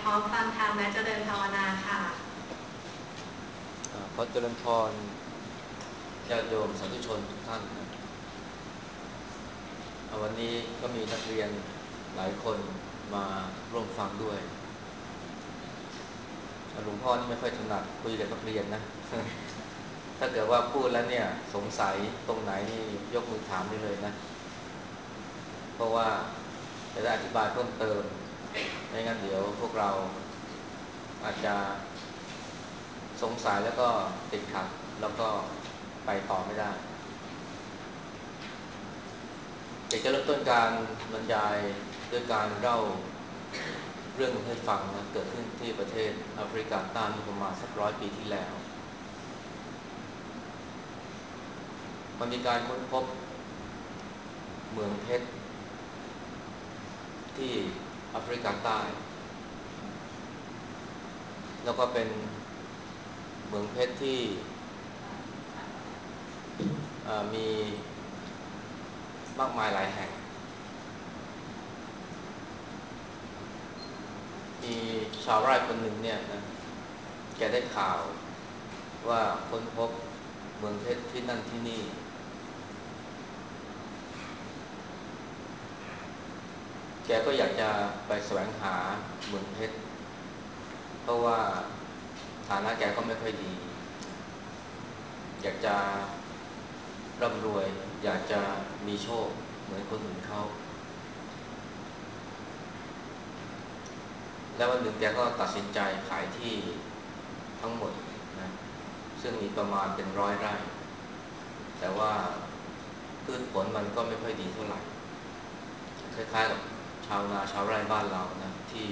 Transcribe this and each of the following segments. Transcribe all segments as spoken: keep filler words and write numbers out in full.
พร้อมฟังธรรมและเจริญภาวนาค่ะขอเจริญพรญาติโยมสาธุชนทุกท่านนะวันนี้ก็มีนักเรียนหลายคนมาร่วมฟังด้วยหลวงพ่อนี่ไม่ค่อยถนัดคุยกับนักเรียนนะ ถ้าเกิดว่าพูดแล้วเนี่ยสงสัยตรงไหนนี่ยกมือถามได้เลยนะเพราะว่าจะได้อธิบายเพิ่มเติมไม่งั้นเดี๋ยวพวกเราอาจจะสงสัยแล้วก็ติดขัดแล้วก็ไปต่อไม่ได้อยากจะเริ่มต้นการบรรยายด้วยการเล่าเรื่องให้ฟังนะเกิดขึ้นที่ประเทศแอฟริกาใต้เมื่อประมาณสักร้อยปีที่แล้วมันมีการค้นพบเมืองเพชรที่แอฟริกาใต้แล้วก็เป็นเมืองเพชรที่มีมากมายหลายแห่งมีชาวไร่คนหนึ่งเนี่ยนะแกได้ข่าวว่าค้นพบเมืองเพชรที่นั่นที่นี่แกก็อยากจะไปแสวงหาเมืองเพชรเพราะว่าฐานะแกก็ไม่ค่อยดีอยากจะร่ำรวยอยากจะมีโชคเหมือนคนอื่นเขาแล้ววันหนึ่งแกก็ตัดสินใจขายที่ทั้งหมดนะซึ่งมีประมาณเป็นร้อยไร่แต่ว่าพืชผลมันก็ไม่ค่อยดีเท่าไหร่คล้ายๆกับชาวนาชาวไร่บ้านเรานะที่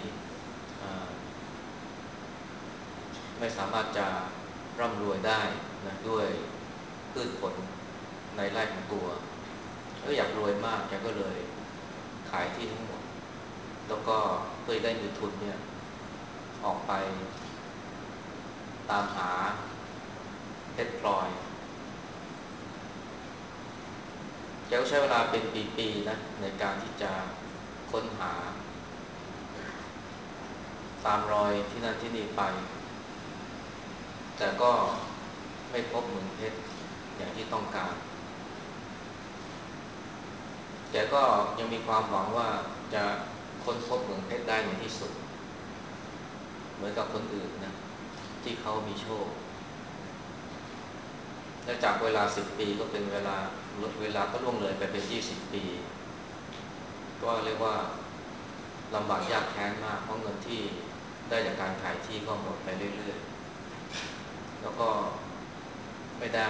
ไม่สามารถจะร่ำรวยได้นะด้วยพืชผลในไร่ของตัวก็อยากรวยมากแกก็เลยขายที่ทั้งหมดแล้วก็เพื่อได้มีทุนเนี่ยออกไปตามหาเพชรพลอยแกก็ใช้เวลาเป็นปีๆนะในการที่จะค้นหาตามรอยที่นั่นที่นี่ไปแต่ก็ไม่พบเหมืองเพชรอย่างที่ต้องการแกก็ยังมีความหวังว่าจะค้นพบเหมืองเพชรได้ในที่สุดเหมือนกับคนอื่นนะที่เขามีโชคและจากเวลาสิบปีก็เป็นเวลาเวลาก็ล่วงเลยไปเป็นยี่สิบปีก็เรียกว่าลำบากยากแค้นมากเพราะเงินที่ได้จากการขายที่ก็หมดไปเรื่อยๆแล้วก็ไม่ได้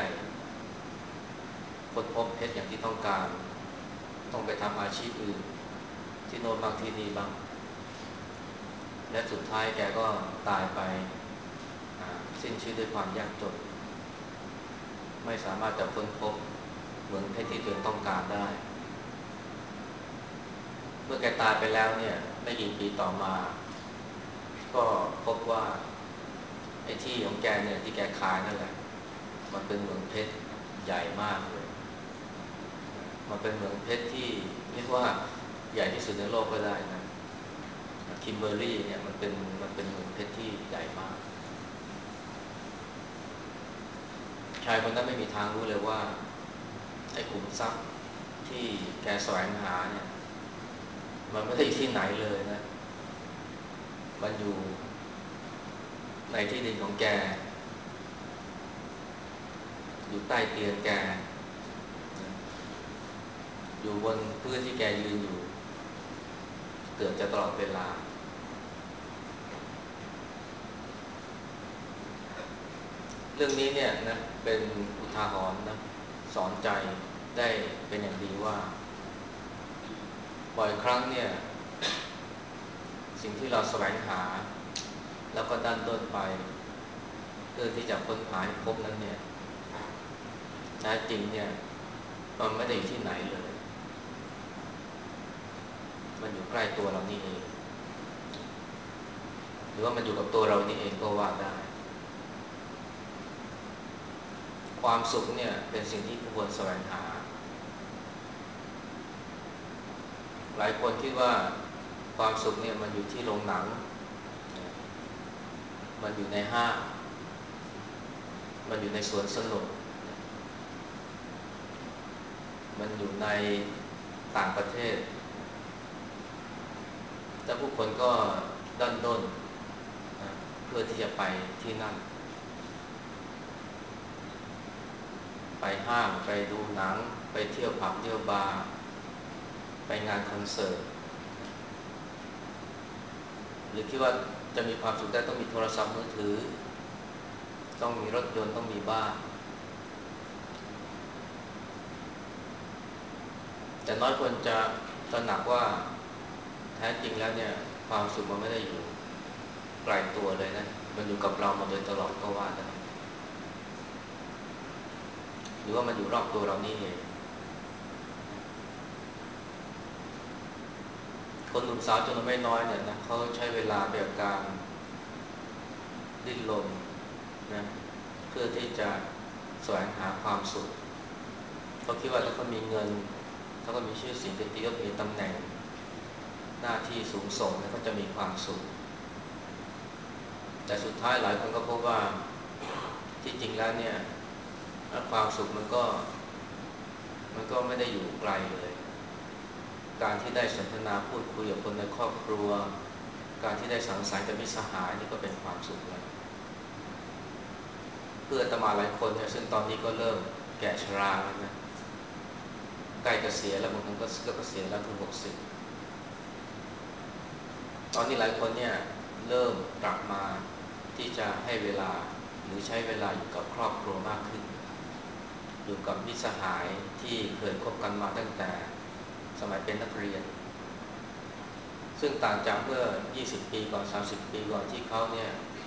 ค้นพบเพชรอย่างที่ต้องการต้องไปทำอาชีพอื่นที่โน่นบางที่นี่บ้างและสุดท้ายแกก็ตายไปสิ้นชีวิตด้วยความยากจนไม่สามารถจะค้นพบเหมืองเพชรที่ตัวเองต้องการได้เมื่อแกตายไปแล้วเนี่ยไม่กี่ปีต่อมาก็พบว่าไอ้ที่ของแกเนี่ยที่แกขายนั่นแหละมันเป็นเหมืองเพชรใหญ่มากเลยมันเป็นเหมืองเพชรที่เรียกว่าใหญ่ที่สุดในโลกก็ได้นะคิมเบอร์รี่เนี่ยมันเป็นมันเป็นเหมืองเพชรที่ใหญ่มากชายคนนั้นไม่มีทางรู้เลยว่าไอ้ขุมทรัพย์ที่แกแสวงหาเนี่ยมันไม่ได้ที่ไหนเลยนะมันอยู่ในที่ดินของแกอยู่ใต้เตียงแกอยู่บนพื้นที่แกยืนอยู่เกือบจะตลอดเวลาเรื่องนี้เนี่ยนะเป็นอุทาหรณ์นะสอนใจได้เป็นอย่างดีว่าบ่อยครั้งเนี่ยสิ่งที่เราแสวงหาแล้วก็ดันด้นไปเพื่อที่จะค้นหาให้พบนั้นเนี่ยแท้จริงเนี่ยมันไม่ได้อยู่ที่ไหนเลยมันอยู่ใกล้ตัวเรานี่เองหรือว่ามันอยู่กับตัวเรานี่เองก็ว่าได้ความสุขเนี่ยเป็นสิ่งที่ควรแสวงหาหลายคนคิดว่าความสุขเนี่ยมันอยู่ที่โรงหนังมันอยู่ในห้างมันอยู่ในสวนสนุกมันอยู่ในต่างประเทศแต่ผู้คนก็ดันด้นนะเพื่อที่จะไปที่นั่นไปห้างไปดูหนังไปเที่ยวผับเที่ยวบาร์ไปงานคอนเสิร์ตหรือคิดว่าจะมีความสุขได้ต้องมีโทรศัพท์มือถือต้องมีรถยนต์ต้องมีบ้านแต่น้อยคนจะตระหนักว่าแท้จริงแล้วเนี่ยความสุขมันไม่ได้อยู่ไกลตัวเลยนะมันอยู่กับเรามาโดยตลอดก็ว่าได้หรือว่ามันอยู่รอบตัวเรานี่เองคนหนุ่มสาวจำนวนไม่น้อยเนี่ยนะเขาใช้เวลาไปกับการดิ้นรนนะเพื่อที่จะแสวงหาความสุขเขาคิดว่าถ้าเขามีเงินถ้าเขามีชื่อเสียงเกียรติยศมีตำแหน่งหน้าที่สูงส่งแล้วก็จะมีความสุขแต่สุดท้ายหลายคนก็พบว่าที่จริงแล้วเนี่ยความสุขมันก็มันก็ไม่ได้อยู่ไกลเลยการที่ได้สนทนาพูดคุยกับคนในครอบครัวการที่ได้สังสรรค์กับมิตรสหายนี่ก็เป็นความสุขแล้วเพื่อนอาตมาหลายคนเนี่ยซึ่งตอนนี้ก็เริ่มแก่ชราแล้วนะใกล้เกษียณแล้วบางคนก็เกษียณแล้วถึงหกสิบตอนนี้หลายคนเนี่ยเริ่มกลับมาที่จะให้เวลาหรือใช้เวลาอยู่กับครอบครัวมากขึ้นอยู่กับมิตรสหายที่เคยคบกันมาตั้งแต่สมัยเป็นนักเรียนซึ่งต่างจากเมื่อยี่สิบปีก่อนสามสิบปีก่อนที่เขาเนี่ย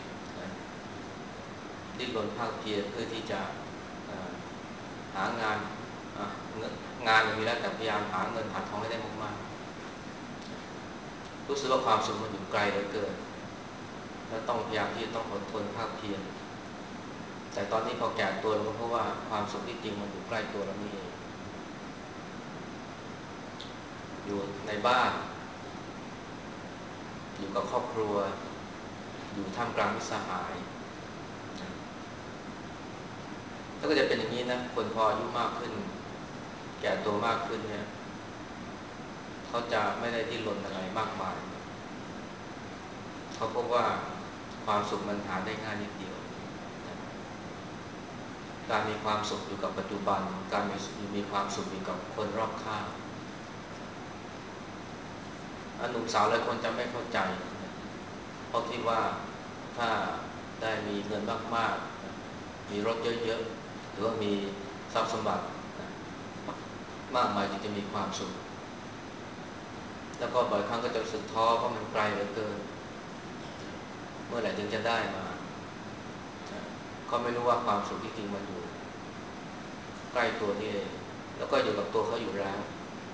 ดิ้นรนภาคเพียรเพื่อที่จะหางานงานมีแล้วแต่พยายามหาเงินหาทองให้ได้มากๆรู้สึกว่าความสุขมันอยู่ไกลเหลือเกินและต้องพยายามที่จะต้องอดทนภาคเพียรแต่ตอนนี้พอแก่ตัวลงเพราะว่าความสุขที่จริงมันอยู่ใกล้ตัวเรานี่เองอยู่ในบ้านอยู่กับครอบครัวอยู่ท่ามกลางมิตรสหายแล้วก็จะเป็นอย่างนี้นะคนพออายุมากขึ้นแก่ตัวมากขึ้นเนี่ยเขาจะไม่ได้ดิ้นรนอะไรมากมายเขาพบว่าความสุขมันหาได้ง่ายนิดเดียวการมีความสุขอยู่กับปัจจุบันการมีมีความสุขอยู่กับคนรอบข้างหนุ่มสาวหลายคนจะไม่เข้าใจเพราะคิดว่าถ้าได้มีเงินมากๆมีรถเยอะๆหรือว่ามีทรัพย์สมบัติมากมายจึงจะมีความสุขแล้วก็บ่อยครั้งก็จะรู้สึกท้อเพราะมันไกลเหลือเกินเมื่อไหร่จึงจะได้มาก็ไม่รู้ว่าความสุขที่จริงมันอยู่ใกล้ตัวนี่เองแล้วก็อยู่กับตัวเขาอยู่แล้ว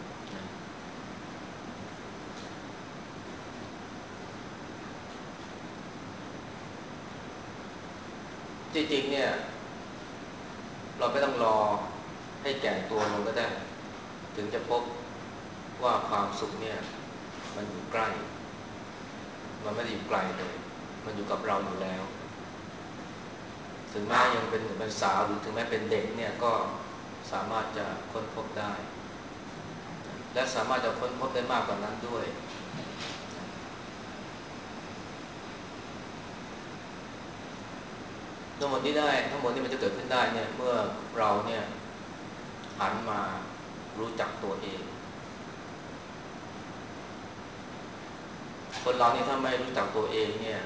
จริงๆเนี่ยเราไม่ต้องรอให้แก่ตัวลงก็ได้ถึงจะพบว่าความสุขเนี่ยมันอยู่ใกล้มันไม่ได้อยู่ไกลเลยมันอยู่กับเราอยู่แล้วถึงแม้ยังเป็นหนุ่มเป็นสาวหรือถึงแม้เป็นเด็กเนี่ยก็สามารถจะค้นพบได้และสามารถจะค้นพบได้มากกว่านั้นด้วยทั้งหมดนี้ได้ทั้งหมดนี้มันจะเกิดขึ้นได้เนี่ยเมื่อเราเนี่ยหันมารู้จักตัวเองคนเรานี่ถ้าไม่รู้จักตัวเองเนี่ย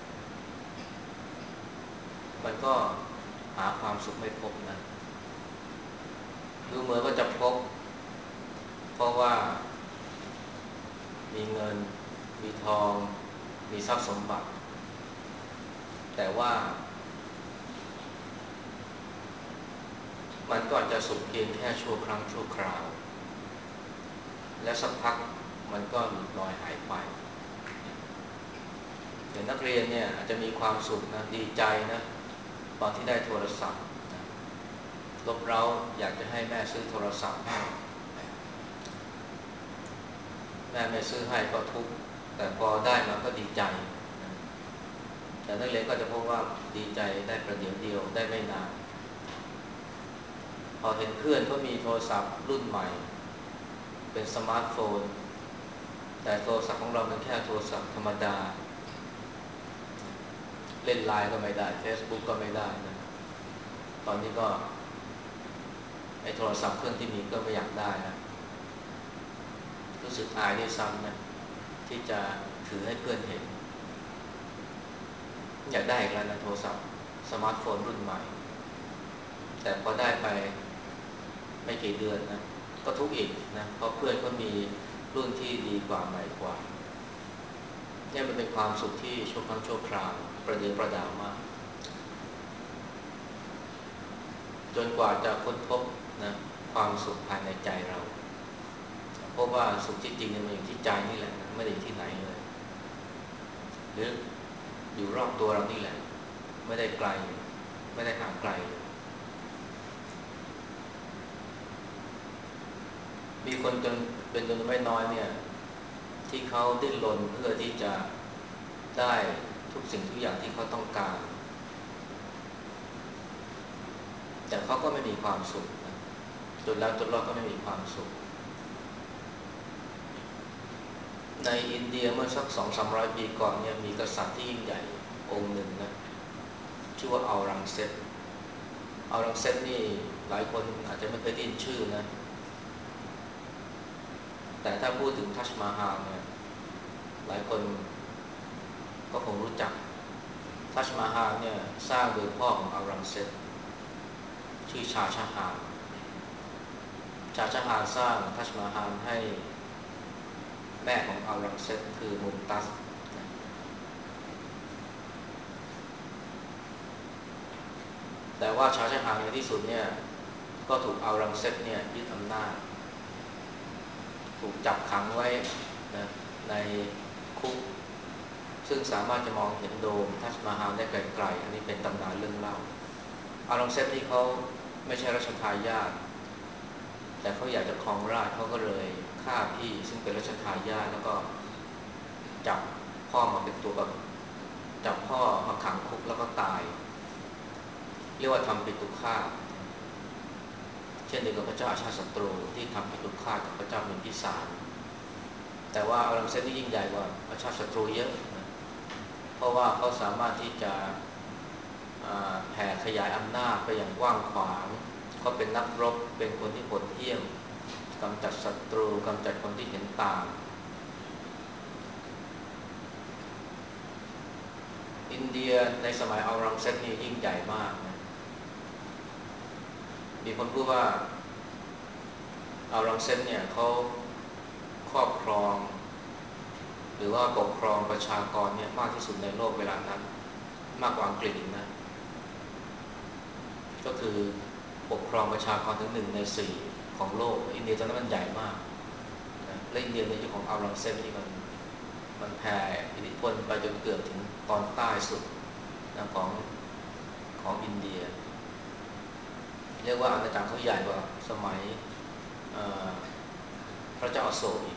มันก็หาความสุขไม่พบนะดูเหมือนว่าจะพบเพราะว่ามีเงินมีทองมีทรัพย์สมบัติแต่ว่ามันก็อาจจะสุขเพียงแค่ชั่วครั้งชั่วคราวและสักพักมันก็หลุดลอยหายไปอย่างนักเรียนเนี่ยอาจจะมีความสุขนะดีใจนะตอนที่ได้โทรศัพท์นะรบเร้าอยากจะให้แม่ซื้อโทรศัพท์ให้แม่ไม่ซื้อให้ก็ทุกข์แต่พอได้มาก็ดีใจนะแต่นักเรียนก็จะพบว่าดีใจได้ประเดี๋ยวเดียวได้ไม่นานพอเห็นเพื่อนเขามีโทรศัพท์รุ่นใหม่เป็นสมาร์ทโฟนแต่โทรศัพท์ของเราเป็นแค่โทรศัพท์ธรรมดาเล่นไลน์ก็ไม่ได้ Facebook ก็ไม่ได้นะตอนนี้ก็ไอ้โทรศัพท์เครื่องที่มีก็ไม่อยากได้นะรู้สึกอายด้วยซ้ำนะที่จะถือให้เพื่อนเห็นอยากได้อีกแล้วนะโทรศัพท์สมาร์ทโฟนรุ่นใหม่แต่พอได้ไปไม่กี่เดือนนะก็ทุกข์อีกนะเพราะเพื่อนก็มีรุ่นที่ดีกว่าใหม่กว่าเนี่ยมันเป็นความสุขที่ชั่วครั้งชั่วคราวประเดี๋ยวประดาวมากจนกว่าจะค้นพบนะความสุขภายในใจเราเพราะว่าสุขที่จริงมันอยู่ที่ใจนี่แหละไม่ได้อยู่ที่ไหนเลยหรืออยู่รอบตัวเรานี่แหละไม่ได้ไกลไม่ได้ห่างไกลมีคนจนเป็นจำนวนไม่น้อยเนี่ยที่เขาดิ้นรนเพื่อที่จะได้ทุกสิ่งทุกอย่างที่เขาต้องการแต่เขาก็ไม่มีความสุขนะจนแล้วจนรอดก็ไม่มีความสุขในอินเดียเมื่อสักสองสามร้อยปีก่อนเนี่ยมีกษัตริย์ที่ยิ่งใหญ่องค์หนึ่งนะชื่อว่าอัลรังเซปอัลรังเซปนี่หลายคนอาจจะไม่เคยได้ยินชื่อนะแต่ถ้าพูดถึงทัชมาฮาลเนี่ยหลายคนก็คงรู้จักทัชมาฮาลเนี่ยสร้างโดยพ่อของอัลรังเซปชื่อชาชาฮาลชาชาฮาลสร้างทัชมาฮาลให้แม่ของอัลรังเซปคือมุมตัสแต่ว่าชาชาฮาลในที่สุดเนี่ยก็ถูกอัลรังเซปเนี่ยยึดอำนาจถูกจับขังไว้นะในคุกซึ่งสามารถจะมองเห็นโดมทัชมาฮาลได้ไกลๆอันนี้เป็นตำนานเรื่องเล่าอัลรังเซปนี่เขาไม่ใช่รัชทายาทแต่เขาอยากจะครองราชย์เขาก็เลยฆ่าพี่ซึ่งเป็นรัชทายาทแล้วก็จับพ่อมาเป็นตัวแบบจับพ่อมาขังคุกแล้วก็ตายเรียกว่าทำปิตุฆาตเช่นเดียวกับพระเจ้าอาชาติศัตรูที่ทำปิตุฆาตกับพระเจ้ามิมพิสารแต่ว่าอัลรังเซปนี่ยิ่งใหญ่กว่าอาชาติศัตรูเยอะนะเพราะว่าเขาสามารถที่จะแผ่ขยายอำนาจไปอย่างกว้างขวางเขาเป็นนักรบเป็นคนที่โหดเหี้ยมกำจัดศัตรูกำจัดคนที่เห็นต่างอินเดียในสมัยอัลรังเซปนี่ยิ่งใหญ่มากนะมีคนพูดว่าอัลรังเซปเนี่ยเขาครอบครองหรือว่าปกครองประชากรเนี่ยมากที่สุดในโลกเวลานั้นมากกว่าอังกฤษอีกนะก็คือปกครองประชากรถึงหนึ่งในสี่ของโลกอินเดียตอนนั้นมันใหญ่มากนะและอินเดียในยุคของอัลรังเซปนี่มันมันแผ่อิทธิพลไปจนเกือบถึงตอนใต้สุดนะของของอินเดียเรียกว่าอาณาจักรเขาใหญ่กว่าสมัยพระเจ้าอโศกอีก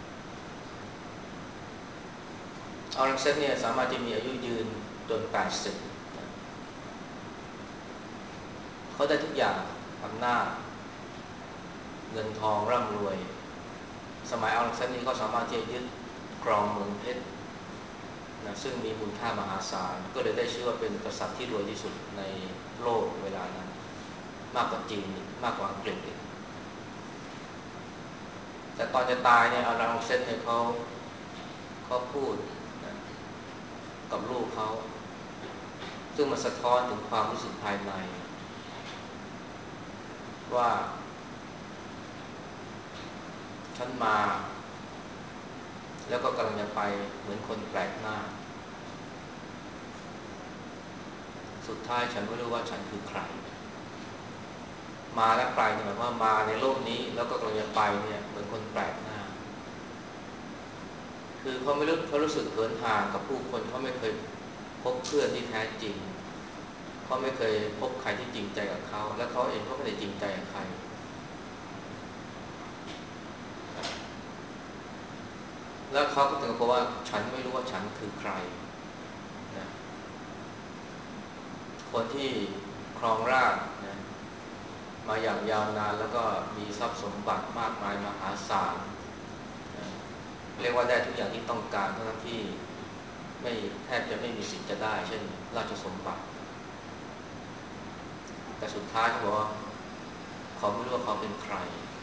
อัลรังเซปเนี่ยสามารถจะมีอายุยืนจนแปดสิบนะเขาได้ทุกอย่างอำนาจเงินทองร่ำรวยสมัยอัลรังเซปนี่เขาสามารถที่จะยึดครองเมืองเพชรนะซึ่งมีมูลค่ามหาศาลก็เลยได้ชื่อว่าเป็นกษัตริย์ที่รวยที่สุดในโลกเวลานั้นมากกว่าจีนมากกว่าอังกฤษอีกแต่ตอนจะตายเนี่ยอัลรังเซปเนี่ยเขาเขาพูดนะกับลูกเขาซึ่งมันสะท้อนถึงความรู้สึกภายในว่าฉันมาแล้วก็กำลังจะไปเหมือนคนแปลกหน้าสุดท้ายฉันไม่รู้ว่าฉันคือใครมาและไปเนี่ยหมายว่ามาในโลกนี้แล้วก็กำลังจะไปเนี่ยเหมือนคนแปลกหน้าคือเขาไม่รู้เขารู้สึกเหินห่างกับผู้คนเขาไม่เคยพบเพื่อนที่แท้จริงเขาไม่เคยพบใครที่จริงใจกับเขาและเขาเองก็ไม่ได้จริงใจกับใครแล้วเขาก็ถึงกับว่าฉันไม่รู้ว่าฉันคือใครนะคนที่ครองราชย์นะมาอย่างยาวนานแล้วก็มีทรัพย์สมบัติมากมายมหาศาลนะเรียกว่าได้ทุกอย่างที่ต้องการทั้งที่ไม่แทบจะไม่มีสิทธิ์จะได้เช่นราชสมบัติแต่สุดท้ายเขาบอกว่าเขาไม่รู้ว่าเขาเป็นใคร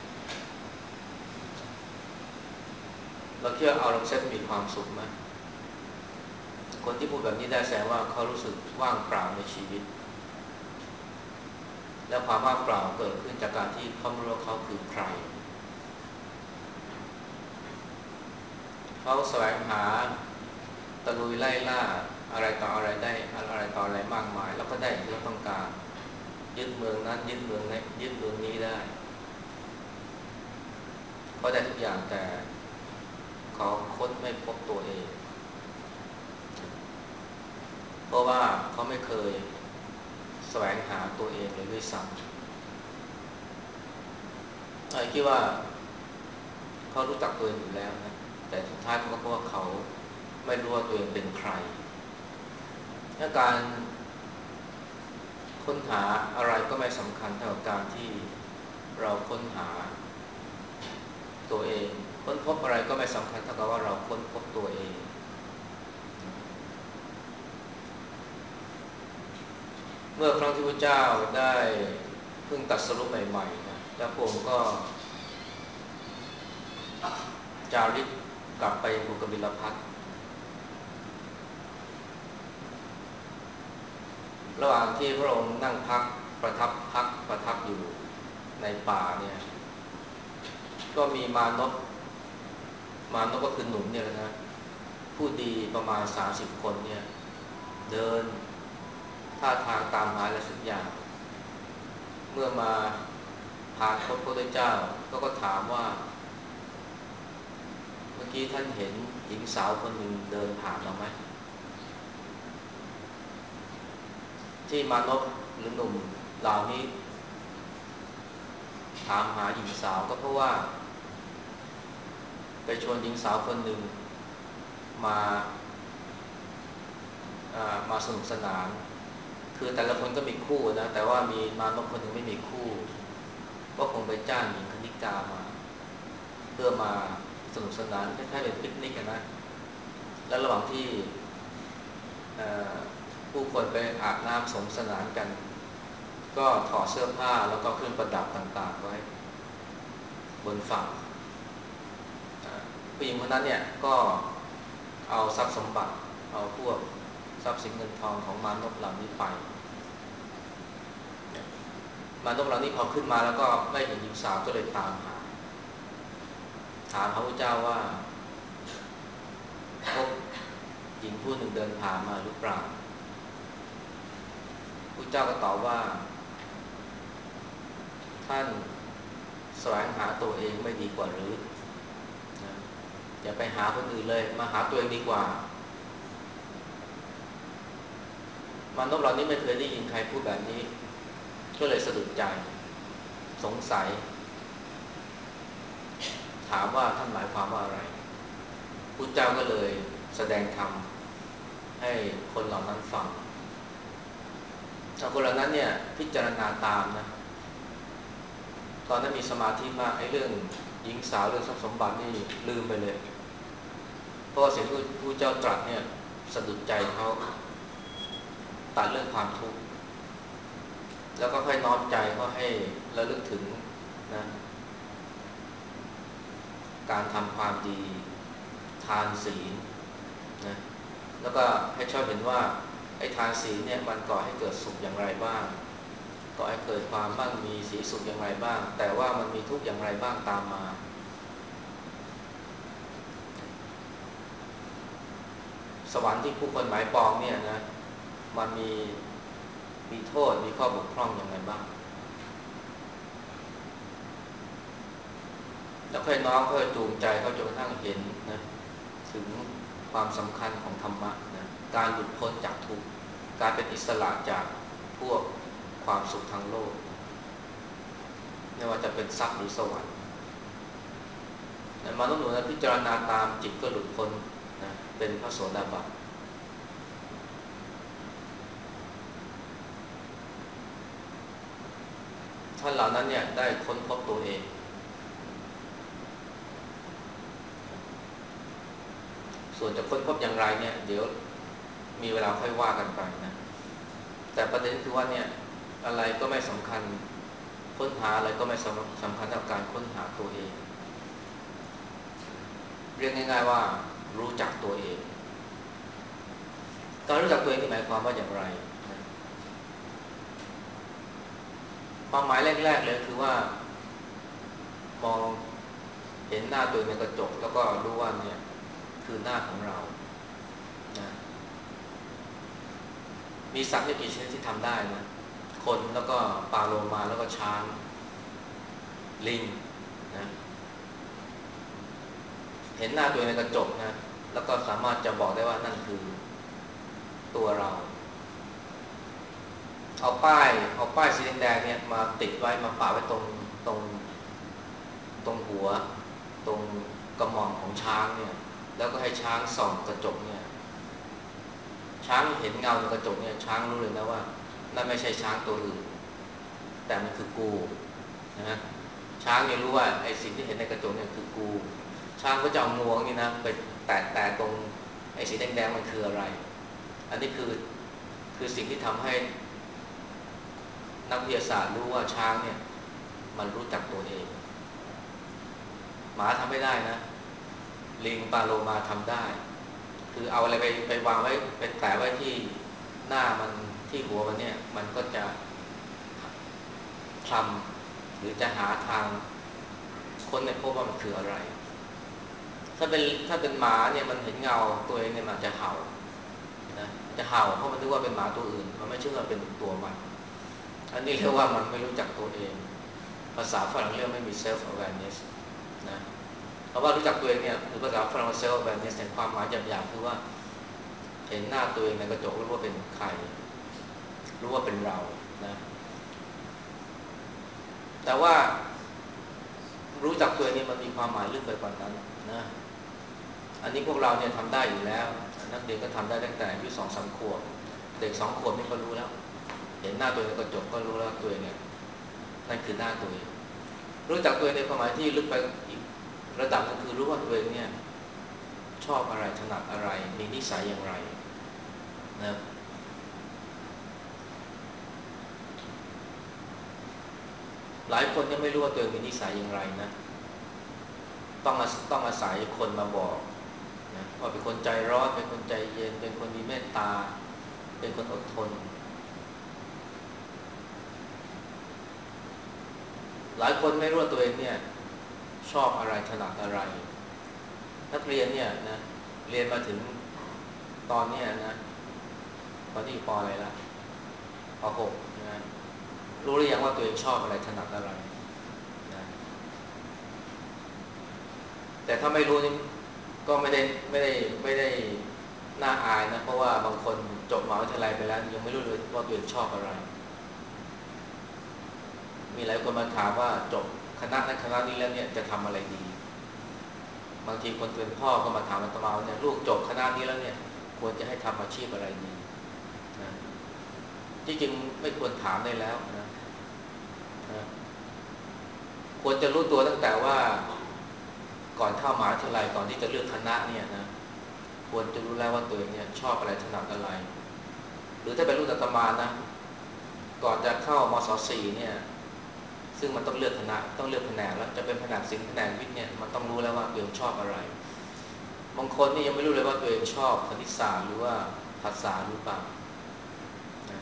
เราเชื่อเอาลังเซฟมีความสุขไหมคนที่พูดแบบนี้ได้แสดงว่าเขารู้สึกว่างเปล่าในชีวิตและความว่างเปล่าเกิดขึ้นจากการที่เขาไม่รู้ว่าเขาคือใครเขาแสวงหาตะลุยไล่ล่าอะไรต่ออะไรได้อะไรต่ออะไรมากมายแล้วก็ได้ที่เขาต้องการยึดเมืองนั้นยึดเมืองนี้ยึดเมืองนี้ได้เขาได้ทุกอย่างแต่เขาค้นไม่พบตัวเองเพราะว่าเขาไม่เคยแสวงหาตัวเองเลยด้วยซ้ำไอ้คิดว่าเขารู้จักตัวเองอยู่แล้วนะแต่สุดท้ายเขาก็พบว่าเขาไม่รู้ว่าตัวเองเป็นใครและการค้นหาอะไรก็ไม่สำคัญเท่ากับการที่เราค้นหาตัวเองค้นพบอะไรก็ไม่สำคัญเท่ากับว่าเราค้นพบตัวเองเมื่อครั้งที่พระเจ้าได้เพิ่งตรัสรู้ใหม่ๆนะแล้วพระองค์ก็จาริกกลับไปภูกบิลพัสต์ระหว่างที่พระองค์นั่งพักประทับพักประทับอยู่ในป่าเนี่ยก็มีมารพมารพก็คือหนุ่มเนี่ยนะผู้ดีประมาณสามสิบคนเนี่ยเดินท่าทางตามหาอะไรสักอย่างเมื่อมาผ่านพบพระพุทธเจ้าก็ก็ถามว่าเมื่อกี้ท่านเห็นหญิงสาวคนหนึ่งเดินผ่านมาไหมที่มารพหรือหนุ่มเหล่านี้ถามหาหญิงสาวก็เพราะว่าไปชวนหญิงสาวคนหนึ่งมามาสนุกสนานคือแต่ละคนก็มีคู่นะแต่ว่ามีมารพคนหนึ่งไม่มีคู่ก็คงไปจ้างหญิงคณิกามาเพื่อมาสนุกสนานคล้ายๆเป็นปิกนิกนะแล้วระหว่างที่ผู้คนไปอาบน้ำสงสนานกันก็ถอดเสื้อผ้าแล้วก็เครื่องประดับต่างๆไว้บนฝั่งผู้หญิงคนนั้นเนี่ยก็เอาทรัพย์สมบัติเอาพวกทรัพย์สินเงินทองของมารพเหล่านี้ไปมารพเหล่านี้พอขึ้นมาแล้วก็ได้เห็นหญิงสาวก็เลยตามหาถามพระพุทธเจ้าว่าพบหญิงผู้หนึ่งเดินผ่านมาหรือเปล่าพระเจ้าก็ตอบว่าท่านแสวงหาตัวเองไม่ดีกว่าหรือนะอย่าไปหาคนอื่นเลยมาหาตัวเองดีกว่ามนุษย์เรานี้ไม่เคยได้ยินใครพูดแบบนี้ก็เลยสะดุดใจสงสัยถามว่าท่านหมายความว่าอะไรพระเจ้าก็เลยแสดงธรรมให้คนเหล่านั้นฟังคนเหล่านั้นเนี่ยพิจารณาตามนะตอนนั้นมีสมาธิมากไอ้เรื่องหญิงสาวเรื่องทรัพย์สมบัตินี่ลืมไปเลยเพราะสิ่งที่พระเจ้าตรัสเนี่ยสะดุดใจเขาตัดเรื่องความทุกข์แล้วก็ค่อยน้อมใจเขาให้ระลึกถึงนะการทำความดีทานศีลนะแล้วก็ให้ชอบเห็นว่าไอ้ทานศีลเนี่ยมันก่อให้เกิดสุขอย่างไรบ้างก่อให้เกิดความมั่งมีสีสุขอย่างไรบ้างแต่ว่ามันมีทุกข์อย่างไรบ้างตามมาสวรรค์ที่ผู้คนหมายปองเนี่ยนะมันมีมีโทษมีข้อบกพร่องอย่างไรบ้างแล้วค่อยน้อมค่อยจูงใจเขาจนกระทั่งเห็นนะถึงความสำคัญของธรรมะนะการหลุดพ้นจากทุกข์การเป็นอิสระจากพวกความสุขทางโลกไม่ว่าจะเป็นทรัพย์หรือสวรรค์มนุษย์หนูนั้นพิจารณาตามจิตก็หลุดพ้นนะเป็นพระโสดาบันท่านเหล่านั้นเนี่ยได้ค้นพบตัวเองส่วนจะค้นพบอย่างไรเนี่ยเดี๋ยวมีเวลาค่อยว่ากันไปนะแต่ประเด็นคือว่าเนี่ยอะไรก็ไม่สำคัญค้นหาอะไรก็ไม่สำคัญกับการค้นหาตัวเองเรียกง่ายๆว่ารู้จักตัวเองการรู้จักตัวเองนี่หมายความว่าอย่างไรนะความหมายแรกๆเลยคือว่ามองเห็นหน้าตัวเองในกระจกแล้วก็รู้ว่าเนี่ยคือหน้าของเรานะมีสัตว์ไม่กี่ชนิดที่ทำได้นะคนแล้วก็ปลาโลมาแล้วก็ช้างลิงนะเห็นหน้าตัวเองในกระจกนะแล้วก็สามารถจะบอกได้ว่านั่นคือตัวเราเอาป้ายเอาป้ายสีแดงๆเนี่ยมาติดไว้มาปะไว้ตรงตรงตรงหัวตรงกระหม่อมของช้างเนี่ยแล้วก็ให้ช้างส่องกระจกเนี่ยช้างเห็นเงาในกระจกเนี่ยช้างรู้เลยนะว่านั่นไม่ใช่ช้างตัวอื่นแต่มันคือกูนะช้างเนี่ยรู้ว่าไอ้สิ่งที่เห็นในกระจกเนี่ยคือกูช้างก็จะเอางวงนี่นะไปแตะแตะตรงไอ้สีแดงๆมันคืออะไรอันนี้คือคือสิ่งที่ทำให้นักวิทยาศาสตร์รู้ว่าช้างเนี่ยมันรู้จักตัวเองหมาทำไม่ได้นะลิงปลาโลมาทำได้คือเอาอะไรไปไปวางไว้ไปแตะไว้ที่หน้ามันที่หัวมันเนี่ยมันก็จะทำหรือจะหาทางค้นในพบว่ามันคืออะไรถ้าเป็นถ้าเป็นหมาเนี่ยมันเห็นเงาตัวเองเนี่ยมันจะเห่านะจะเห่าเพราะมันนึกว่าเป็นหมาตัวอื่นมันไม่เชื่อว่าเป็นตัวมันอันนี้เรียกว่ามันไม่รู้จักตัวเองภาษาฝรั่งเรียกไม่มี self awareness นะเพราะว่ารู้จักตัวเองเนี่ยคือภาษาฝรั่ง self awareness ในความหมายหยาบๆคือว่าเห็นหน้าตัวเองในกระจกรู้ว่าเป็นใครรู้ว่าเป็นเรานะแต่ว่ารู้จักตัวเองนี่มันมีความหมายลึกไปกว่านั้นนะอันนี้พวกเราเนี่ยทำได้อยู่แล้วนักเรียนก็ทำได้ตั้งแต่อายุสองสามขวบเด็กสองขวบนี่ก็รู้แล้วเห็นหน้าตัวเองในกระจกก็รู้แล้วตัวเองเนี่ยนั่นคือหน้าตัวเองรู้จักตัวเองในความหมายที่ลึกไปอีกระดับนึงคือรู้ว่าตัวเองเนี่ยชอบอะไรถนัดอะไรมีนิสัยอย่างไรนะหลายคนยังไม่รู้ว่าตัวเองมีนิสัยอย่างไรนะต้องต้องอาศัยคนมาบอกนะว่าเป็นคนใจร้อนเป็นคนใจเย็นเป็นคนมีเมตตาเป็นคนอดทนหลายคนไม่รู้ว่าตัวเองเนี่ยชอบอะไรถนัดอะไรนักเรียนเนี่ยนะเรียนมาถึงตอนนี้นะตอนนี้อยู่ป.อะไรละป.หกนะรู้หรือยังว่าตัวเองชอบอะไรถนัดอะไรนะแต่ถ้าไม่รู้นี่ก็ไม่ได้ไม่ได้ไม่ได้น่าอายนะเพราะว่าบางคนจบมหาวิทยาลัยไปแล้วยังไม่รู้เลยว่าตัวเองชอบอะไรมีหลายคนมาถามว่าจบคณะนั้นคณะนี้แล้วเนี่ยจะทำอะไรดีบางทีคนเป็นพ่อก็มาถามอาตมาเนี่ยลูกจบคณะนี้แล้วเนี่ยควรจะให้ทำอาชีพอะไรดีนะที่จริงไม่ควรถามได้แล้วนะนะควรจะรู้ตัวตั้งแต่ว่าก่อนเข้ามหาวิทยาลัยก่อนที่จะเลือกคณะเนี่ยนะควรจะรู้แล้วว่าตัวเองเนี่ยชอบอะไรถนัดอะไรหรือถ้าเป็นรุ่นอาตมานะก่อนจะเข้ามศ.สี่เนี่ยซึ่งมันต้องเลือกคณะต้องเลือกแผนกแล้วจะเป็นแผนกศิลป์แผนกวิทย์เนี่ยมันต้องรู้แล้วว่าตัวเองชอบอะไรบางคนนี่ยังไม่รู้เลยว่าตัวเองชอบคณิตศาสตร์หรือว่าภาษาหรือเปล่านะ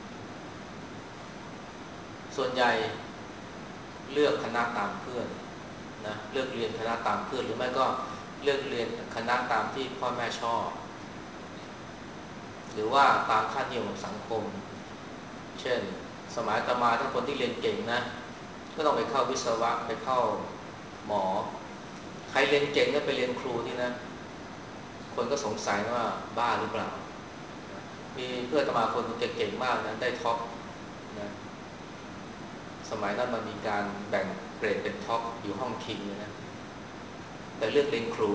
ส่วนใหญ่เลือกคณะตามเพื่อนนะเลือกเรียนคณะตามเพื่อนหรือไม่ก็เลือกเรียนคณะตามที่พ่อแม่ชอบหรือว่าตามค่านิยมของสังคมเช่นสมัยอาตมาถ้าคนที่เรียนเก่งนะก็ต้องไปเข้าวิศวะไปเข้าหมอใครเรียนเก่งก็ไปเรียนครูที่นะคนก็สงสัยว่าบ้าหรือเปล่ามีเพื่อนอาตมาคนเก่งๆมากนะได้ท็อปนะสมัยนั้นมันมีการแบ่งเกรดเป็นท็อปอยู่ห้องคิงนะแต่เลือกเรียนครู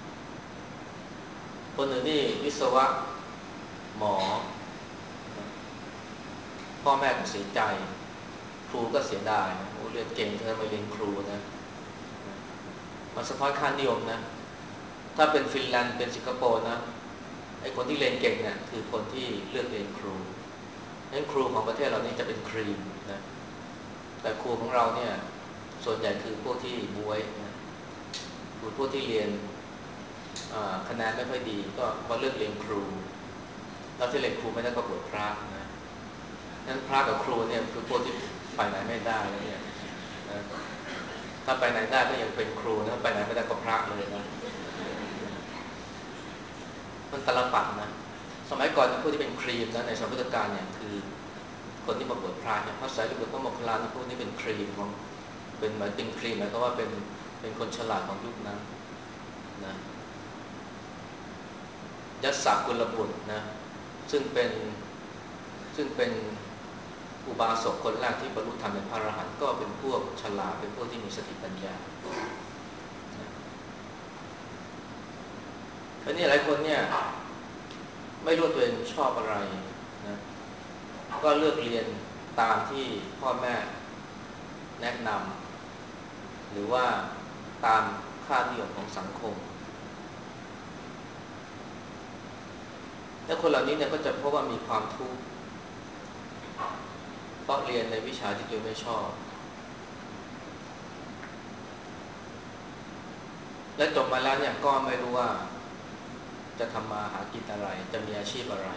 คนหนึ่งนี่วิศวะหมอพ่อแม่ก็เสียใจครูก็เสียดายนะโอ้เรียนเก่งเธอมาเรียนครูนะมันสะท้อนค่านิยมนะถ้าเป็นฟินแลนด์เป็นสิงคโปร์นะไอ้คนที่เรียนเก่งเนี่ยคือคนที่เลือกเรียนครูงั้นครูของประเทศเรานี่จะเป็นครีมนะแต่ครูของเราเนี่ยส่วนใหญ่คือพวกที่บวยนะคือพวกที่เรียนคะแนนไม่ค่อยดีก็มาเลือกเรียนครูแล้วที่เรียนครูไม่ได้ก็บวชพระนะนั้นพระกับครูเนี่ยคือพวกที่ไปไหนไม่ได้แล้วเนี่ยนะถ้าไปไหนได้ก็ยังเป็นครูนะไปไหนไม่ได้ก็พระเลยนะมันตลปัดนะสมัยก่อนผู้ที่เป็นครีมนะในสมัยพุทธกาลเนี่ยคือคนที่มาบวชพระเนี่ยพระสารีบุตรพระโมคคัลลานะพวกนี้เป็นครีมของเป็นหมายเป็นครีมหมายความว่าเป็นเป็นคนฉลาดของยุคนั้นนะยัสสกุลบุตรนะซึ่งเป็นซึ่งเป็นอุบาสกคนแรกที่บรรลุธรรมเป็นพระอรหันต์ก็เป็นพวกฉลาดเป็นพวกที่มีสติปัญญาอันนี้หลายคนเนี่ยไม่รู้ตัวเองชอบอะไรนะก็เลือกเรียนตามที่พ่อแม่แนะนำหรือว่าตามค่านิยมของสังคมและคนเหล่านี้เนี่ยก็จะพบว่ามีความทุกข์เพราะเรียนในวิชาที่ตัวไม่ชอบและจบมาแล้วเนี่ยก็ไม่รู้ว่าจะทำมาหากินอะไรจะมีอาชีพอะไร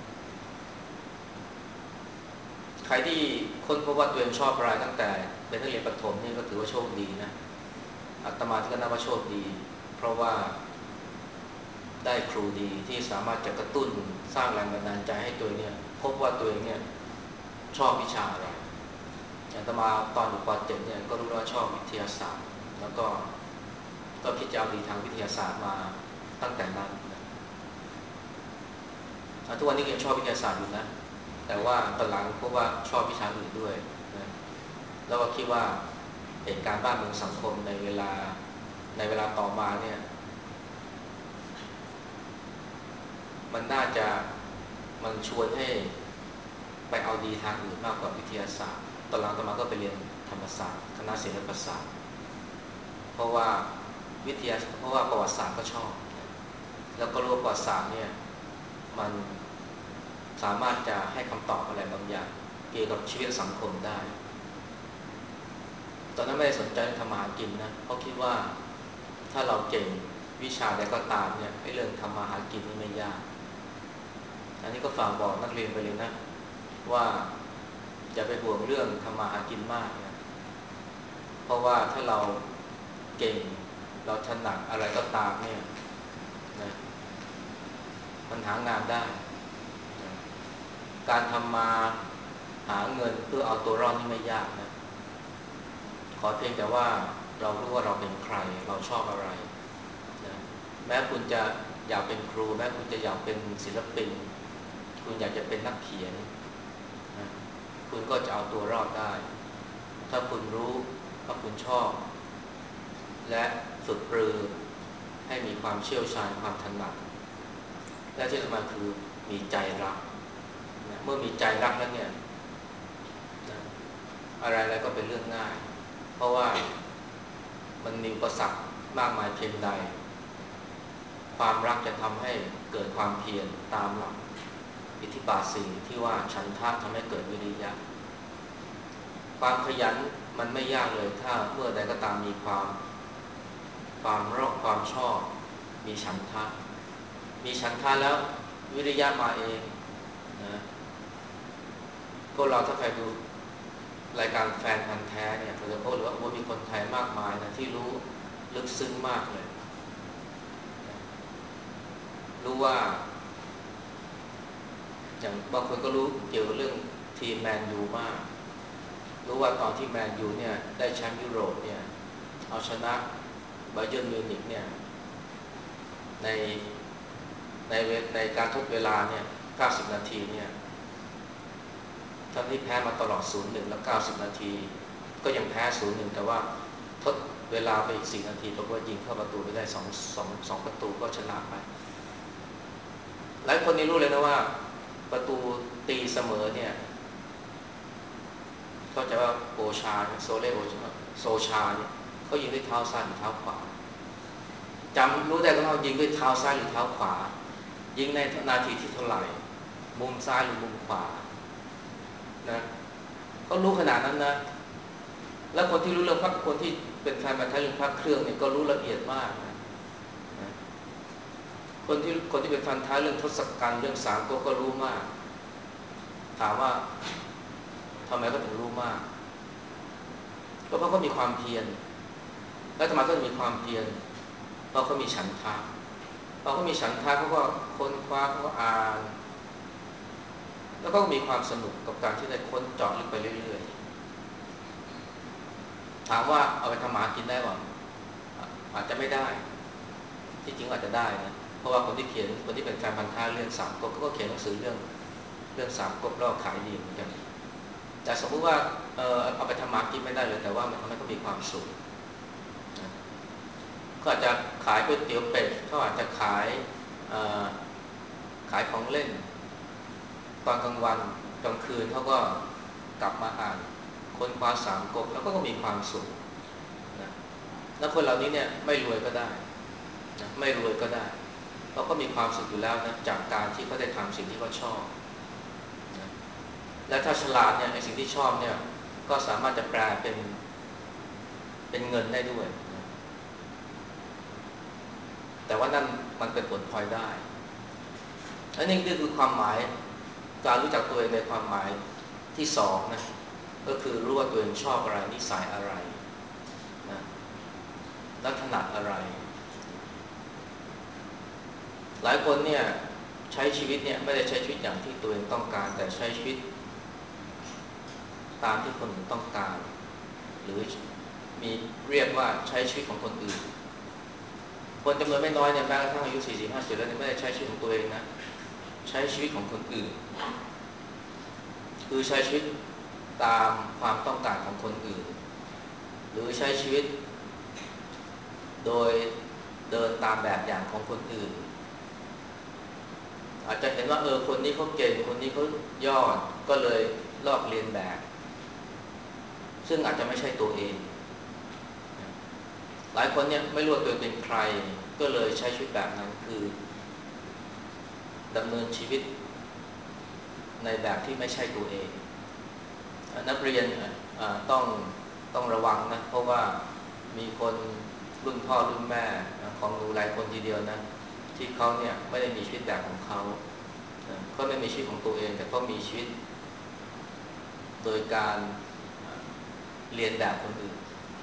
ใครที่ค้นพบว่าตัวเองชอบอะไรตั้งแต่เป็นนักเรียนประถมนี่ก็ถือว่าโชคดีนะอาตมาที่ก็นับว่าโชคดีเพราะว่าได้ครูดีที่สามารถจะกระตุ้นสร้างแรงบันดาลใจให้ตัวเนี่ยพบว่าตัวเองเนี่ยชอบวิชาอะไรอาตมาตอนอยู่ป .เจ็ด เนี่ยก็รู้ว่าชอบวิทยาศาสตร์แล้วก็ก็คิดจะเอาดีทางวิทยาศาสตร์มาตั้งแต่นั้นนะทุกวันนี้ยังชอบวิทยาศาสตร์อยู่นะแต่ว่าตอนหลังพบว่าชอบวิชาอื่นด้วยนะแล้วก็คิดว่าเหตุการณ์บ้านเมืองสังคมในเวลาในเวลาต่อมาเนี่ยมันน่าจะมันชวนให้ไปเอาดีทางอื่นมากกว่าวิทยาศาสตร์ตอนหลังต่อมาก็ไปเรียนธรรมศาสตร์คณะศิลปศาสตร์เพราะว่าวิทยาเพราะว่าประวัติศาสตร์ก็ชอบแล้วก็รู้ว่าประวัติศาสตร์เนี่ยมันสามารถจะให้คำตอบอะไรบางอย่างเกี่ยวกับชีวิตสังคมได้ตอนนั้นไม่ได้สนใจทำมาหากินนะเพราะคิดว่าถ้าเราเก่งวิชาใดก็ตามเนี่ยไอ้เรื่องทำมาหากินนี่ไม่ยากอันนี้ก็ฝากบอกนักเรียนไปเลยนะว่าอย่าไปห่วงเรื่องทำมาหากินมากนะเพราะว่าถ้าเราเก่งเราถนัดอะไรก็ตามเนี่ยนะมันหางานได้นะการทำมาหาเงินเพื่อเอาตัวรอดนี่ไม่ยากนะขอเพียงแต่ว่าเรารู้ว่าเราเป็นใครเราชอบอะไรนะแม้คุณจะอยากเป็นครูแม้คุณจะอยากเป็นศิลปินคุณอยากจะเป็นนักเขียนนะคุณก็จะเอาตัวรอดได้ถ้าคุณรู้ว่าคุณชอบและฝึกปรือให้มีความเชี่ยวชาญความถนัดและที่สำคัญคือมีใจรักนะเมื่อมีใจรักแล้วเนี่ยนะอะไรๆก็เป็นเรื่องง่ายเพราะว่ามันมีอุปสรรคมากมายเพียงใดความรักจะทำให้เกิดความเพียรตามหลักอิทธิบาทสี่ที่ว่าฉันทะทำให้เกิดวิริยะความขยันมันไม่ยากเลยถ้าเมื่อใดก็ตามมีความความรอบความชอบมีฉันทะมีฉันทะแล้ววิริยะมาเองนะพวกเราถ้าใครดูรายการแฟนพันธ์แท้เนี่ยเราจะพบเลยว่าโอ้มีคนไทยมากมายนะที่รู้ลึกซึ้งมากเลยรู้ว่าอย่างบางคนก็รู้เกี่ยวกับเรื่องทีมแมนยูมากรู้ว่าตอนที่แมนยูเนี่ยได้แชมป์ยุโรปเนี่ยเอาชนะไบเยิร์นมิวนิกเนี่ยในในในการทดเวลาเนี่ยเก้าสิบนาทีเนี่ยทั้งที่แพ้มาตลอด ศูนย์หนึ่ง แล้วเก้าสิบนาทีก็ยังแพ้ ศูนย์หนึ่ง แต่ว่าทดเวลาไปอีกสี่นาทีปรากฏว่ายิงเข้าประตูไปได้สอง สอง สองประตูก็ชนะไปหลายคนนี่รู้เลยนะว่าประตูตีเสมอเนี่ยก็จะว่าโอชาโซเล่โอชาโซชาเนี่ยเขายิงด้วยเท้าซ้ายหรือเท้าขวาจำรู้ได้ก็ว่ายิงด้วยเท้าซ้ายหรือเท้าขวายิงในนาทีที่เท่าไหร่มุมซ้ายหรือมุมขวานะก็รู้ขนาดนั้นนะแล้วคนที่รู้เรื่องพักคนที่เป็นแฟนมาท้ายเรื่องพักเครื่องเนี่ยก็รู้ละเอียดมากนะนะคนที่คนที่เป็นแฟนท้ายเรื่องทศกัณฐ์เรื่องสามก๊กก็รู้มากถามว่าทำไมก็ถึงรู้มากก็เพราะเขามีความเพียรแล้วทำไมเขาถึงมีความเพียรเพราะเขามีฉันทะพอเขามีฉันทะเขาก็ค้นคว้าเขาก็อ่านแล้วก็มีความสนุกกับการที่ได้ค้นเจาะลึกไปเรื่อยๆถามว่าเอาไปทำหมากินได้หรืออาจจะไม่ได้ที่จริงอาจจะได้นะเพราะว่าคนที่เขียนคนที่เป็นแฟนพันธุ์ท้ายเรื่องสามก๊กก็เขียนหนังสือเรื่องเรื่องสามก๊กแล้วขายดีเหมือนกันแต่สมมติว่าเออเอาไปทำหมากินไม่ได้เลยแต่ว่ามันทำให้เขามีความสุขนะก็อาจจะขายก๋วยเตี๋ยวเป็ดเขาอาจจะขายขายของเล่นตอนกลางวันกลางคืนเขาก็กลับมาอ่านค้นคว้าสามก๊กแล้วก็มีความสุขนะแล้วคนเหล่านี้เนี่ยไม่รวยก็ได้นะไม่รวยก็ได้เขาก็มีความสุขอยู่แล้วนะจากการที่เขาได้ทำสิ่งที่เขาชอบนะและถ้าฉลาดเนี่ยในสิ่งที่ชอบเนี่ยก็สามารถจะแปลเป็นเป็นเงินได้ด้วยนะแต่ว่านั่นมันเป็นผลพลอยได้อันนี้คือความหมายการรู้จักตัวเองในความหมายที่สองนะก็คือรู้ว่าตัวเองชอบอะไรนิสัยอะไรนะและถนัดอะไรหลายคนเนี่ยใช้ชีวิตเนี่ยไม่ได้ใช้ชีวิตอย่างที่ตัวเองต้องการแต่ใช้ชีวิตตามที่คนอื่นต้องการหรือมีเรียกว่าใช้ชีวิตของคนอื่นคนจำนวนไม่น้อยเนี่ยแม้กระทั่งอายุสี่สิบห้าสิบแล้วเนี่ยไม่ได้ใช้ชีวิตของตัวเองนะใช้ชีวิตของคนอื่นคือใช้ชีวิตตามความต้องการของคนอื่นหรือใช้ชีวิตโดยเดินตามแบบอย่างของคนอื่นอาจจะเห็นว่าเออคนนี้เขาเก่งคนนี้เขายอดก็เลยลอกเลียนแบบซึ่งอาจจะไม่ใช่ตัวเองหลายคนเนี่ยไม่รู้ตัวเป็นใครก็เลยใช้ชีวิตแบบนั้นคือดำเนินชีวิตในแบบที่ไม่ใช่ตัวเองนักเรียนต้องต้องระวังนะเพราะว่ามีคนรุ่นพ่อรุ่นแม่ของหนูหลายคนทีเดียวนะที่เขาเนี่ยไม่ได้มีชีวิตแบบของเขาเขาไม่มีชีวิตของตัวเองแต่เขามีชีวิตโดยการเรียนแบบคนอื่น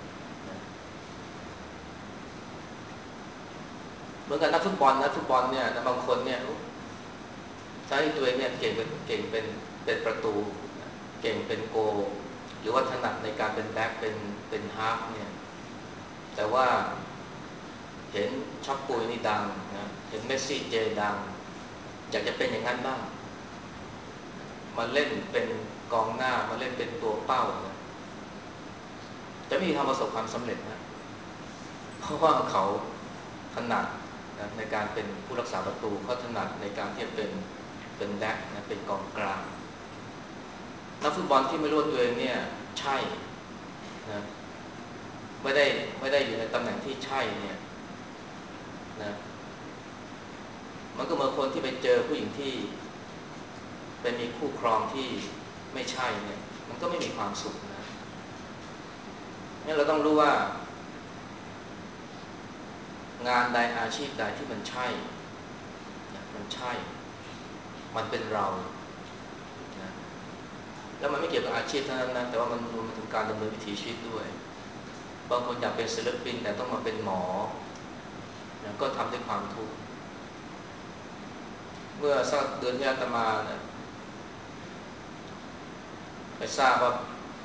เหมือนกับนักฟุตบอลนะฟุตบอลเนี่ยบางคนเนี่ยใช้ตัวเองเนี่ยเก่งเป็นเก่งเป็นเป็นประตูเก่งเป็นโกหรือว่าถนัดในการเป็นแบ็คเป็นเป็นฮาล์ฟเนี่ยแต่ว่าเห็นช็อปปุยนี่ดังนะเห็นเมสซี่เจดังอยากจะเป็นอย่างนั้นบ้างมาเล่นเป็นกองหน้ามาเล่นเป็นตัวเป้านะจะไม่มีทางประสบความสำเร็จนะเพราะว่าเขาถนัดนะในการเป็นผู้รักษาประตูเขาถนัดในการที่จะเป็นเป็นแบ็คนะเป็นกองกลางนักฟุตบอลที่ไม่รู้ตัวเองเนี่ยใช่นะไม่ได้ไม่ได้อยู่ในตำแหน่งที่ใช่เนี่ยนะมันก็เหมือนคนที่ไปเจอผู้หญิงที่เป็นมีคู่ครองที่ไม่ใช่เนี่ยมันก็ไม่มีความสุขนะนี่เราต้องรู้ว่างานใดอาชีพใดที่มันใช่นะมันใช่มันเป็นเรานะแล้วมันไม่เกี่ยวกับอาชีพเท่านั้นนะแต่ว่ามันรวมถึงการดำเนินวิถีชีวิตด้วยบางคนอยากเป็นศิลปินแต่ต้องมาเป็นหมอนะก็ทำด้วยความทุกข์เมื่อสักเดือนที่อาตมานะไปทราบว่า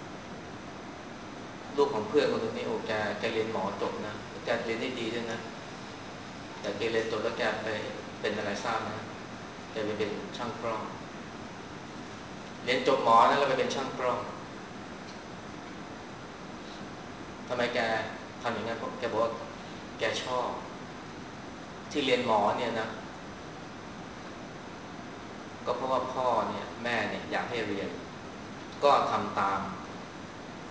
ลูกของเพื่อนคนนึงนี่โอ้แกแกเรียนหมอจบนะแกเรียนได้ดีด้วยนะแต่แกเรียนจบแล้วแกไปเป็นอะไรทราบนะแกไปเป็นช่างกล้องเรียนจบหมอนะแล้วไปเป็นช่างกล้องทำไมแกทำอย่างนั้นเพราะแกบอกว่าแกชอบที่เรียนหมอเนี่ยนะก็เพราะว่าพ่อเนี่ยแม่เนี่ยอยากให้เรียนก็ทำตาม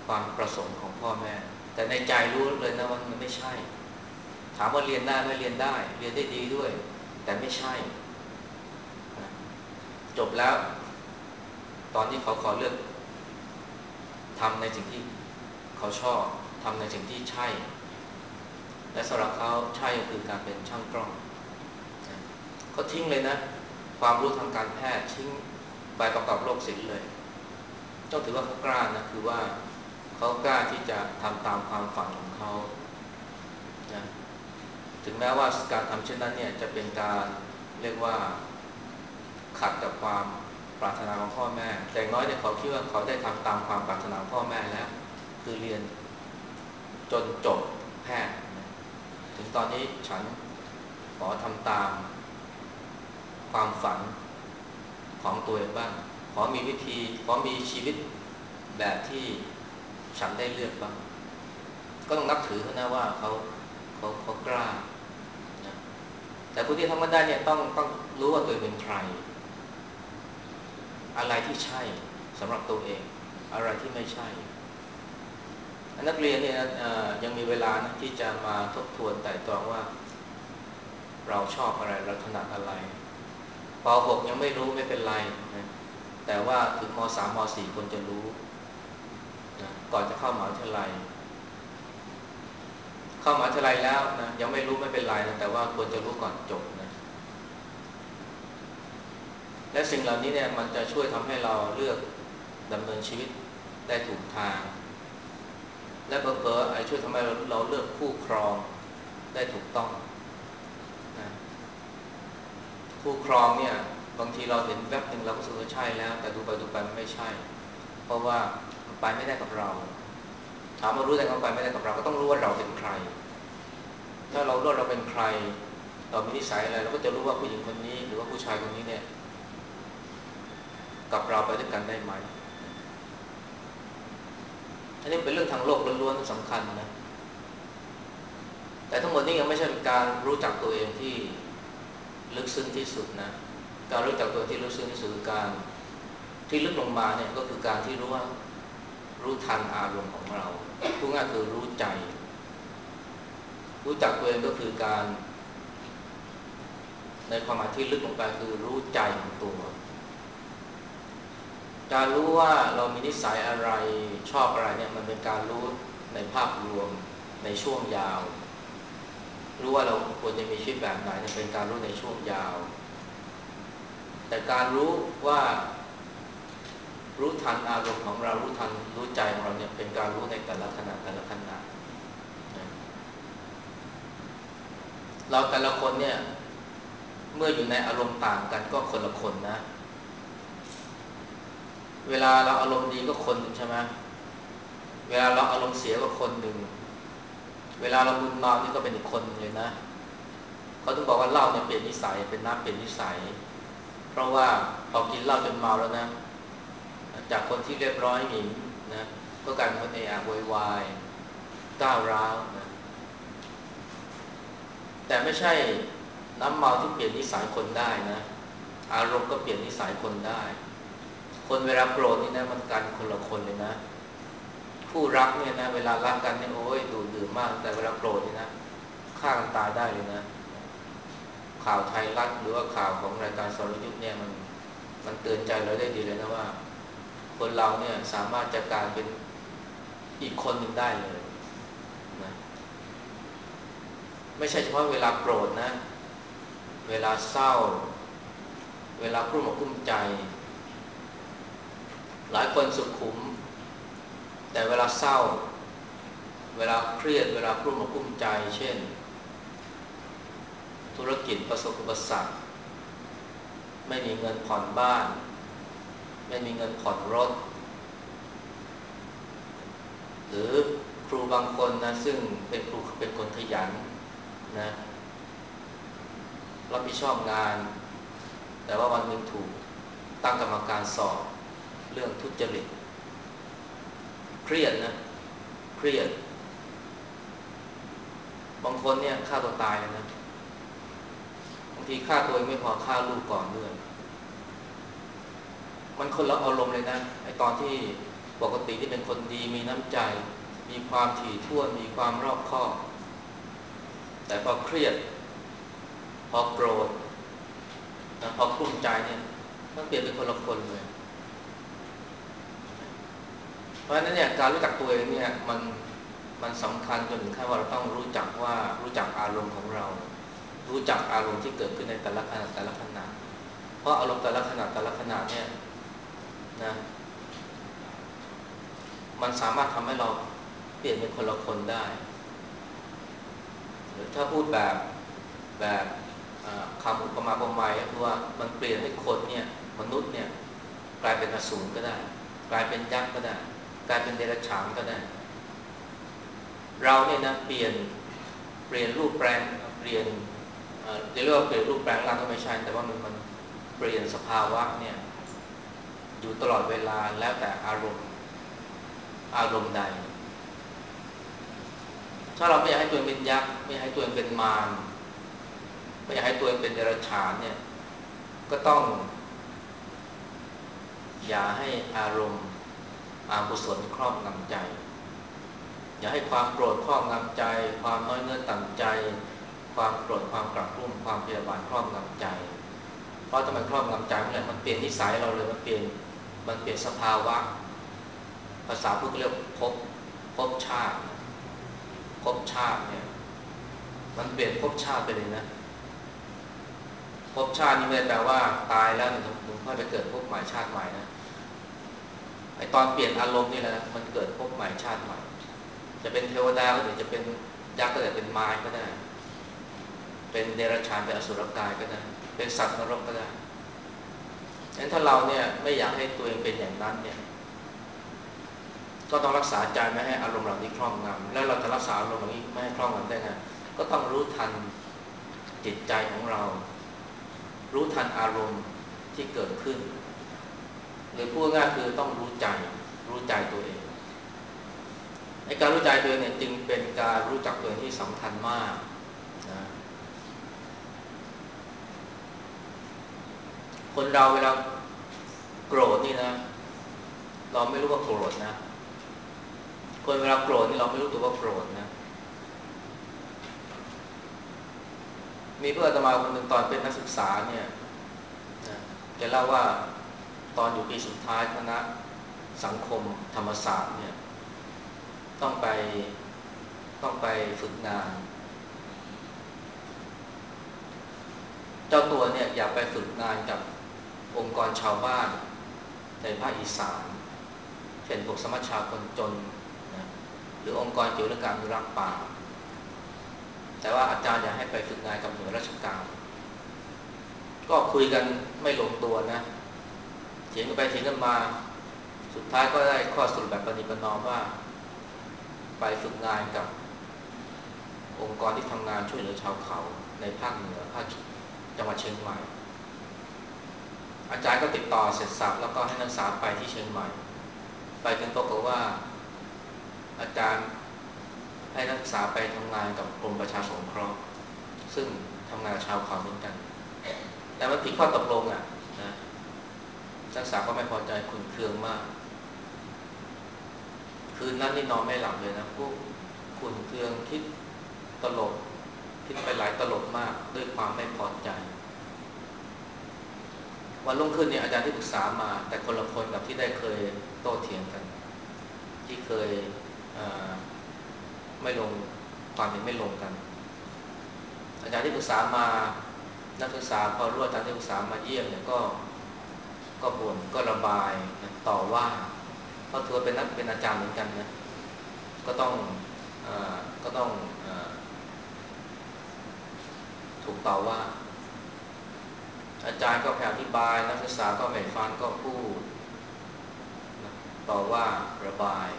ความประสงค์ของพ่อแม่แต่ในใจรู้เลยนะว่ามันไม่ใช่ถามว่าเรียนได้ไหมเรียนได้เรียนได้ดีด้วยแต่ไม่ใช่นะจบแล้วตอนที่เขาขอเลือกทำในสิ่งที่เขาชอบทำในสิ่งที่ใช่และสำหรับเขาใช่ก็คือการเป็นช่างกล้องเขาทิ้งเลยนะความรู้ทางการแพทย์ทิ้งไปประกอบโรคศิลป์เลยต้องถือว่าเขากล้านะคือว่าเขากล้าที่จะทำตามความฝันของเขานะถึงแม้ว่าการทำเช่นนั้นเนี่ยจะเป็นการเรียกว่าขัดกับความปรารถนาของพ่อแม่แต่น้อยเนี่ยเขาคิดว่าเขาได้ทำตามความปรารถนาของพ่อแม่แล้วคือเรียนจนจบแพทย์ถึงตอนนี้ฉันขอทำตามความฝันของตัวเองบ้างขอมีวิธีขอมีชีวิตแบบที่ฉันได้เลือกบ้างก็ต้องนับถือเขานะว่าเขาเขาเขากล้านะแต่ผู้ที่ทำมันได้เนี่ยต้องต้องรู้ว่าตัวเองเป็นใครอะไรที่ใช่สำหรับตัวเองอะไรที่ไม่ใช่นักเรียนเนี่ยยังมีเวลานะที่จะมาทบทวนไตร่ตรองว่าเราชอบอะไรเราถนัดอะไรป หก ยังไม่รู้ไม่เป็นไรนะแต่ว่าถึงม สาม ม สี่ คนจะรู้นะก่อนจะเข้ามหาวิทยาลัยเข้ามหาวิทยาลัยแล้วนะยังไม่รู้ไม่เป็นไรนะแต่ว่าควรจะรู้ก่อนจบนะและสิ่งเหล่านี้เนี่ยมันจะช่วยทำให้เราเลือกดำเนินชีวิตได้ถูกทางและเผลอๆไอ้ช่วยทำให้เราเลือกคู่ครองได้ถูกต้องนะคู่ครองเนี่ยบางทีเราเห็นแวบหนึ่งเราก็รู้สึกว่าใช่แล้วแต่ดูไปดูไปมันไม่ใช่เพราะว่ามันไปไม่ได้กับเราถามว่ารู้ได้ว่าไปไม่ได้กับเราก็ต้องรู้ว่าเราเป็นใครถ้าเรารู้ว่าเราเป็นใครเรามีนิสัยอะไรเราก็จะรู้ว่าผู้หญิงคนนี้หรือว่าผู้ชายคนนี้เนี่ยกับเราไปด้วยกันได้ไหมอันนี้เป็นเรื่องทางโลกล้วนๆสำคัญนะแต่ทั้งหมดนี้ยังไม่ใช่เป็นการรู้จักตัวเองที่ลึกซึ้งที่สุดนะการรู้จักตัวที่ลึกซึ้งที่สุดคือการที่ลึกลงมาเนี่ยก็คือการที่รู้ว่ารู้ทันอารมณ์ของเราพูดง่ายคือรู้ใจรู้จักตัวเองก็คือการในความหมายที่ลึกลงไปคือรู้ใจของตัวการรู้ว่าเรามีนิสัยอะไรชอบอะไรเนี่ยมันเป็นการรู้ในภาพรวมในช่วงยาวรู้ว่าเราควรจะมีชีวิตแบบไหนเป็นการรู้ในช่วงยาวแต่การรู้ว่ารู้ทันอารมณ์ของเรารู้ทันรู้ใจของเราเนี่ยเป็นการรู้ในแต่ละขณะแต่ละขณะเราแต่ละคนเนี่ยเมื่ออยู่ในอารมณ์ต่างกันก็คนละคนนะเวลาเราอารมณ์ดีก็คนหนึ่งใช่ไหมเวลาเราอารมณ์เสียก็คนหนึ่งเวลาเรามึนเมานี่ก็เป็นอีกคนเลยนะเขาต้องบอกว่าเหล้าเนี่ยเปลี่ยนนิสัยเป็นน้ำเปลี่ยนนิสัยเพราะว่าพอกินเหล้าจนเมาแล้วนะจากคนที่เรียบร้อยหญิงนะก็กลายเป็นคนเอะอะโวยวายก้าวร้าวนะแต่ไม่ใช่น้ำเมาที่เปลี่ยนนิสัยคนได้นะอารมณ์ก็เปลี่ยนนิสัยคนได้คนเวลาโกรธนี่นะมันกลายเป็นคนละคนเลยนะคู่รักเนี่ยนะเวลารักกันเนี่ยโอ้ยดูดื่มมากแต่เวลาโกรธนี่นะฆ่ากันตายได้เลยนะข่าวไทยรัฐหรือว่าข่าวของรายการสรยุทธ์เนี่ยมันมันเตือนใจเราได้ดีเลยนะว่าคนเราเนี่ยสามารถจะกลายเป็นอีกคนหนึ่งได้เลยนะไม่ใช่เฉพาะเวลาโกรธนะเวลาเศร้าเวลากุ้มอกกุ้มใจหลายคนสุขุมแต่เวลาเศร้าเวลาเครียดเวลากลุ้มอกกลุ้มใจเช่นธุรกิจประสบอุปสรรคไม่มีเงินผ่อนบ้านไม่มีเงินผ่อนรถหรือครูบางคนนะซึ่งเป็นครูเป็นคนขยันนะรับผิดชอบงานแต่ว่าวันหนึ่งถูกตั้งกรรมการสอบเรื่องทุจริตเครียดนะเครียดบางคนเนี่ยฆ่าตัวตายเลยนะบางทีฆ่าตัวเองไม่พอฆ่าลูกก่อนด้วยมันคนละอารมณ์เลยนะไอตอนที่ปกติที่เป็นคนดีมีน้ำใจมีความถี่ถ้วนมีความรอบคอบแต่พอเครียดพอโกรธนะพอกลุ้มใจเนี่ยมันเปลี่ยนเป็นคนละคนเลยเพราะฉะนั้นเนี่ยการรู้จักตัวเองเนี่ยมันมันสำคัญจนถึงขั้นว่าเราต้องรู้จักว่ารู้จักอารมณ์ของเรารู้จักอารมณ์ที่เกิดขึ้นในแต่ละขณะแต่ละขณะเพราะอารมณ์แต่ละขณะแต่ละขณะเนี่ยนะมันสามารถทำให้เราเปลี่ยนเป็นคนละคนได้หรือถ้าพูดแบบแบบคำอุปมาอุปไมยก็คือว่ามันเปลี่ยนให้คนเนี่ยมนุษย์เนี่ยกลายเป็นอสูรก็ได้กลายเป็นยักษ์ก็ได้กลายเป็นเดรัจฉานก็ได้เราเนี่ยนะเปลี่ยนเปลี่ยนรูปแปลงเปลี่ยนจะเรียกว่าเปลี่ยนรูปแปลงร่างก็ไม่ใช่แต่ว่ามันมันเปลี่ยนสภาวะเนี่ยอยู่ตลอดเวลาแล้วแต่อารมณ์อารมณ์ใดถ้าเราไม่อยากให้ตัวเองเป็นยักษ์ไม่อยากให้ตัวเองเป็นมารไม่อยากให้ตัวเองเป็นเดรัจฉานเนี่ยก็ต้องอย่าให้อารมณ์อกุศลครอบงำใจอย่าให้ความโกรธครอบงำใจความน้อยเนื้อต่ำใจความโกรธความกระรุ่มความพยาบาทครอบงำใจเพราะถ้ามันครอบงำใจเมื่อไหร่มันเปลี่ยนนิสัยเราเลยมันเปลี่ยนมันเปลี่ยนสภาวะภาษาพูดเรียกภพภพชาติภพชาติเนี่ยมันเปลี่ยนภพชาติไปเลยนะภพชาตินี่ไม่ได้แปลว่าตายแล้วถึงถึงค่อยไปเกิดภพใหม่ชาติใหม่นะไอตอนเปลี่ยนอารมณ์นี่แหละมันเกิดภพใหม่ชาติใหม่จะเป็นเทวดาก็ได้จะเป็นยักษ์ก็ได้เป็นมารก็ได้เป็นเดรัจฉานเป็นอสุรกายก็ได้เป็นสัตว์นรกก็ได้งั้นถ้าเราเนี่ยไม่อยากให้ตัวเองเป็นอย่างนั้นเนี่ยก็ต้องรักษาใจไม่ให้อารมณ์เหล่านี้ครอบงำแล้วเราจะรักษาอารมณ์เหล่านี้ไม่ให้ครอบงำได้ไงก็ต้องรู้ทันจิตใจของเรารู้ทันอารมณ์ที่เกิดขึ้นหรือพูดง่ายคือต้องรู้ใจรู้ใจตัวเองในการรู้ใจตัวเองเนี่ยจึงเป็นการรู้จักตัวเองที่สำคัญมากนะคนเราเวลาโกรธนี่นะเราไม่รู้ว่าโกรธนะคนเวลาโกรธนี่เราไม่รู้ตัวว่าโกรธนะมีเพื่อนอาตมาคนหนึ่งตอนเป็นนักศึกษาเนี่ยนะแกเล่าว่าตอนอยู่ปีสุดท้ายคณะสังคมธรรมศาสตร์เนี่ยต้องไปต้องไปฝึกงานเจ้าตัวเนี่ยอยากไปฝึกงานกับองค์กรชาวบ้านในภาคอีสานเช่นพวกสมัชชาคนจนนะหรือองค์กรเกี่ยวกับการอนุรักษ์ป่าแต่ว่าอาจารย์อยากให้ไปฝึกงานกับหน่วยราชการก็คุยกันไม่ลงตัวนะเถียงกันไปเถียงกันมาสุดท้ายก็ได้ข้อสรุปแบบประนีประนอมว่าไปฝึกงานกับองค์กรที่ทำงานช่วยเหลือชาวเขาในภาคเหนือภาคจังหวัดเชียงใหม่อาจารย์ก็ติดต่อเสร็จสับแล้วก็ให้นักศึกษาไปที่เชียงใหม่ไปถึงปรากฏว่าอาจารย์ให้นักศึกษาไปทำงานกับกรมประชาสงเคราะห์ซึ่งทำงานชาวเขาเหมือนกันแต่มันผิดข้อตกลงอ่ะนะนักศึกษาก็ไม่พอใจขุ่นเคืองมากคืนนั้นนี่นอนไม่หลับเลยนะพวกขุ่นเคืองคิดตลกคิดไปหลายตลบมากด้วยความไม่พอใจวันรุ่งขึ้นเนี่ยอาจารย์ที่ปรึกษามาแต่คนละคนกับที่ได้เคยโต้เถียงกันที่เคยไม่ลงความเห็นไม่ลงกันอาจารย์ที่ปรึกษามานักศึกษาพอรู้อาจารย์ที่ปรึกษามาเยี่ยมเนี่ยก็ก็บ่นก็ระบายนะต่อว่าเพราะเธอเป็นนักเป็นอาจารย์เหมือนกันนะก็ต้องเอ่อก็ต้องเอ่อถูกต่อว่าอาจารย์ก็พยายามอธิบายนักศึกษาก็ไม่ฟังก็พูดต่อว่าระบาย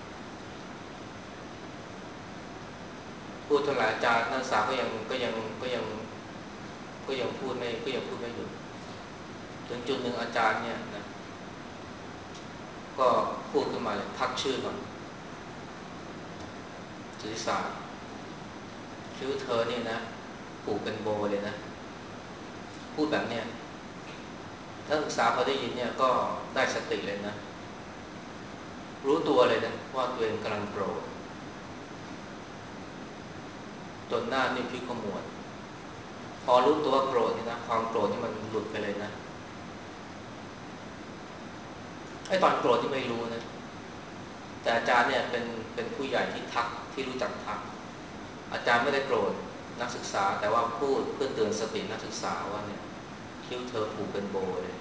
พูดเท่าไหร่อาจารย์นักศึกษาก็ยังก็ยังก็ยังก็ยังพูดไม่ก็ยังพูดไม่หยุดถึงจุดหนึ่งอาจารย์เนี่ยนะก็พูดขึ้นมาเลยทักชื่อก่อนสุริศาสตร์ชื่อเธอนี่นะผูกเป็นโบเลยนะพูดแบบเนี้ยนักศึกษาพอได้ยินเนี่ยก็ได้สติเลยนะรู้ตัวเลยนะว่าตัวเองกำลังโกรธจนหน้านี่พลิกขมวดพอรู้ตัวโกรธนี่นะความโกรธนี่มันหลุดไปเลยนะไอ้ตอนโกรธที่ไม่รู้นะแต่อาจารย์เนี่ยเป็นเป็นผู้ใหญ่ที่ทักที่รู้จักทักอาจารย์ไม่ได้โกรธนักศึกษาแต่ว่าพูดเพื่อเตือนสตินักศึกษาว่าเนี่ยคิ้วเธอผูกเป็นโบเลย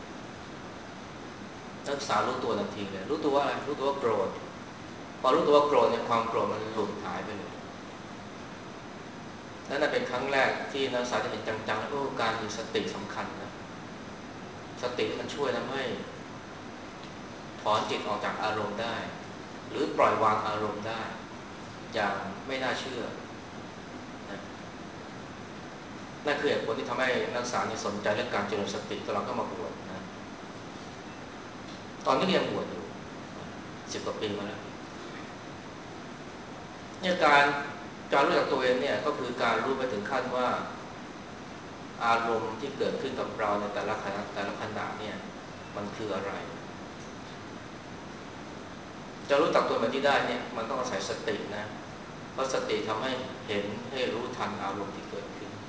นักศึกษารู้ตัวทันทีเลยรู้ตัวว่าอะไรรู้ตัวว่าโกรธพอรู้ตัวว่าโกรธเนี่ยความโกรธมันหลุดหายไปเลยนั่นเป็นครั้งแรกที่นักศึกษาจะเห็นจังๆว่าการมีสติสำคัญนะสติมันช่วยทำให้ถอนจิตออกจากอารมณ์ได้หรือปล่อยวางอารมณ์ได้อย่างไม่น่าเชื่อนะนั่นคือเหตุผลที่ทำให้นักศึกษาสนใจเรื่องการเจริญสติตอนเราก็มาบวชนะตอนนี้ก็ยังบวชอยู่สิบกว่าปีมาแล้วเนี่ยการการรู้จักตัวเองเนี่ยก็คือการรู้ไปถึงขั้นว่าอารมณ์ที่เกิดขึ้นกับเราในแต่ละขณะแต่ละขณะเนี่ยมันคืออะไรจะรู้จักตัวแบบนี้ได้เนี่ยมันต้องอาศัยสตินะเพราะสติทำให้เห็นให้รู้ทันอารมณ์ที่เกิดขึ้น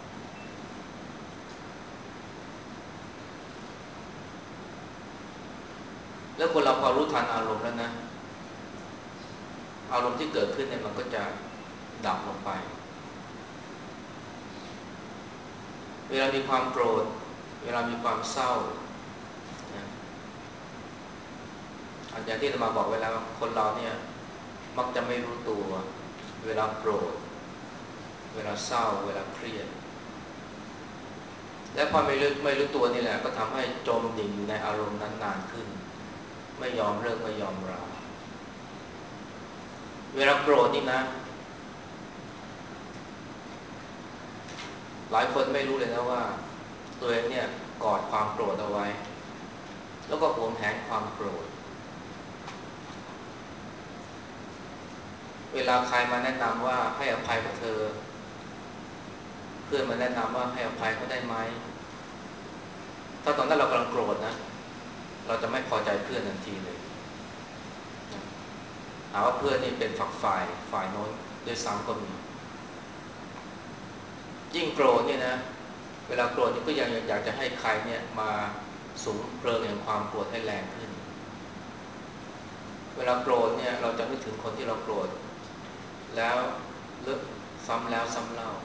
แล้วคนเราพอรู้ทันอารมณ์แล้วนะอารมณ์ที่เกิดขึ้นเนี่ยมันก็จะดับลงไปเวลามีความโกรธเวลามีความเศร้านะอย่างที่เรามาบอกไว้แล้วคนเราเนี่ยมักจะไม่รู้ตัวเวลาโกรธเวลาเศร้าเวลาเครียดและพอไม่รู้ไม่รู้ตัวนี่แหละก็ทำให้จมดิ่งอยู่ในอารมณ์นั้นนานขึ้นไม่ยอมเลิกไม่ยอมราเวลาโกรธนี่นะหลายคนไม่รู้เลยนะว่าตัวเองเนี่ยกอดความโกรธเอาไว้แล้วก็หวงแหนความโกรธเวลาใครมาแนะนำว่าให้อภัยกับเธอเพื่อนมาแนะนำว่าให้อภัยเขาได้ไหมถ้าตอนนั้นเรากำลังโกรธนะเราจะไม่พอใจเพื่อนทันทีเลยหาว่าเพื่อนนี่เป็นฝักฝ่ายฝ่ายโน้นด้วยซ้ำก็มียิ่งโกรธเนี่ยนะเวลาโกรธนี่ก็ยังอยากจะให้ใครเนี่ยมาสุมเพลิงแห่งความโกรธให้แรงขึ้นเวลาโกรธเนี่ยเราจะนึกถึงคนที่เราโกรธแล้วเลิกซ้ำแล้วซ้ำเล่า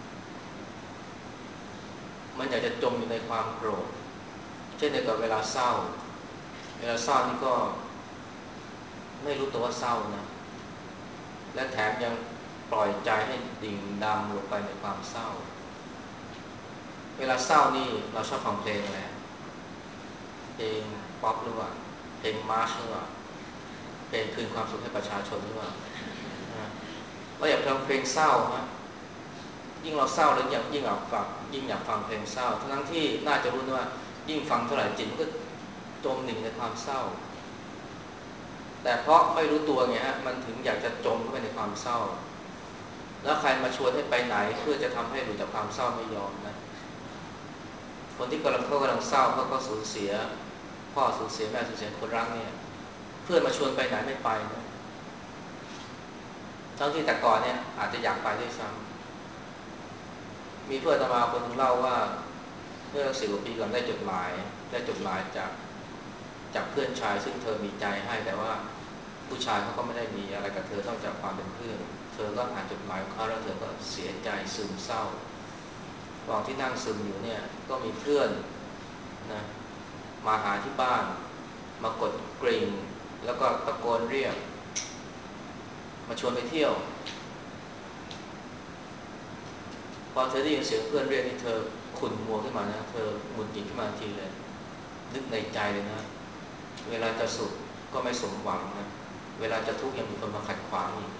มันอยากจะจมอยู่ในความโกรธเช่นเดียวกับเวลาเศร้าเวลาเศร้านี่ก็ไม่รู้ตัวว่าเศร้านะและแถมยังปล่อยใจให้ดิ่งดำลงไปในความเศร้าเวลาเศร้านี่เราชอบฟังเพลงอะไรเพลงป๊อปหรือว่าเพลงมาร์ชหรือว่าเพลงคืนความสุขให้ประชาชนหรือว่าเราอยากฟังเพลงเศร้านะยิ่งเราเศร้าแล้วอยากยิ่งอยากฟังยิ่งอยากฟังเพลงเศร้าทั้งที่น่าจะรู้ว่ายิ่งฟังเท่าไหร่จิตมันก็จมดิ่งในความเศร้าแต่เพราะไม่รู้ตัวไงฮะมันถึงอยากจะจมเข้าไปในความเศร้าแล้วใครมาชวนให้ไปไหนเพื่อจะทำให้หลุดจากความเศร้าไม่ยอมนะคนที่กำลังเขากำลังเศร้าเพราะเขาสูญเสียพ่อสูญเสียแม่สูญเสียคนรักเนี่ยเพื่อนมาชวนไปไหนไม่ไปนะทั้งที่แต่ก่อนเนี่ยอาจจะอยากไปด้วยซ้ำมีเพื่อนอาตมาคนนึงเล่าว่าเมื่อสิบกว่าปีก่อนได้จดหมายได้จดหมายจากจากเพื่อนชายซึ่งเธอมีใจให้แต่ว่าผู้ชายเขาก็ไม่ได้มีอะไรกับเธอนอกจากความเป็นเพื่อนเธอก็อ่านจดหมายของเขาแล้วเธอก็เสียใจซึมเศร้าระหว่างที่นั่งซึมอยู่เนี่ยก็มีเพื่อนนะมาหาที่บ้านมากดกริ่งแล้วก็ตะโกนเรียกมาชวนไปเที่ยวพอเธอได้ยินเสียงเพื่อนเรียกนี่เธอขุ่นมัวขึ้นมานะเธอหงุดหงิดขึ้นมาทีเลยนึกในใจเลยนะเวลาจะสุขก็ไม่สมหวังนะเวลาจะทุกข์ยังมีคนมาขัดขวางอีก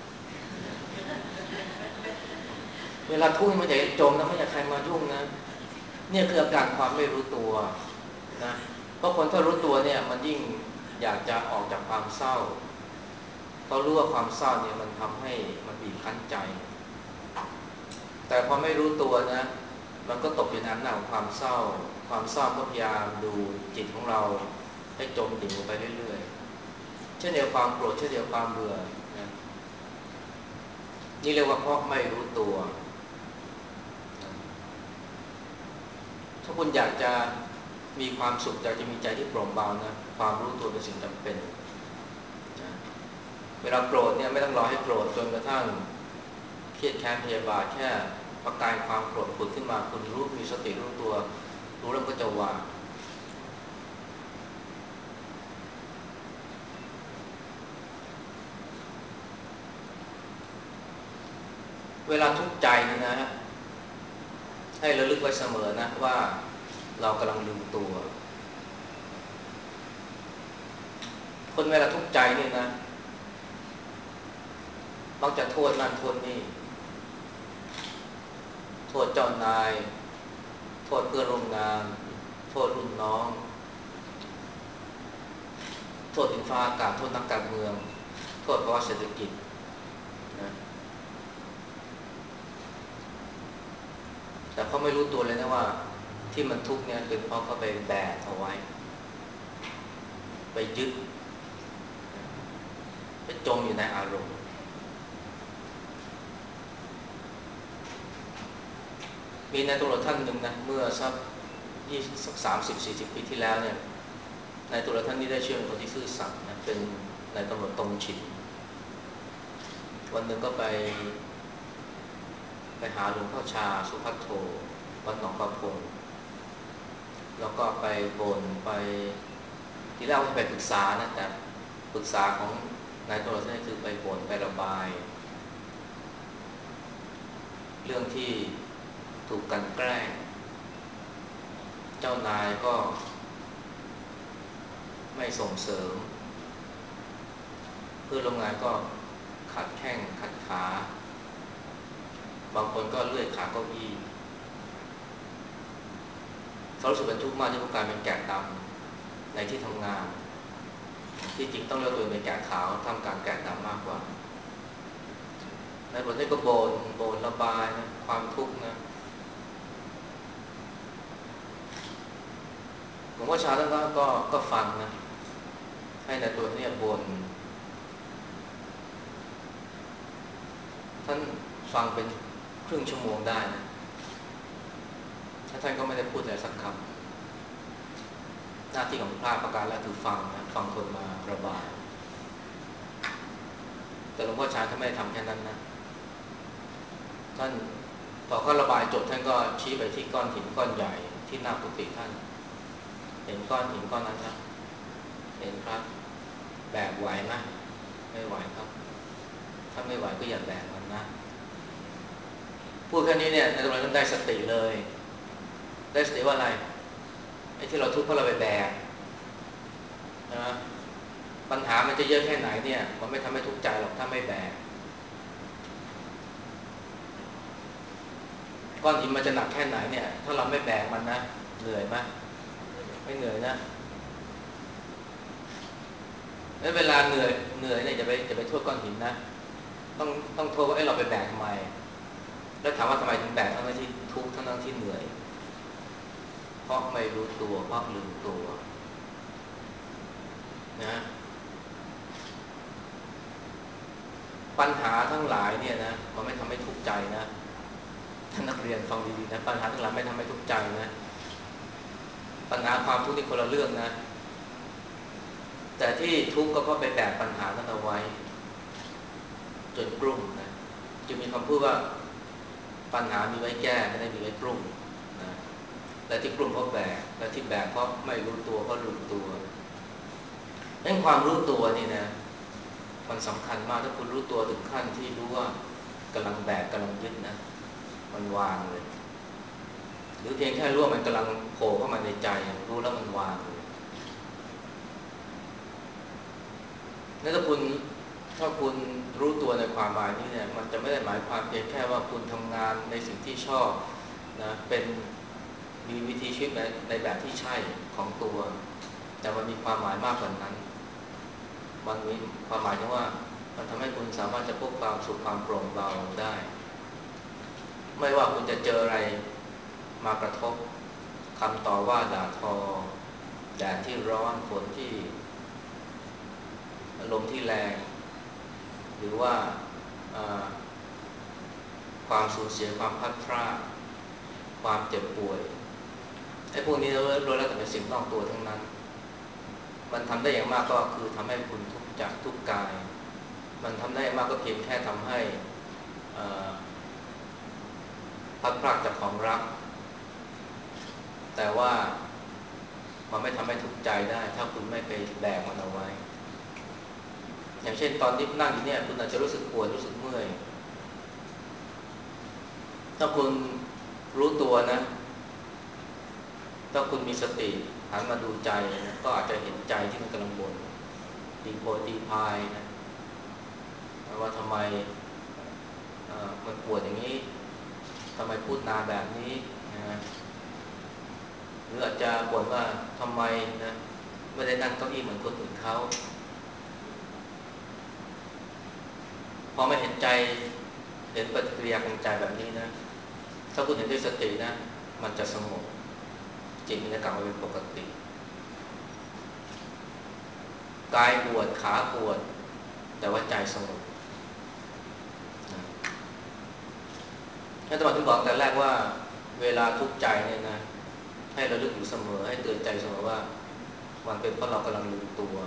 เวลาทุกข์มันอยากจะจมนะไม่อยากใครมายุ่งนะเนี่ยคืออาการความไม่รู้ตัวนะเพราะคนถ้ารู้ตัวเนี่ยมันยิ่งอยากจะออกจากความเศร้าเพราะรู้ว่าความเศร้าเนี่ยมันทำให้มันบีบคั้นใจแต่พอไม่รู้ตัวนะมันก็ตกอยู่ในอำนาจของความเศร้าความเศร้าก็พยายามดูจิตของเราให้จมดิ่งลงไปเรื่อยเช่นเดียวความโกรธเช่นเดียวความเบื่อนะนี่เรียกว่าเพราะไม่รู้ตัวนะถ้าคุณอยากจะมีความสุขอยากจะมีใจที่โปร่งเบานะความรู้ตัวเป็นสิ่งจำเป็นนะเวลาโกรธเนี่ยไม่ต้องรอให้โกรธจนกระทั่งเครียดแค้นพยาบาทแค่ประกายความโกรธผุดขึ้นมาคุณรู้มีสติรู้ตัวรู้แล้วก็จะวางเวลาทุกข์ใจนี่นะให้ระลึกไว้เสมอนะว่าเรากำลังลืมตัวคนเวลาทุกข์ใจนี่นะมักจะโทษนั่นโทษนี่โทษเจ้านายโทษเพื่อนร่วมงานโทษรุ่นน้องโทษดินฟ้าอากาศโทษนักการเมืองโทษเพราะเศรษฐกิจนะแต่เขาไม่รู้ตัวเลยนะว่าที่มันทุกข์เนี่ยเป็นเพราะเขาไปแบกเอาไว้ไปยึดไปจมอยู่ในอารมณ์มีนายตำรวจท่านหนึ่งนะเมื่อสักยี่สักสามสิบสี่สิบปีที่แล้วเนี่ยนายตำรวจท่านนี้ได้เชื่อเป็นคนที่ซื่อสัตย์นะเป็นนายตำรวจตรงฉินวันหนึ่งก็ไปไปหาหลวงพ่อชาสุภัทโทวัดหนองประพงแล้วก็ไปบ่นไปที่แรกว่าไปปรึกษานะแต่ปรึกษาของนายตำรวจนี่คือไปบ่นไประบายเรื่องที่ถูกกลั่นแกล้งเจ้านายก็ไม่ส่งเสริมเพื่อนร่วมงานก็ขัดแข้งขัดขาบางคนก็เลื่อยขาเก้าอี้เขารู้สึกเป็นทุกข์มากที่เขากลายเป็นแกะดำในที่ทำงานที่จริงต้องเลือกตัวเป็นแกะขาวทำการแกะดำมากกว่าในบทนี้ก็โบนโบนระบายนะความทุกข์นะผมว่าชาท่านก็ก็ก็ฟังนะให้ในตัวนี้บ่นท่านฟังเป็นครึ่งชั่วโมงได้นะถ้าท่านก็ไม่ได้พูดอะไรสักคำหน้าที่ของพระประการแรกคือฟังนะฟังคนมาระบายแต่หลวงพ่อชาท่านไม่ได้ทำแค่นั้นนะท่านพอเขาระบายจบท่านก็ชี้ไปที่ก้อนหินก้อนใหญ่ที่หน้ากุฏิท่านเห็นก้อนหินก้อนนั้นนะเห็นครับแบกไหวไหมไม่ไหวครับถ้าไม่ไหวก็อย่าแบกมันนะพูดแค่นี้เนี่ยในตรงนั้นได้สติเลยได้สติว่าอะไรไอ้ที่เราทุกข์เพราะเราไปแบกนะปัญหามันจะเยอะแค่ไหนเนี่ยมันไม่ทำให้ทุกข์ใจหรอกถ้าไม่แบกก้อนหินมันจะหนักแค่ไหนเนี่ยถ้าเราไม่แบกมันนะเหนื่อยไหมไม่เหนื่อยนะแล้วเวลาเหนื่อยเหนื่อยเนี่ยจะไปจะไปโทษก้อนหินนะต้องต้องโทษว่าไอ้เราไปแบกทำไมแล้วถามว่าทำไมถึงแบกทั้งที่ทุกข์ทั้งที่เหนื่อยเพราะไม่รู้ตัวเพราะลืมตัวนะปัญหาทั้งหลายเนี่ยนะมันไม่ทำให้ทุกข์ใจนะท่านนักเรียนฟังดีๆนะปัญหาทั้งหลายไม่ทำให้ทุกข์ใจนะปัญหาความทุกข์นี่คนละเรื่องนะแต่ที่ทุกข์ก็เพราะไปแบกปัญหานั้นเอาไว้จนกลุ่มนะจึงมีคำพูดว่าปัญหามีไว้แก้ไม่ได้มีไว้กลุ่มนะและที่กลุ่มเพราะแบกและที่แบกเพราะไม่รู้ตัวเพราะลืมตัวเรื่องความรู้ตัวนี่นะมันสำคัญมากถ้าคุณรู้ตัวถึงขั้นที่รู้ว่ากำลังแบกกำลังยึดนะมันวางเลยหรือเพียงแค่รู้ว่ามันกำลังโผล่เข้ามาในใจรู้แล้วมันวางเลยแล้วถ้าคุณถ้าคุณรู้ตัวในความหมายนี้เนี่ยมันจะไม่ได้หมายความเพียงแค่ว่าคุณทำงานในสิ่งที่ชอบนะเป็นมีวิธีชีวิตในในแบบที่ใช่ของตัวแต่มันมีความหมายมากกว่านั้นมันมีความหมายที่ว่ามันทำให้คุณสามารถจะพบความสุขความโปร่งเบาได้ไม่ว่าคุณจะเจออะไรมากระทบคำต่อว่าด่าทอแดดที่ร้อนฝนที่อารมณ์ที่แรงหรือว่าความสูญเสียความพลัดพรากความเจ็บป่วยไอ้พวกนี้เราล้วนแล้วแต่เป็นสิ่งนอกตัวทั้งนั้นมันทำได้อย่างมากก็คือทำให้คุณทุกข์จากทุกข์กายมันทำได้มากก็เพียงแค่ทำให้พลัดพรากจากของรักแต่ว่ามันไม่ทำให้ทุกข์ใจได้ถ้าคุณไม่ไปแบกมันเอาไว้อย่างเช่นตอนที่นั่งอยู่เนี่ยคุณอาจจะรู้สึกปวดรู้สึกเมื่อยถ้าคุณรู้ตัวนะถ้าคุณมีสติหันมาดูใจนะก็อาจจะเห็นใจที่มันกำลังบ่นตีโพตีพายนะว่าทำไมมันปวดอย่างนี้ทำไมพูดนานแบบนี้นะหรืออาจจะบ่นว่าทำไมนะไม่ได้นั่งเก้าอี้เหมือนคนอื่นเขาพอไม่เห็นใจเห็นปฏิกิริยาของใจแบบนี้นะถ้าคุณเห็นด้วยสตินะมันจะสงบจิตมันจะกลับมาเป็นปกติกายปวดขาปวดแต่ว่าใจสงบท่านตรัสถึงบอกแต่แรกว่าเวลาทุกข์ใจเนี่ยนะให้เราลึกอยู่เสมอให้เตือนใจเสมอว่ามันเป็นเพราะเรากำลังลืมตัว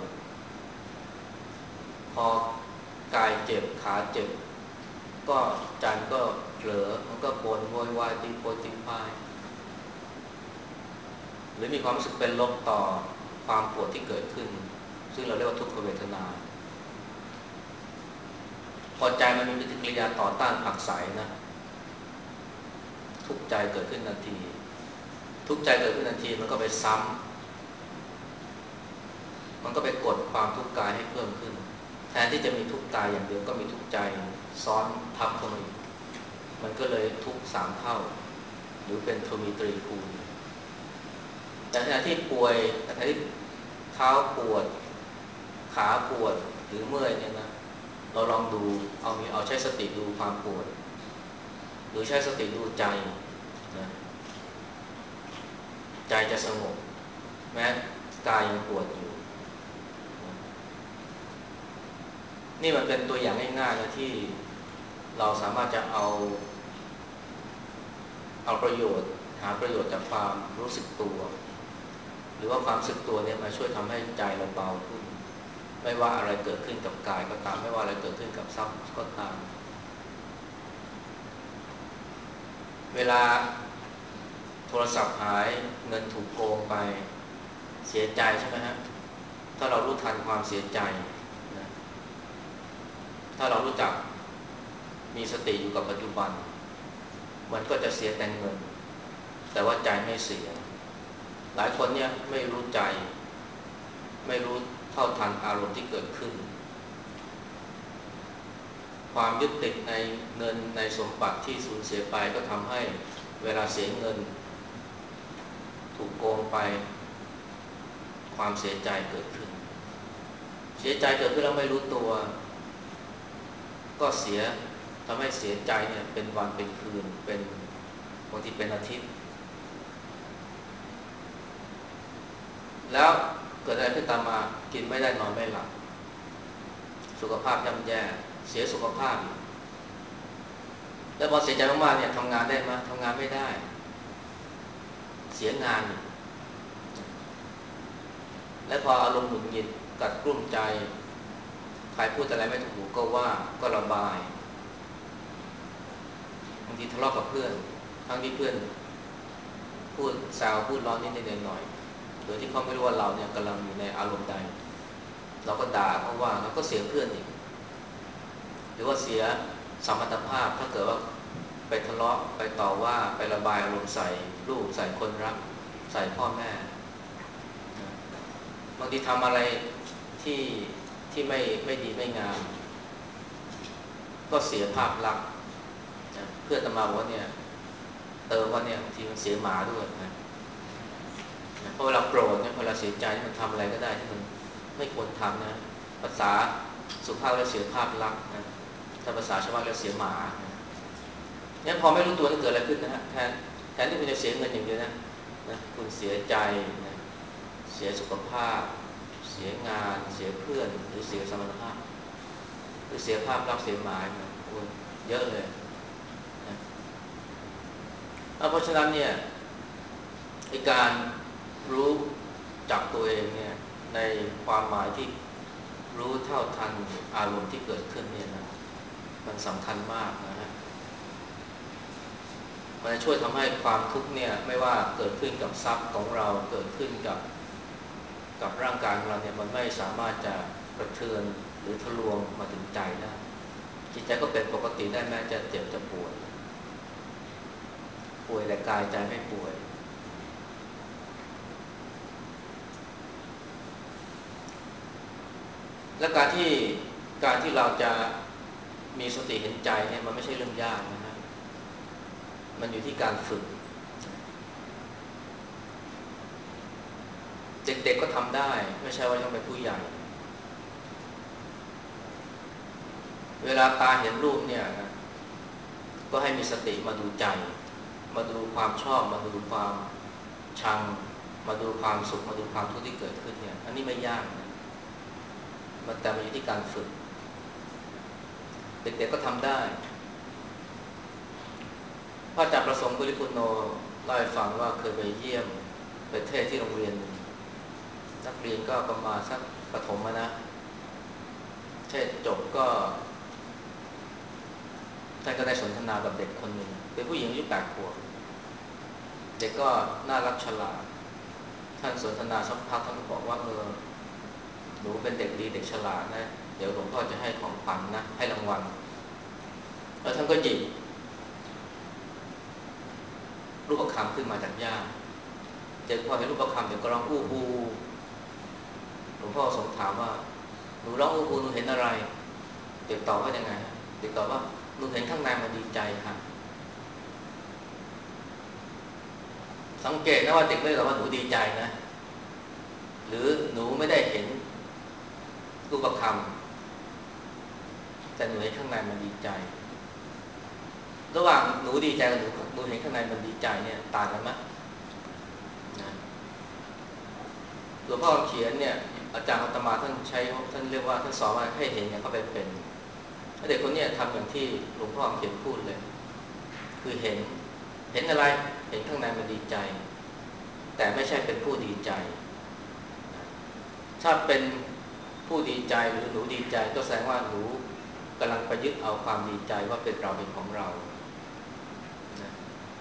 พอกายเจ็บขาเจ็บก็ใจก็เผลอมันก็บ่นโวยวายตีโพตีพายหรือมีความรู้สึกเป็นลบต่อความปวดที่เกิดขึ้นซึ่งเราเรียกว่าทุกขเวทนาพอใจมันมีปฏิกิริยาต่อต้านผลักไสนะทุกข์ใจเกิดขึ้นทันทีทุกข์ใจเกิดขึ้นทันทีมันก็ไปซ้ำมันก็ไปกดความทุกข์กายให้เพิ่มขึ้นแทนที่จะมีทุกข์กายอย่างเดียวก็มีทุกข์ใจซ้อนทับเข้ามาอีกมันก็เลยทุกข์สามเท่าหรือเป็นทวีตรีคูณแต่ขณะที่ป่วยขณะที่เท้าปวดขาปวดหรือเมื่อยเนี่ยนะเราลองดูเอามีเอาใช้สติดูความปวดหรือใช้สติดูใจนะใจจะสงบแม้กายยังปวดอยู่นี่มันเป็นตัวอย่างง่ายๆนะที่เราสามารถจะเอาเอาประโยชน์หาประโยชน์จากความรู้สึกตัวหรือว่าความรู้สึกตัวเนี่ยมาช่วยทำให้ใจเราเบาขึ้นไม่ว่าอะไรเกิดขึ้นกับกายก็ตามไม่ว่าอะไรเกิดขึ้นกับทรัพย์ก็ตามเวลาโทรศัพท์หายเงินถูกโกงไปเสียใจใช่ไหมฮะถ้าเรารู้ทันความเสียใจนะถ้าเรารู้จักมีสติอยู่กับปัจจุบันมันก็จะเสียแต่เงินแต่ว่าใจไม่เสียหลายคนเนี่ยไม่รู้ใจไม่รู้เท่าทันอารมณ์ที่เกิดขึ้นความยึดติดในเงินในสมบัติที่สูญเสียไปก็ทำให้เวลาเสียเงินถูกโกงไปความเสียใจเกิดขึ้นเสียใจเกิดขึ้นแล้วไม่รู้ตัวก็เสียทำให้เสียใจเนี่ยเป็นวันเป็นคืนเป็นบางทีเป็นอาทิตย์แล้วเกิดอะไรขึ้นตามมากินไม่ได้นอนไม่หลับสุขภาพย่ำแย่เสียสุขภาพแล้วพอเสียใจมากๆเนี่ยทำงานได้ไหมทำงานไม่ได้เสียงานและพออารมณ์หงุดหงิดกัดกลุ้มใจใครพูดอะไรไม่ถูกหูก็ว่าก็ระบายบางทีทะเลาะกับเพื่อนทั้งที่เพื่อนพูดแซวพูดร้อนนิดๆหน่อยๆโดยที่เขาไม่รู้ว่าเราเนี่ยกำลังอยู่ในอารมณ์ใดเราก็ด่าเพราะว่าเราก็เสียเพื่อนอีกหรือว่าเสียสมรรถภาพถ้าเกิดว่าไปทะเลาะไปต่อว่าไประบายอารมณ์ใส่ลูกใส่คนรักใส่พ่อแม่บางทีทำอะไรที่ที่ไม่ไม่ดีไม่งามก็เสียภาพลักษณ์เพื่อนตมาบอกว่าเนี่ยเติมว่าเนี่ยบางทีมันเสียหมาด้วยนะเพราะเวลาโกรธเนี่ยเวลาเสียใจมันทำอะไรก็ได้ที่มันไม่ควรทำนะภาษาสุภาพแล้วเสียภาพลักษณ์นะถ้าภาษาชาวบ้านแล้วเสียหมาเนี่ยพอไม่รู้ตัวจะเกิดอะไรขึ้นนะฮะแทนแทนที่คุณจะเสียเงินอย่างเดียวนะนะคุณเสียใจนะเสียสุขภาพเสียงานเสียเพื่อนหรือเสียสมรรถภาพหรือเสียภาพลักษณ์เสียหมายนะโอ้ยเยอะเลยนะเพราะฉะนั้นเนี่ยในการรู้จักตัวเองเนี่ยในความหมายที่รู้เท่าทันอารมณ์ที่เกิดขึ้นเนี่ยนะมันสำคัญมากนะฮะมันจะช่วยทำให้ความทุกข์เนี่ยไม่ว่าเกิดขึ้นกับทรัพย์ของเราเกิดขึ้นกับกับร่างกายของเราเนี่ยมันไม่สามารถจะกระเทือนหรือทะลวงมาถึงใจได้จิตใจก็เป็นปกติได้แม้จะเจ็บจะป่วยป่วยแต่กายใจไม่ป่วยและการที่การที่เราจะมีสติเห็นใจเนี่ยมันไม่ใช่เรื่องยากนะฮะมันอยู่ที่การฝึกเด็กๆก็ทำได้ไม่ใช่ว่าต้องเป็นผู้ใหญ่เวลาตาเห็นรูปเนี่ยนะก็ให้มีสติมาดูใจมาดูความชอบมาดูความชังมาดูความสุขมาดูความทุกข์ที่เกิดขึ้นเนี่ยอันนี้ไม่ยากนะมันแต่มันอยู่ที่การฝึกเด็กๆก็ทำได้พระอาจารย์ประสงค์บุริปุโนเล่าให้ฟังว่าเคยไปเยี่ยมไปเทศที่โรงเรียนนักเรียนก็ประมาณสักประถมนะเทศจบก็ท่านก็ได้สนทนากับเด็กคนหนึ่งเป็นผู้หญิงอายุแปดขวบเด็กก็น่ารักฉลาดท่านสนทนาสักพักท่านก็บอกว่าเออหนูเป็นเด็กดีเด็กฉลาดนะเดี๋ยวหลวงพ่อจะให้ของขวัญนะให้รางวัลแล้วท่านก็หยิบรูปประคำขึ้นมาจากหญ้าเด็กพอเห็นรูปประคำเด็กก็ร้องอู้ฮูหลวงพ่อทรงถามว่าหนูร้องอู้ฮูหนูเห็นอะไรเด็กตอบว่ายังไงเด็กตอบว่าหนูเห็นข้างในมันดีใจค่ะสังเกตนะว่าเด็กไม่ได้ตอบว่าหนูดีใจนะหรือหนูไม่ได้เห็นรูปประคำแต่หนูเห็นข้างในมันดีใจระหว่างหนูดีใจกับหนูหนูเห็นข้างในมันดีใจเนี่ยต่างกันไหมนะหลวงพ่อเขียนเนี่ยอาจารย์อาตมาท่านใช้ท่านเรียกว่าท่านสอนว่าให้เห็นอย่างเข้าไปเป็นเด็กคนนี้ทำอย่างที่หลวงพ่อเขียนพูดเลยคือเห็นเห็นอะไรเห็นข้างในมันดีใจแต่ไม่ใช่เป็นผู้ดีใจถ้าเป็นผู้ดีใจหรือหนูดีใจก็แสดงว่าหนูกำลังไปยึดเอาความดีใจว่าเป็นเราเป็นของเรานะ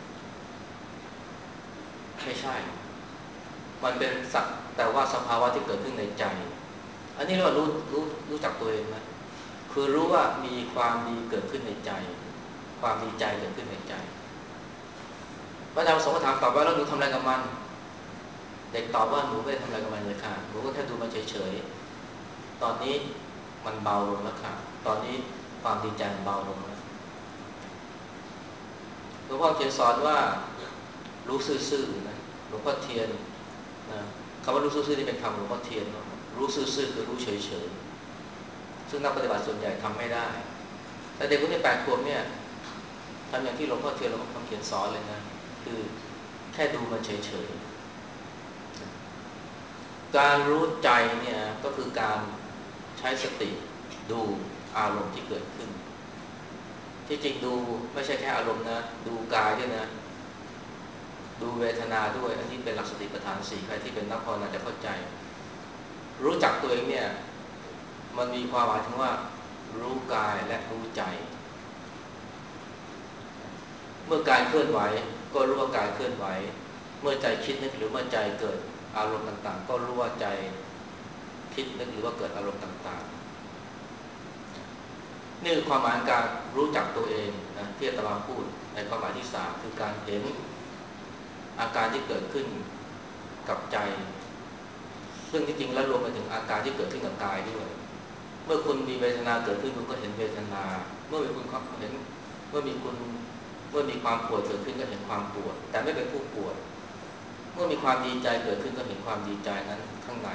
ไม่ใช่มันเป็นสักแต่ว่าสภาวะที่เกิดขึ้นในใจอันนี้เรารู้รู้รู้จักตัวเองไหมคือรู้ว่ามีความดีเกิดขึ้นในใจความดีใจเกิดขึ้นในใจพระอาจารย์สงฆ์ถามตอบว่าแล้วหนูทำอะไรกับมันเด็กตอบว่าหนูไม่ได้ทำอะไรกับมันเลยค่ะหนูก็แค่ดูมันเฉยๆตอนนี้มันเบาลงแล้วค่ะตอนนี้ความดีใจมันเบาลงแล้วหลวงพ่อเขียนสอนว่ารู้ซื่อๆนะหลวงพ่อเทียนนะคำว่ารู้ซื่อๆนี่เป็นคำหลวงพ่อเทียนรู้ซื่อๆคือรู้เฉยๆซึ่งนักปฏิบัติส่วนใหญ่ทำไม่ได้แต่เด็กคนนี้แปดขวบเนี่ยทำอย่างที่หลวงพ่อเทียนหลวงพ่อคำเขียนสอนเลยนะคือแค่ดูมันเฉยๆการรู้ใจเนี่ยก็คือการใช้สติดูอารมณ์ที่เกิดขึ้นที่จริงดูไม่ใช่แค่อารมณ์นะดูกายด้วยนะดูเวทนาด้วยอันนี้เป็นหลักสติปัฏฐานสี่ใครที่เป็นนักภาวนาจะเข้าใจรู้จักตัวเองเนี่ยมันมีความหมายถึงว่ารู้กายและรู้ใจเมื่อกายเคลื่อนไหวก็รู้ว่ากายเคลื่อนไหวเมื่อใจคิดนึกหรือเมื่อใจเกิดอารมณ์ต่างๆก็รู้ว่าใจคิดนึกหรือว่าเกิดอารมณ์ต่างๆนี่คือความหมายการรู้จักตัวเองนะที่อาตมาพูดในความหมายที่สามคือการเห็นอาการที่เกิดขึ้นกับใจซึ่งที่จริงแล้วรวมไปถึงอาการที่เกิดขึ้นกับกายด้วยเมื่อคุณมีเวทนาเกิดขึ้นคุณก็เห็นเวทนาเมื่อมีคุณเห็นเมื่อมีคุณเมื่อมีความปวดเกิดขึ้นก็เห็นความปวดแต่ไม่เป็นผู้ปวดเมื่อมีความดีใจเกิดขึ้นก็เห็นความดีใจนั้นข้างใน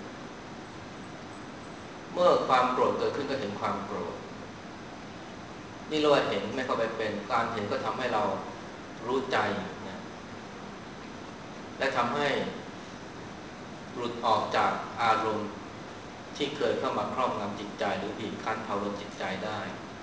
เมื่อความโกรธเกิดขึ้นก็เห็นความโกรธนี่เราเห็นไม่เข้าไปเป็นการเห็นก็ทำให้เรารู้ใจนะและทำให้หลุดออกจากอารมณ์ที่เคยเข้ามาครอบงำจิตใจหรือบีบคั้นเผาลนจิตใจได้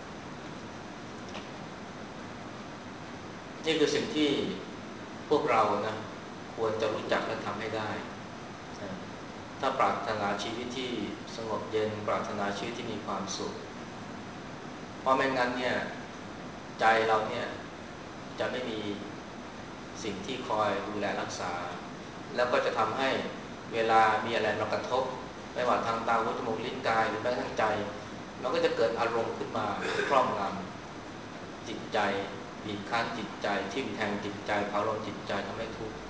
นี่คือสิ่งที่พวกเรานะควรจะรู้จักและทำให้ได้นะถ้าปรารถนาชีวิตที่สงบเย็นปรารถนาชีวิตที่มีความสุขเพราะไม่งั้นเนี่ยใจเราเนี่ยจะไม่มีสิ่งที่คอยดูแลรักษาแล้วก็จะทำให้เวลามีอะไรมากระทบไม่ว่าทางตาหูจมูกลิ้นกายหรือแม้กระทั่งใจมันก็จะเกิดอารมณ์ขึ้นมาครอบงำจิตใจบีบคั้นจิตใจทิ่มแทงจิตใจเผาลนจิตใจทำให้ทุกข์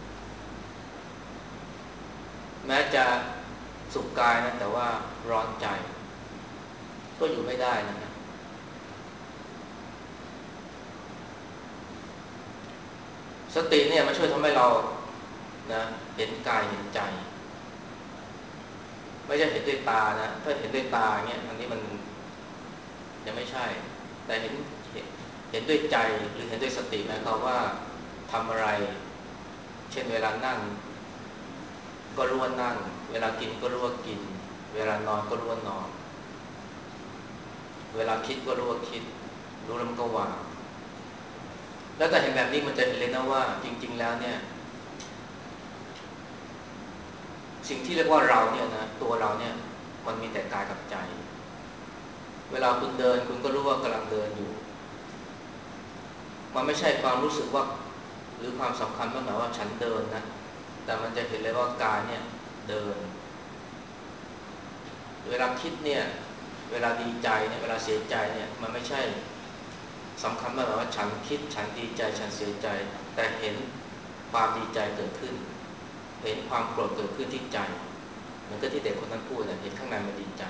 แม้จะสุขกายนะแต่ว่าร้อนใจก็อยู่ไม่ได้นะ สติเนี่ยมันช่วยทำให้เรานะเห็นกายเห็นใจไม่ใช่เห็นด้วยตานะถ้าเห็นด้วยตาเงี้ยอันนี้มันยังไม่ใช่แต่เห็นเห็นเห็นด้วยใจหรือเห็นด้วยสติหมายความว่าทำอะไรเช่นเวลานั่งก็รู้ว่านั่งเวลากินก็รู้ว่ากินเวลานอนก็รู้ว่านอนเวลาคิดก็รู้ว่าคิดรู้แล้วมันก็วางแล้วแต่เห็นแบบนี้มันจะเห็นเลยนะว่าจริงๆแล้วเนี่ยสิ่งที่เรียกว่าเราเนี่ยนะตัวเราเนี่ยมันมีแต่กายกับใจเวลาคุณเดินคุณก็รู้ว่ากำลังเดินอยู่มันไม่ใช่ความรู้สึกว่าหรือความสำคัญว่าหมายว่าฉันเดินนะแต่มันจะเห็นเลยว่ากายเนี่ยเดินเวลาคิดเนี่ยเวลาดีใจเนี่ยเวลาเสียใจเนี่ยมันไม่ใช่สำคัญมากหมายว่าฉันคิดฉันดีใจฉันเสียใจแต่เห็นความดีใจเกิดขึ้นเห็นความโกรธเกิดขึ้นที่ใจเหมือนกับที่เด็กคนนั้นพูดนะเห็นข้างในมันดีใจ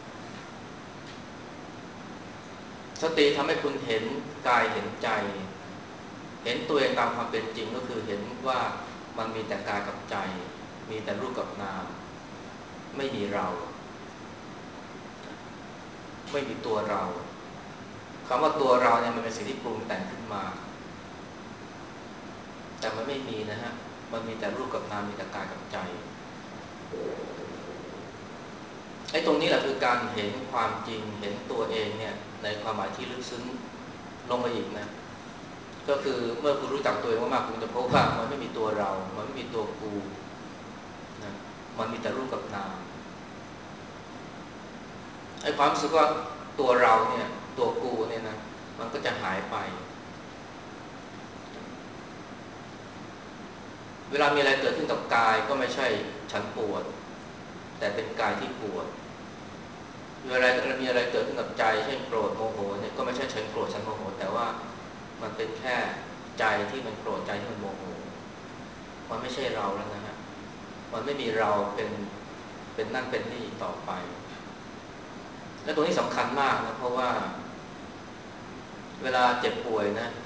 สติทำให้คุณเห็นกายเห็นใจเห็นตัวเองตามความเป็นจริงก็คือเห็นว่ามันมีแต่กายกับใจมีแต่รูปกับนามไม่มีเราไม่มีตัวเราคำว่าตัวเราเนี่ยมันเป็นสิ่งที่ปรุงแต่งขึ้นมาแต่มันไม่มีนะฮะมันมีแต่รูปกับนามมีแต่กายกับใจไอ้ตรงนี้แหละคือการเห็นความจริงเห็นตัวเองเนี่ยในความหมายที่ลึกซึ้งลงไปอีกนะก็คือเมื่อคุณรู้จักตัวเองมากๆคุณจะพบว่ามันไม่มีตัวเรามันไม่มีตัวกูนะมันมีแต่รูปกับนามไอ้ความรู้สึกว่าตัวเราเนี่ยตัวกูเนี่ยนะมันก็จะหายไปเวลามีอะไรเกิดขึ้นกับกายก็ไม่ใช่ฉันปวดแต่เป็นกายที่ปวดเวลามีอะไรเกิดขึ้นกับใจเช่นโกรธโมโหเนี่ยก็ไม่ใช่ฉันโกรธฉันโมโหแต่ว่ามันเป็นแค่ใจที่มันโกรธใจที่มันโมโหมันไม่ใช่เราแล้วนะฮะมันไม่มีเราเป็นเป็นนั่นเป็นนี่ต่อไปและตรงนี้สำคัญมากนะเพราะว่าเวลาเจ็บป่วยนะ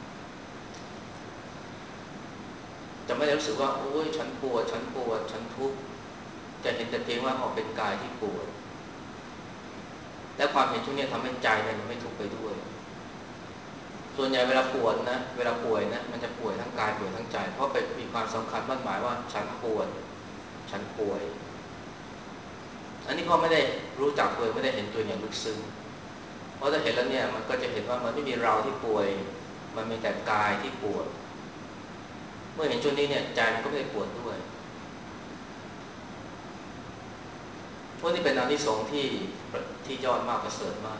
จะไม่ได้รู้สึกว่าโอ้ยฉันปวดฉันปวดฉันทุกข์จะเห็นแต่เพียงว่าออกเป็นกายที่ปวดและความเห็นช่วงนี้ทำให้ใจเนี่ยมันไม่ทุกข์ไปด้วยส่วนใหญ่เวลาปวดนะเวลาป่วยนะมันจะป่วยทั้งกายป่วยทั้งใจเพราะไปมีความสำคัญมั่นหมายว่าฉันปวดฉันป่วยอันนี้พ่อไม่ได้รู้จักตัวไม่ได้เห็นตัวอย่างลึกซึ้งเพราะถ้าเห็นแล้วเนี่ยมันก็จะเห็นว่ามันไม่มีเราที่ป่วยมันมีแต่กายที่ปวดเมื่อเห็นช่วงนี้เนี่ยใจมันก็ไม่ได้ปวดด้วยเพราะนี่เป็นอานิสงส์ที่ที่ยอดมากประเสริฐมาก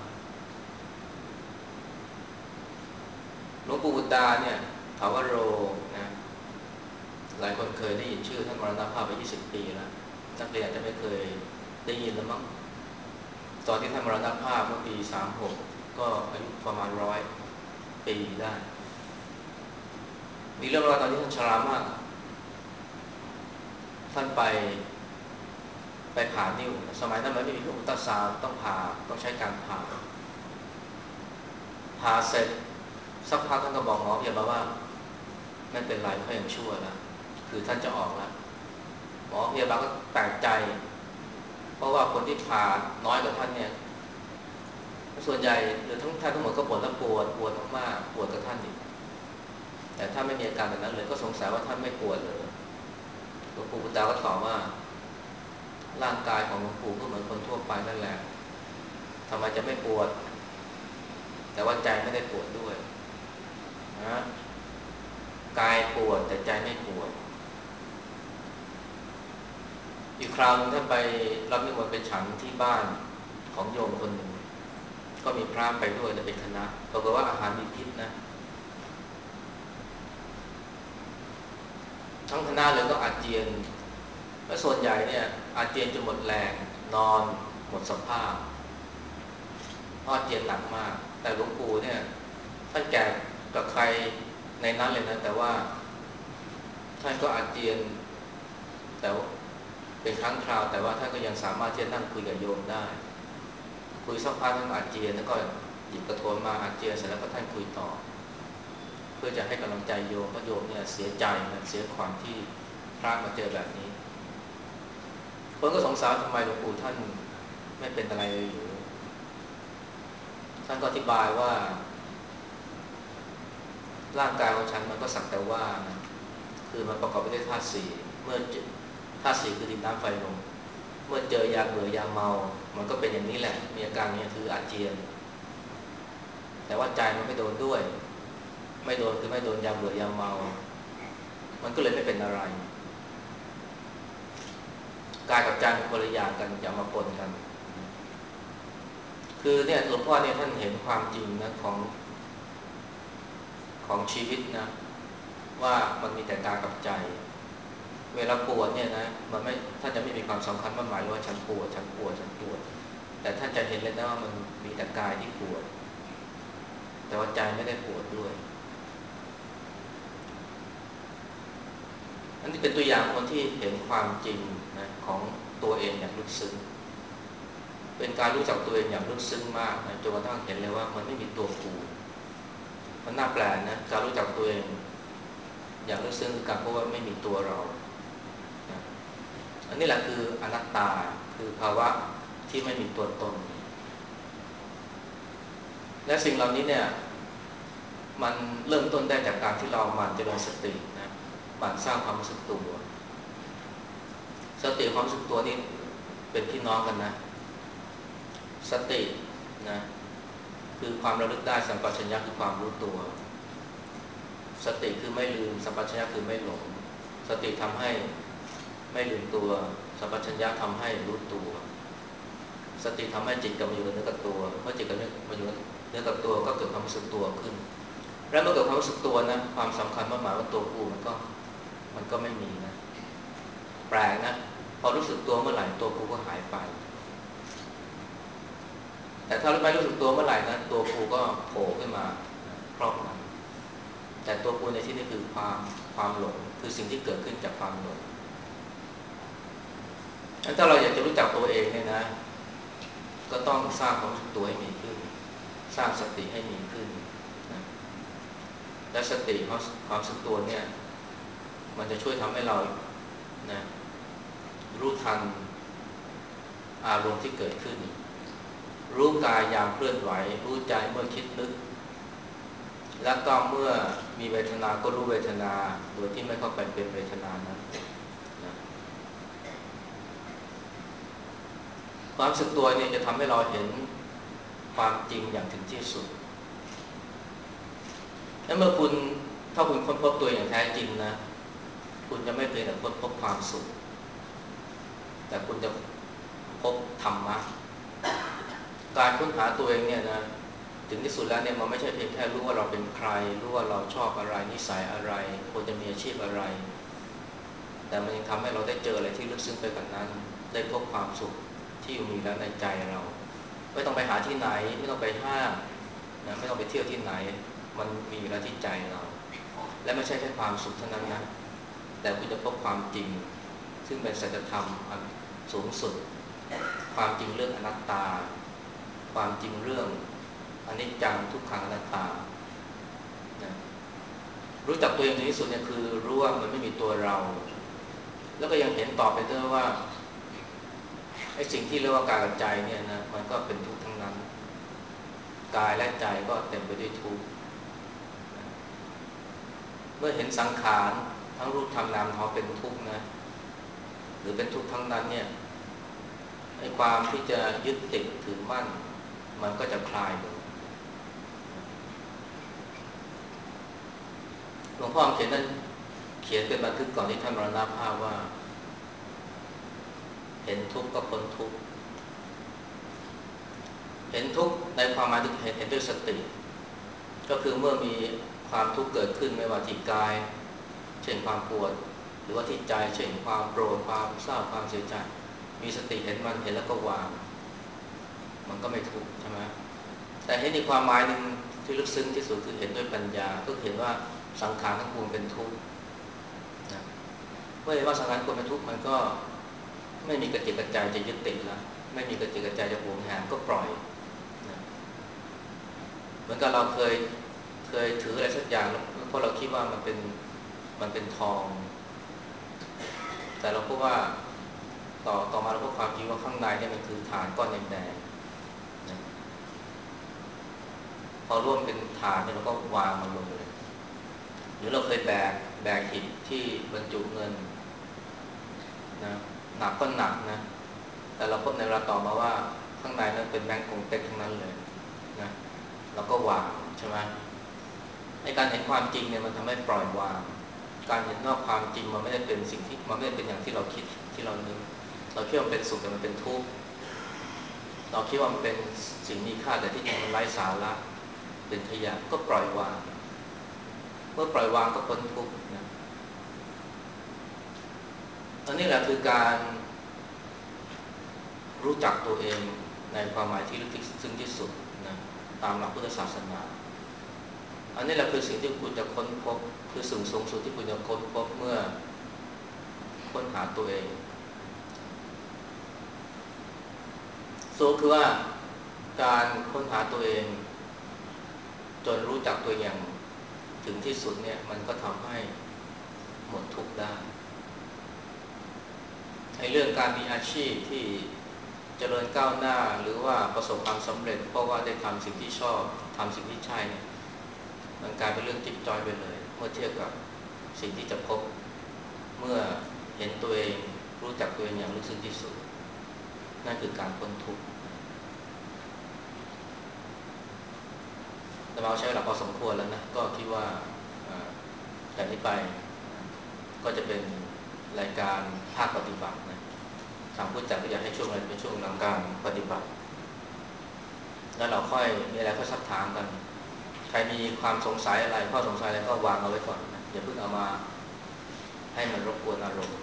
หลวงปู่บุตตาเนี่ยภาวโรนะหลายคนเคยได้ยินชื่อท่านมรณภาพไปยี่สิบปีแล้วนักเรียนอาจจะไม่เคยได้ยินแล้วมั้งตอนที่ท่านมรณภาพเมื่อปีสามหกก็อายุประมาณร้อยปีได้มีเรื่องราวตอนที่ท่านชรามากท่านไปไปผ่านิ้วสมัยนั้นมันไม่มีเครื่องอุลตราซาวด์ต้องผ่าต้องใช้การผ่าผ่าเสร็จสักพักท่านก็บอกหมอพยาบาลว่าไม่เป็นไรเขายังชั่วแล้วคือท่านจะออกแล้วหมอพยาบาลก็แปลกใจเพราะว่าคนที่ผ่าน้อยกว่าท่านเนี่ยส่วนใหญ่หรือทั้งท่านทั้งหมดก็ปวดและปวดปวดมากๆปวดกับท่านอีกแต่ท่านไม่มีอาการแบบนั้นเลยก็สงสัยว่าท่านไม่ปวดเลยหลวงปู่บุตรก็ตอบว่าร่างกายของหลวงปู่ก็เหมือนคนทั่วไปนั่นแหละทำไมจะไม่ปวดแต่ว่าใจไม่ได้ปวดด้วยนะกายปวดแต่ใจไม่ปวดอีกคราวนึงท่านไปรับนิมนต์ไปฉันที่บ้านของโยมคนหนึ่งก็มีพระไปด้วยและเป็นคณะปรากฏว่าอาหารมีพิษนะทั้งคณะเลยก็อาเจียนและส่วนใหญ่เนี่ยอาเจียนจนหมดแรงนอนหมดสภาพเพราะอาเจียนหนักมากแต่หลวงปู่เนี่ยท่านแก่กับใครในนั้นเลยนะแต่ว่าท่านก็อาเจียนแต่เป็นครั้งคราวแต่ว่าท่านก็ยังสามารถที่จะนั่งคุยกับโยมได้คุยสักพักท่านอาเจียนแล้วก็หยิบกระโถนมาอาเจียนเสร็จแล้วก็ท่านคุยต่อเพื่อจะให้กำลังใจโยมเพราะโยมเนี่ยเสียใจนะเสียความที่พระมาเจอแบบนี้คนก็สงสัยทำไมหลวงปู่ท่านไม่เป็นอะไรเลยอยู่ท่านก็อธิบายว่าร่างกายของฉันมันก็สักแต่ว่านะคือมันประกอบไปด้วยธาตุสี่เมื่อธาตุสี่คือดินน้ำไฟลมเมื่อเจอยาเบื่อยาเมามันก็เป็นอย่างนี้แหละมีอาการนี้คืออาเจียนแต่ว่าใจมันไม่โดนด้วยไม่โดนคือไม่โดนยาเบื่อยาเมามันก็เลยไม่เป็นอะไรกายกับใจเป็นคนละอย่างกันอย่ามาปนกันคือเนี่ยหลวงพ่อเนี่ยท่านเห็นความจริงนะของของชีวิตนะว่ามันมีแต่กายกับใจเวลาปวดเนี่ยนะมันไม่ท่านจะไม่มีความสำคัญมากหมายว่าฉันปวดฉันปวดฉันปวดแต่ท่านจะเห็นเลยนะว่ามันมีแต่กายที่ปวดแต่ว่าใจไม่ได้ปวดด้วยอันนี้เป็นตัวอย่างคนที่เห็นความจริงนะของตัวเองอย่างลึกซึ้งเป็นการรู้จักตัวเองอย่างลึกซึ้งมากนะจนกระทั่งเห็นเลยว่ามันไม่มีตัวกูมันน่าแปลกนะการรู้จักตัวเองอย่างลึกซึ้งคือการพบว่าไม่มีตัวเรานะอันนี้แหละคืออนัตตาคือภาวะที่ไม่มีตัวตนและสิ่งเหล่านี้เนี่ยมันเริ่มต้นได้จากการที่เราหมั่นเจริญสตินะหมั่นสร้างความรู้สึกตัวสติความรู้สึกตัวนี่เป็นพี่น้องกันนะสตินะคือความระลึกได้สัมปชัญญะคือความรู้ตัวสติคือไม่ลืมสัมปชัญญะคือไม่หลงสติทำให้ไม่ลืมตัวสัมปชัญญะทำให้รู้ตัวสติทำให้จิตกลับมาอยู่กับเนื้อกับตัวเมื่อจิตกับเนื้อมาอยู่เนื้อกับตัวก็เกิดความรู้สึกตัวขึ้นแล้วเมื่อเกิดความรู้สึกตัวนะความสำคัญมากหมายว่าตัวกูมันก็มันก็ไม่มีนะแปลกนะพอรู้สึกตัวเมื่อไหร่ตัวกูก็หายไปแต่ถ้าไม่รู้สึกตัวเมื่อไหร่นะตัวกูก็โผล่ขึ้นมาครอบงำแต่ตัวกูในที่นี้คือความความหลงคือสิ่งที่เกิดขึ้นจากความหลงถ้าเราอยากจะรู้จักตัวเองเนี่ยนะก็ต้องสร้างความรู้สึกตัวให้มีขึ้นสร้างสติให้มีขึ้นนะและสติความความรู้สึกตัวเนี่ยมันจะช่วยทำให้เรานะรู้ทันอารมณ์ที่เกิดขึ้นรู้กายยามเคลื่อนไหวรู้ใจเมื่อคิดนึกแล้วก็เมื่อมีเวทนาก็รู้เวทนาโดยที่ไม่เข้าไปเป็นเวทนานั้นนะความรู้สึกตัวเนี่ยจะทำให้เราเห็นความจริงอย่างถึงที่สุดและเมื่อคุณถ้าคุณค้นพบตัวอย่างแท้จริงนะคุณจะไม่เพียงแต่ค้นพบความสุขแต่คุณจะพบธรรมะการค้นหาตัวเองเนี่ยนะถึงที่สุดแล้วเนี่ยมันไม่ใช่เพียงแค่รู้ว่าเราเป็นใครรู้ว่าเราชอบอะไรนิสัยอะไรควรจะมีอาชีพอะไรแต่มันยังทำให้เราได้เจออะไรที่ลึกซึ้งไปกว่านั้นได้พบความสุขที่อยู่มีแล้วในใจเราไม่ต้องไปหาที่ไหนไม่ต้องไปห้างนะไม่ต้องไปเที่ยวที่ไหนมันมีอยู่แล้วที่ใจเราและไม่ใช่แค่ความสุขเท่านั้นนะแต่คุณจะพบความจริงซึ่งเป็นสัจธรรมอันสูงสุดความจริงเรื่องอนัตตาความจริงเรื่องอนิจจังทุกขังอนัตตานะรู้จักตัวเองที่สุดเนี่ยคือรู้ว่ามันไม่มีตัวเราแล้วก็ยังเห็นต่อไปด้วยว่าไอ้สิ่งที่เรียกว่ากายกับใจเนี่ยนะมันก็เป็นทุกข์ทั้งนั้นกายและใจก็เต็มไปด้วยทุกข์เมื่อเห็นสังขารทั้งรูปธรรมนามธรรมเป็นทุกข์นะหรือเป็นทุกข์ทั้งนั้นเนี่ยไอ้ความที่จะยึดติดถือมั่นมันก็จะคลายลงหลวงพ่อเขียนนั้นเขียนเป็นบันทึกก่อนที่ท่านมรณภาพว่าเห็นทุกข์ก็พ้นทุกข์เห็นทุกข์ในความหมายที่เห็นเห็นด้วยสติก็คือเมื่อมีความทุกข์เกิดขึ้นไม่ว่าที่กายเช่นความปวดหรือว่าที่ใจเช่นความโกรธความเศร้าความเสียใจมีสติเห็นมันเห็นแล้วก็วางมันก็ไม่ทุกข์ใช่ไหมแต่เห็นอีกความหมายหนึ่งที่ลึกซึ้งที่สุดคือเห็นด้วยปัญญาก็เห็นว่าสังขารทั้งปวงเป็นทุกข์นะเมื่อเห็นว่าสังขารทั้งปวงเป็นทุกข์มันก็ไม่มีกระจิตกระใจจะยึดติดแล้วไม่มีกระจิตกระใจจะหวงแหนก็ปล่อยนะเหมือนกับเราเคยเคยถืออะไรสักอย่างแล้วเพราะเราคิดว่ามันเป็นมันเป็นทองแต่เราพบว่าต่อต่อมาเราพบความจริงว่าข้างในเนี่ยมันคือฐานก้อนแดงๆนะพอร่วมเป็นฐานเนี่ยเราก็วางมันลงเลยหรือเราเคยแบกแบกหินที่บรรจุเงินนะหนักก็หนักนะแต่เราพบในเวลาต่อมาว่าข้างในนั้นเป็นแบงก์กงเต็กทั้งนั้นเลยนะเราก็วางใช่ไหมในการเห็นความจริงเนี่ยมันทำให้ปล่อยวางการเห็นว่าความจริงมันไม่ได้เป็นสิ่งที่มันไม่ได้เป็นอย่างที่เราคิดที่เรานึกเราคิดว่ามันเป็นสุขแต่มันเป็นทุกข์เราคิดว่ามันเป็นสิ่งมีค่าแต่ที่จริงมันไร้สาระเป็นขยะก็ปล่อยวางเมื่อปล่อยวางก็พ้นทุกข์นะอันนี้แหละคือการรู้จักตัวเองในความหมายที่ลึกซึ้งที่สุดนะตามหลักพุทธศาสนาอันนี้แหละคือสิ่งที่คุณจะค้นพบคือสิ่งสูงสุดที่คุณจะค้นพบเมื่อค้นหาตัวเองสูงคือว่าการค้นหาตัวเองจนรู้จักตัวอย่างถึงที่สุดเนี่ยมันก็ทำให้หมดทุกข์ได้ในเรื่องการมีอาชีพที่เจริญก้าวหน้าหรือว่าประสบความสำเร็จเพราะว่าได้ทำสิ่งที่ชอบทำสิ่งที่ใช่เนี่ยมันกลายเป็นเรื่องจิ๊บจ้อยไปเลยเมื่อเทียบกับสิ่งที่จะพบเมื่อเห็นตัวเองรู้จักตัวเองอย่างลึกซึ้งที่สุดนั่นคือการพ้นทุกข์แต่เราใช้เวลาพอสมควรแล้วนะก็คิดว่าจากนี้ไปก็จะเป็นรายการภาคปฏิบัตินะทางผู้จัดก็อยากให้ช่วงนั้นเป็นช่วงของการปฏิบัติแล้วเราค่อยมีอะไรก็ซักถามกันใครมีความสงสัยอะไรข้อสงสัยอะไรก็วางเอาไว้ก่อนนะอย่าเพิ่งเอามาให้มันรบกวนอารมณ์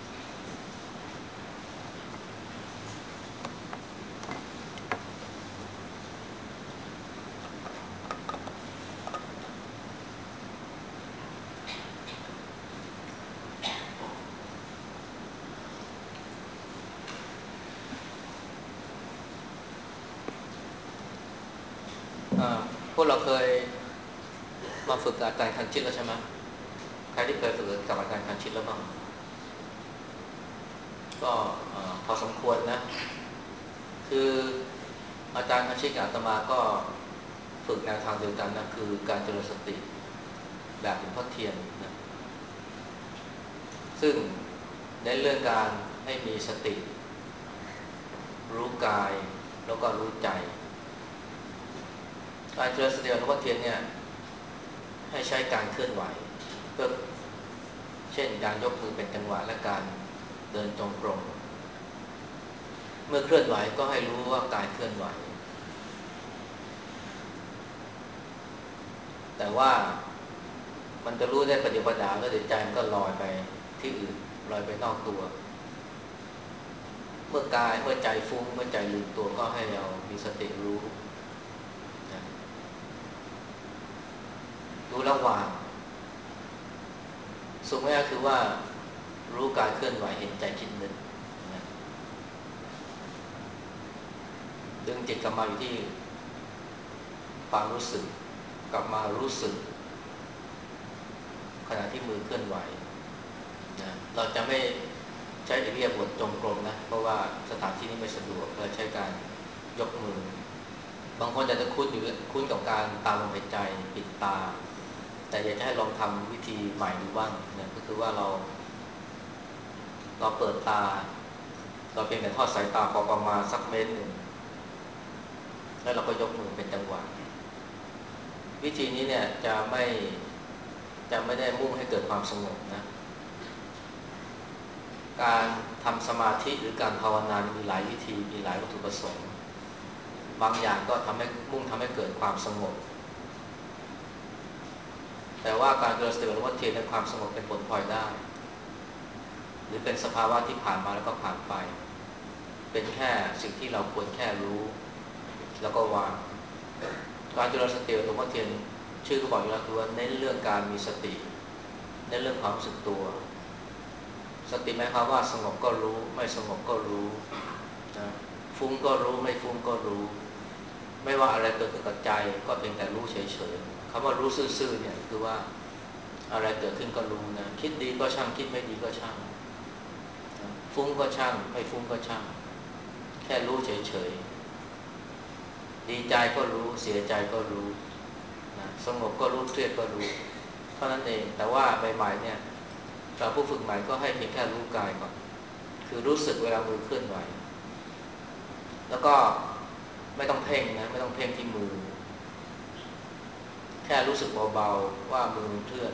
พวกเราเคยมาฝึกอาการคันชิดแล้วใช่ไหมใครที่เคยฝึกกับอาการคันชิดแล้วบ้างก็พอสมควรนะคืออาจารย์คันชิดกับอาตมาก็ฝึกแนวทางเดียวกันนะคือการเจริญสติแบบหลวงพ่อเทียนนะซึ่งในเรื่องการให้มีสติรู้กายแล้วก็รู้ใจการเจริญสติแบบหลวงพ่อเทียนเนี่ยให้ใช้การเคลื่อนไหวเพื่อเช่นการยกมือเป็นจังหวะและการเดินจงกรมเมื่อเคลื่อนไหวก็ให้รู้ว่ากายเคลื่อนไหวแต่ว่ามันจะรู้ได้ปฏิปดาแล้วใจมันก็ลอยไปที่อื่นลอยไปนอกตัวเมื่อกายเมื่อใจฟุ้งเมื่อใจลืมตัวก็ให้เรามีสติรู้นะรู้ระหว่างสุดท้ายคือว่ารู้กายเคลื่อนไหวเห็นใจคิดนึกนะดึงจิตกลับมาอยู่ที่ความรู้สึกกลับมารู้สึกขณะที่มือเคลื่อนไหวนะเราจะไม่ใช้อิริยาบถจงกรมนะเพราะว่าสถานที่นี้ไม่สะดวกเราใช้การยกมือบางคนอาจจะคุ้นอยู่คุ้นกับการตามลมหายใจปิดตาแต่อยากจะให้ลองทำวิธีใหม่ดูบ้างนะก็คือว่าเราเราเปิดตาเราเพียงแต่ทอดสายตาพอประมาณสักเมตรหนึ่งแล้วเราก็ยกมือเป็นจังหวะวิธีนี้เนี่ยจะไม่จะไม่ได้มุ่งให้เกิดความสงบนะการทำสมาธิหรือการภาวนามีหลายวิธีมีหลายวัตถุประสงค์บางอย่างก็ทำให้มุ่งทำให้เกิดความสงบแต่ว่าการเจริญสติหรือว่าเทียนในความสงบเป็นผลพลอยได้หรือเป็นสภาวะที่ผ่านมาแล้วก็ผ่านไปเป็นแค่สิ่งที่เราควรแค่รู้แล้วก็วางการเจริญสติหรือว่าเทียนชื่อก็บอกอยู่แล้วคือว่าเน้นเรื่องการมีสติเน้นเรื่องความรู้สึกตัวสติหมายความว่าสงบก็รู้ไม่สงบก็รู้นะฟุ้งก็รู้ไม่ฟุ้งก็รู้ไม่ว่าอะไรเกิดขึ้นกับใจก็เพียงแต่รู้เฉยๆคำว่ารู้ซื่อๆเนี่ยคือว่าอะไรเกิดขึ้นก็รู้นะคิดดีก็ช่างคิดไม่ดีก็ช่างฟุ้งก็ช่างไม่ฟุ้งก็ช่างแค่รู้เฉยๆดีใจก็รู้เสียใจก็รู้นะสงบก็รู้เครียดก็รู้เท่านั้นเองแต่ว่าใหม่ๆเนี่ยเราผู้ฝึกใหม่ก็ให้เพียงแค่รู้กายก่อนคือรู้สึกเวลามือเคลื่อนไหวแล้วก็ไม่ต้องเพ่งนะไม่ต้องเพ่งที่มือแค่รู้สึกเบาๆว่ามือเคลื่อน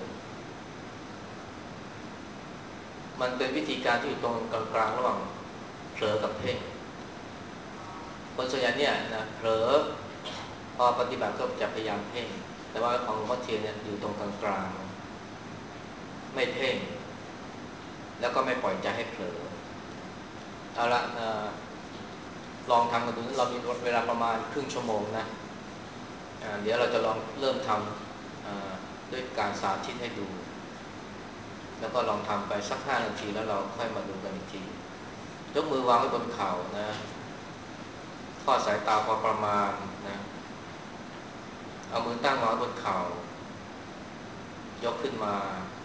มันเป็นวิธีการที่อยู่ตรงกลางๆระหว่างเผลอกับเพ่งคนส่วนใหญ่เนี่ยนะเผลอพอปฏิบัติก็จะพยายามเพ่งแต่ว่าของหลวงพ่อเทียนเนี่ยอยู่ตรงกลางๆไม่เพ่งแล้วก็ไม่ปล่อยใจให้เผลอเอาละนะลองทำกันดูเรามีเวลาประมาณครึ่งชั่วโมงนะเดี๋ยวเราจะลองเริ่มทำด้วยการสาธิตให้ดูแล้วก็ลองทำไปสักห้านาทีแล้วเราค่อยมาดูกันอีกทียกมือวางไว้บนเข่านะทอดสายตาพอประมาณนะเอามือตั้งวางบนเข่ายกขึ้นมา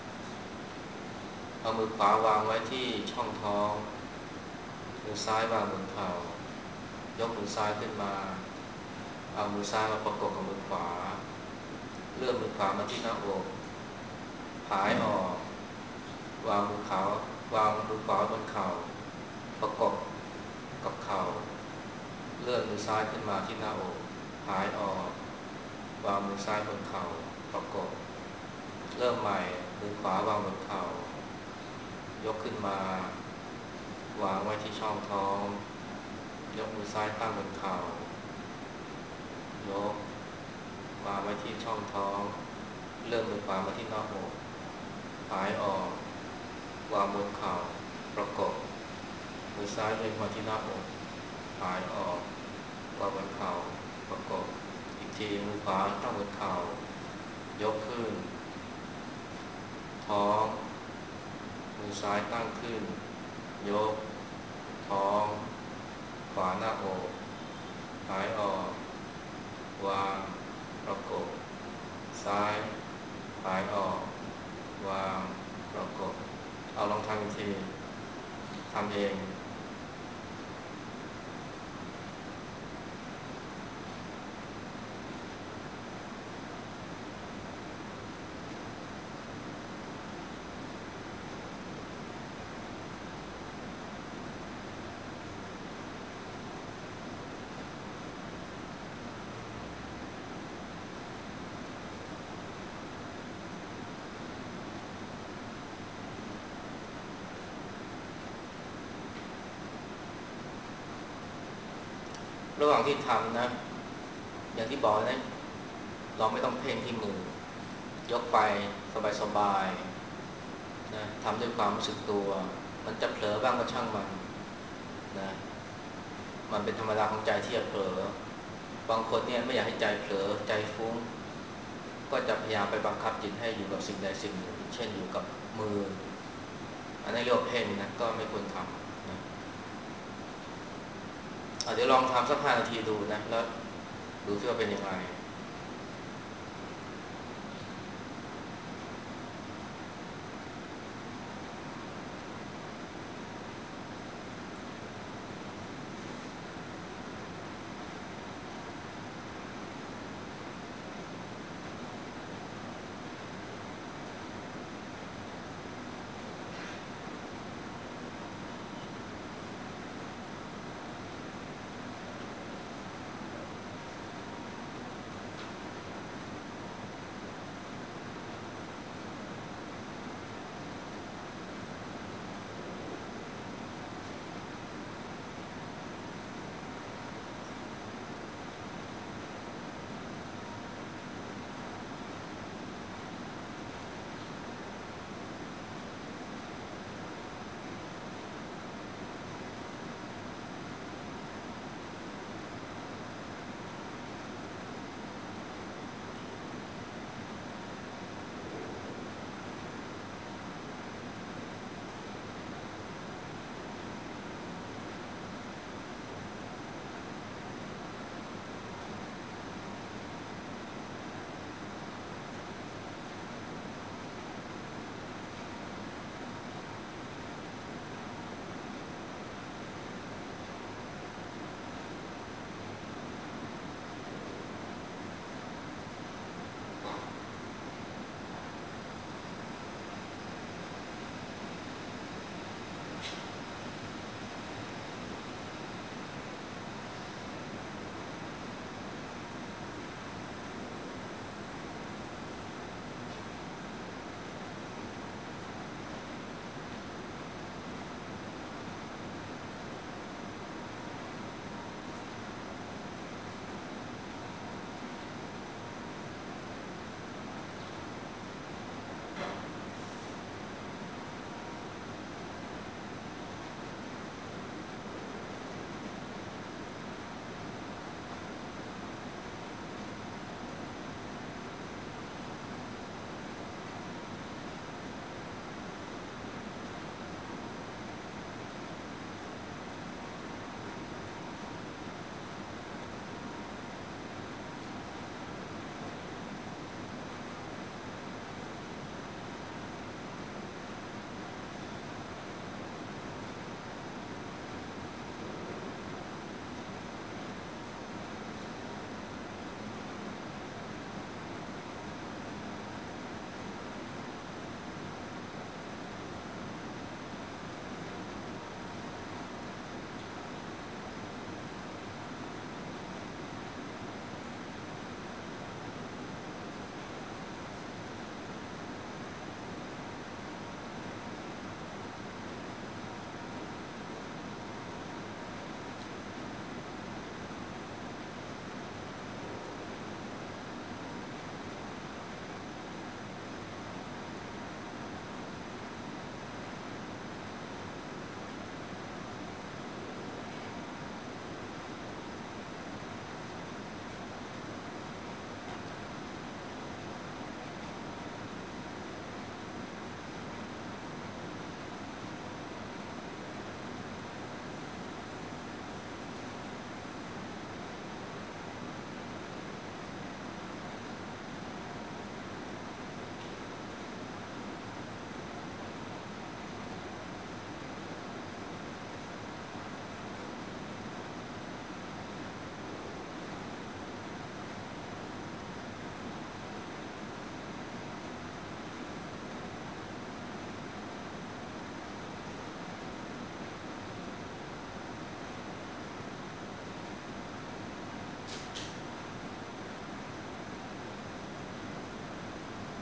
เอามือขวาวางไว้ที่ช่องท้องมือซ้ายวางบนเข่ายกมือซ้ายขึ้นมาเอามือซ้ายมาประกบกับมือขวาเลื่อนมือขวามาที่หน้าอกผายออกวางมือขาววางมือขวาบนเข่าประกบกับเข่าเลื่อนมือซ้ายขึ้นมาที่หน้าอกผายออกวางมือซ้ายบนเข่าประกบเริ่มใหม่มือขวาวางบนเข่ายกขึ้นมาวางไว้ที่ช่องท้องยกมือซ้ายตั้งบนเข่ายกวางไว้ที่ช่องท้องเลื่อนมือขวามาที่หน้าอกผายออกวางบนเข่าประกบมือซ้ายเล็งมาที่หน้าอกผายออกวางบนเข่าประกบอีกทีมือขวาตั้งบนเข่ายกขึ้นท้องมือซ้ายตั้งขึ้นยกท้องขวาหน้าอกผายออกวางประกบซ้ายผายออกวางประกบเอาลองทำอีกทีทำเองระหว่างที่ทำนะอย่างที่บอกนะเราไม่ต้องเพ่งที่มือยกไปสบายๆนะทำด้วยความรู้สึกตัวมันจะเผลอบ้างก็ช่างมันนะมันเป็นธรรมดาของใจที่จะเผลอบางคนเนี่ยไม่อยากให้ใจเผลอใจฟุ้งก็จะพยายามไปบังคับจิตให้อยู่กับสิ่งใดสิ่งหนึ่งเช่นอยู่กับมืออันนี้เรียกว่าเพ่งนะก็ไม่ควรทำนะเดี๋ยวลองทำสักห้านาทีดูนะแล้วดูที่ว่าเป็นยังไง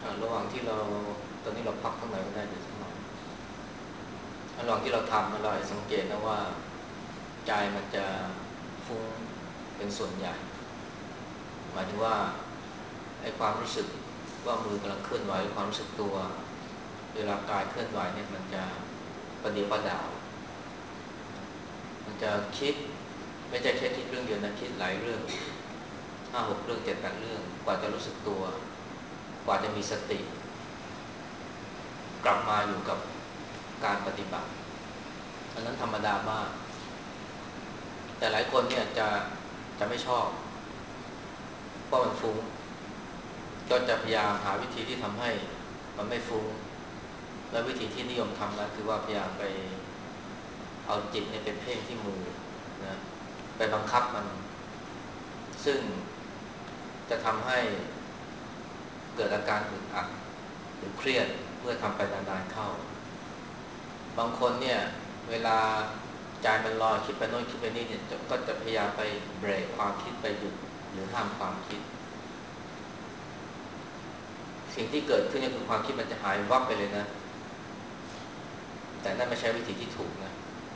ระหว่างที่เราตอนนี้เราพักตรงไหนก็ได้เดี๋ยวสักหน่อยระหว่างที่เราทำเราสังเกตนะว่าใจมันจะฟุ้งเป็นส่วนใหญ่หมายถึงว่าไอ้ความรู้สึกว่ามือกำลังเคลื่อนไหวความรู้สึกตัวเวลากายเคลื่อนไหวเนี่ยมันจะประเดี๋ยวประดาวมันจะคิดไม่ใช่แค่คิดเรื่องเดียวนะคิดหลายเรื่องห้าหกเรื่องเจ็ดแปดเรื่องกว่าจะรู้สึกตัวกว่าจะมีสติกลับมาอยู่กับการปฏิบัติอันนั้นธรรมดามากแต่หลายคนเนี่ยจะจะไม่ชอบเพราะมันฟุ้งก็จะพยายามหาวิธีที่ทำให้มันไม่ฟุ้งและวิธีที่นิยมทำนะคือว่าพยายามไปเอาจิตเนี่ยไปเพ่งที่มือนะไปบังคับมันซึ่งจะทำให้เกิดอาการอึดอัดหรือเครียดเมื่อทำไปนานๆเข้าบางคนเนี่ยเวลาใจมันลอยคิดไปโน่นคิดไปนี่เนี่ยก็จะพยายามไปเบรกความคิดไปหยุดหรือห้ามความคิดสิ่งที่เกิดขึ้นก็คือความคิดมันจะหายวับไปเลยนะแต่นั่นไม่ใช่วิธีที่ถูกนะ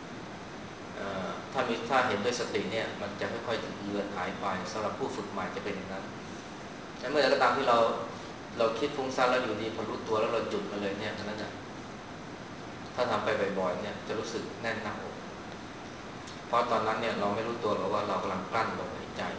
ถ้ามีถ้าเห็นด้วยสติเนี่ยมันจะค่อยๆเลือนหายไปสำหรับผู้ฝึกใหม่จะเป็นอย่างนั้นแต่เมื่อใดก็ตามที่เราเราคิดฟุ้งซ่านแล้วอยู่ดีพอรู้ตัวแล้วเราหยุดมาเลยเนี่ยนั้นนะถ้าทำไปบ่อยๆเนี่ยจะรู้สึกแน่นหน้าอกเพราะตอนนั้นเนี่ยเราไม่รู้ตัวหรอกว่าเรากำลังกลั้นลมหายใจ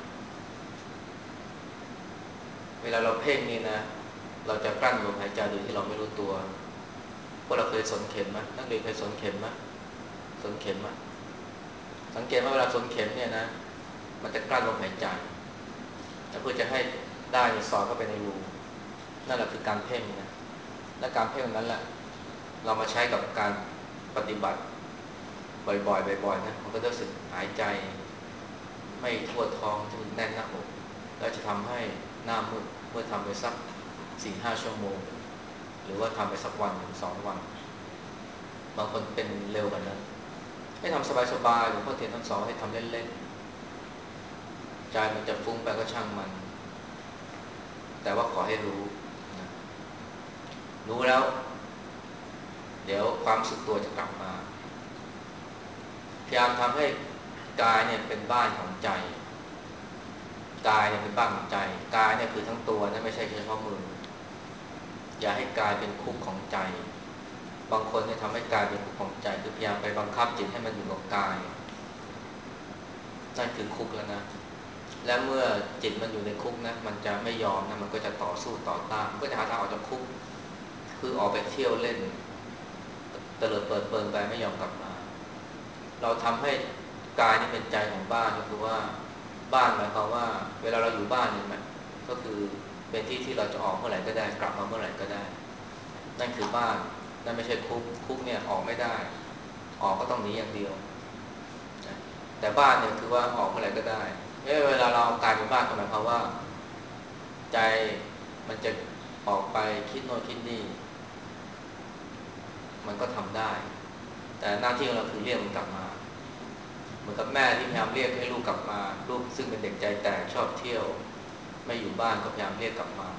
เวลาเราเพ่งนี่นะเราจะกลั้นลมหายใจโดยที่เราไม่รู้ตัวพวกเราเคยสนเข็มไหมนักเรียนเคยสนเข็มไหมสนเข็มไหมสังเกตว่าเวลาสนเข็มเนี่ยนะมันจะกลั้นลมหายใจเพื่อจะให้ได้สอดเข้าไปในรูนั่นแหละคือการเพ่งนะและการเพ่งนั้นแหละเรามาใช้กับการปฏิบัติบ่อยๆบ่อยๆนะมันก็จะรู้สึกหายใจไม่ทั่วท้องจะแน่นหน้าอกแล้วจะทำให้หน้ามืดเมื่อทำไปสักสี่ห้าชั่วโมงหรือว่าทำไปสักวันสองวันบางคนเป็นเร็วกว่านั้นให้ทำสบายๆหลวงพ่อเทียนท่านสอนให้ทำเล่นๆใจมันจะฟุ้งไปก็ช่างมันแต่ว่าขอให้รู้นะรู้แล้วเดี๋ยวความรู้สึกตัวจะกลับมาพยายามทำให้กายเนี่ยเป็นบ้านของใจกายเนี่ยเป็นบ้านของใจกายเนี่ยคือทั้งตัวนะไม่ใช่เฉพาะมืออย่าให้กายเป็นคุกของใจบางคนเนี่ยทำให้กายเป็นคุกของใจคือพยายามไปบังคับจิตให้มันอยู่กับกายนั่นคือคุกแล้วนะและเมื่อจิตมันอยู่ในคุกนะมันจะไม่ยอมนะมันก็จะต่อสู้ต่อต้านก็จะหาทางออกจากคุกคือออกไปเที่ยวเล่นเตลิดเปิดเปิงไปไม่ยอมกลับมาเราทำให้กายนี่เป็นใจของบ้านก็คือว่าบ้านหมายความว่าเวลาเราอยู่บ้านเนี่ยมันก็คือเป็นที่ที่เราจะออกเมื่อไหร่ก็ได้กลับมาเมื่อไหร่ก็ได้นั่นคือบ้านนั่นไม่ใช่คุกคุกเนี่ยออกไม่ได้ออกก็ต้องหนีอย่างเดียวแต่บ้านเนี่ยคือว่าออกเมื่อไหร่ก็ได้เวลาเรากลายเป็นบ้านก็หมายความว่าใจมันจะออกไปคิดโน่นคิดนี่มันก็ทำได้แต่หน้าที่ของเราคือเรียกมันกลับมาเหมือนกับแม่ที่พยายามเรียกให้ลูกกลับมาลูกซึ่งเป็นเด็กใจแตกชอบเที่ยวไม่อยู่บ้านก็พยายามเรียกกลับมา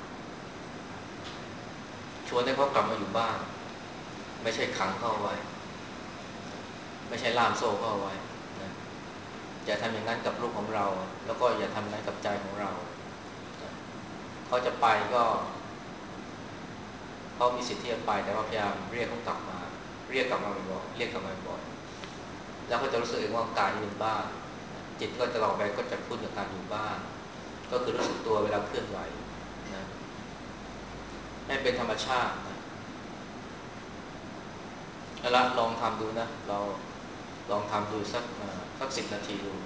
ชวนให้เขากลับมาอยู่บ้านไม่ใช่ขังเขาไว้ไม่ใช่ล่ามโซ่เขาไว้นะอย่าทำอย่างนั้นกับลูกของเราแล้วก็อย่าทำอย่างนั้นกับใจของเราเขาจะไปก็เขามีสิทธิ์ที่จะไปแต่ว่าพยายามเรียกเขากลับมาเรียกกลับมาบ่อยๆเรียกกลับมาบ่อยแล้วเขาจะรู้สึกเองว่ากายอยู่บ้านจิตก็จะหลอกไปก็จะพูดกับการอยู่บ้านก็คือรู้สึกตัวเวลาเคลื่อนไหวนะให้เป็นธรรมชาตินะแล้วลองทำดูนะเราลองทำดูสักสักสิบนาทีดู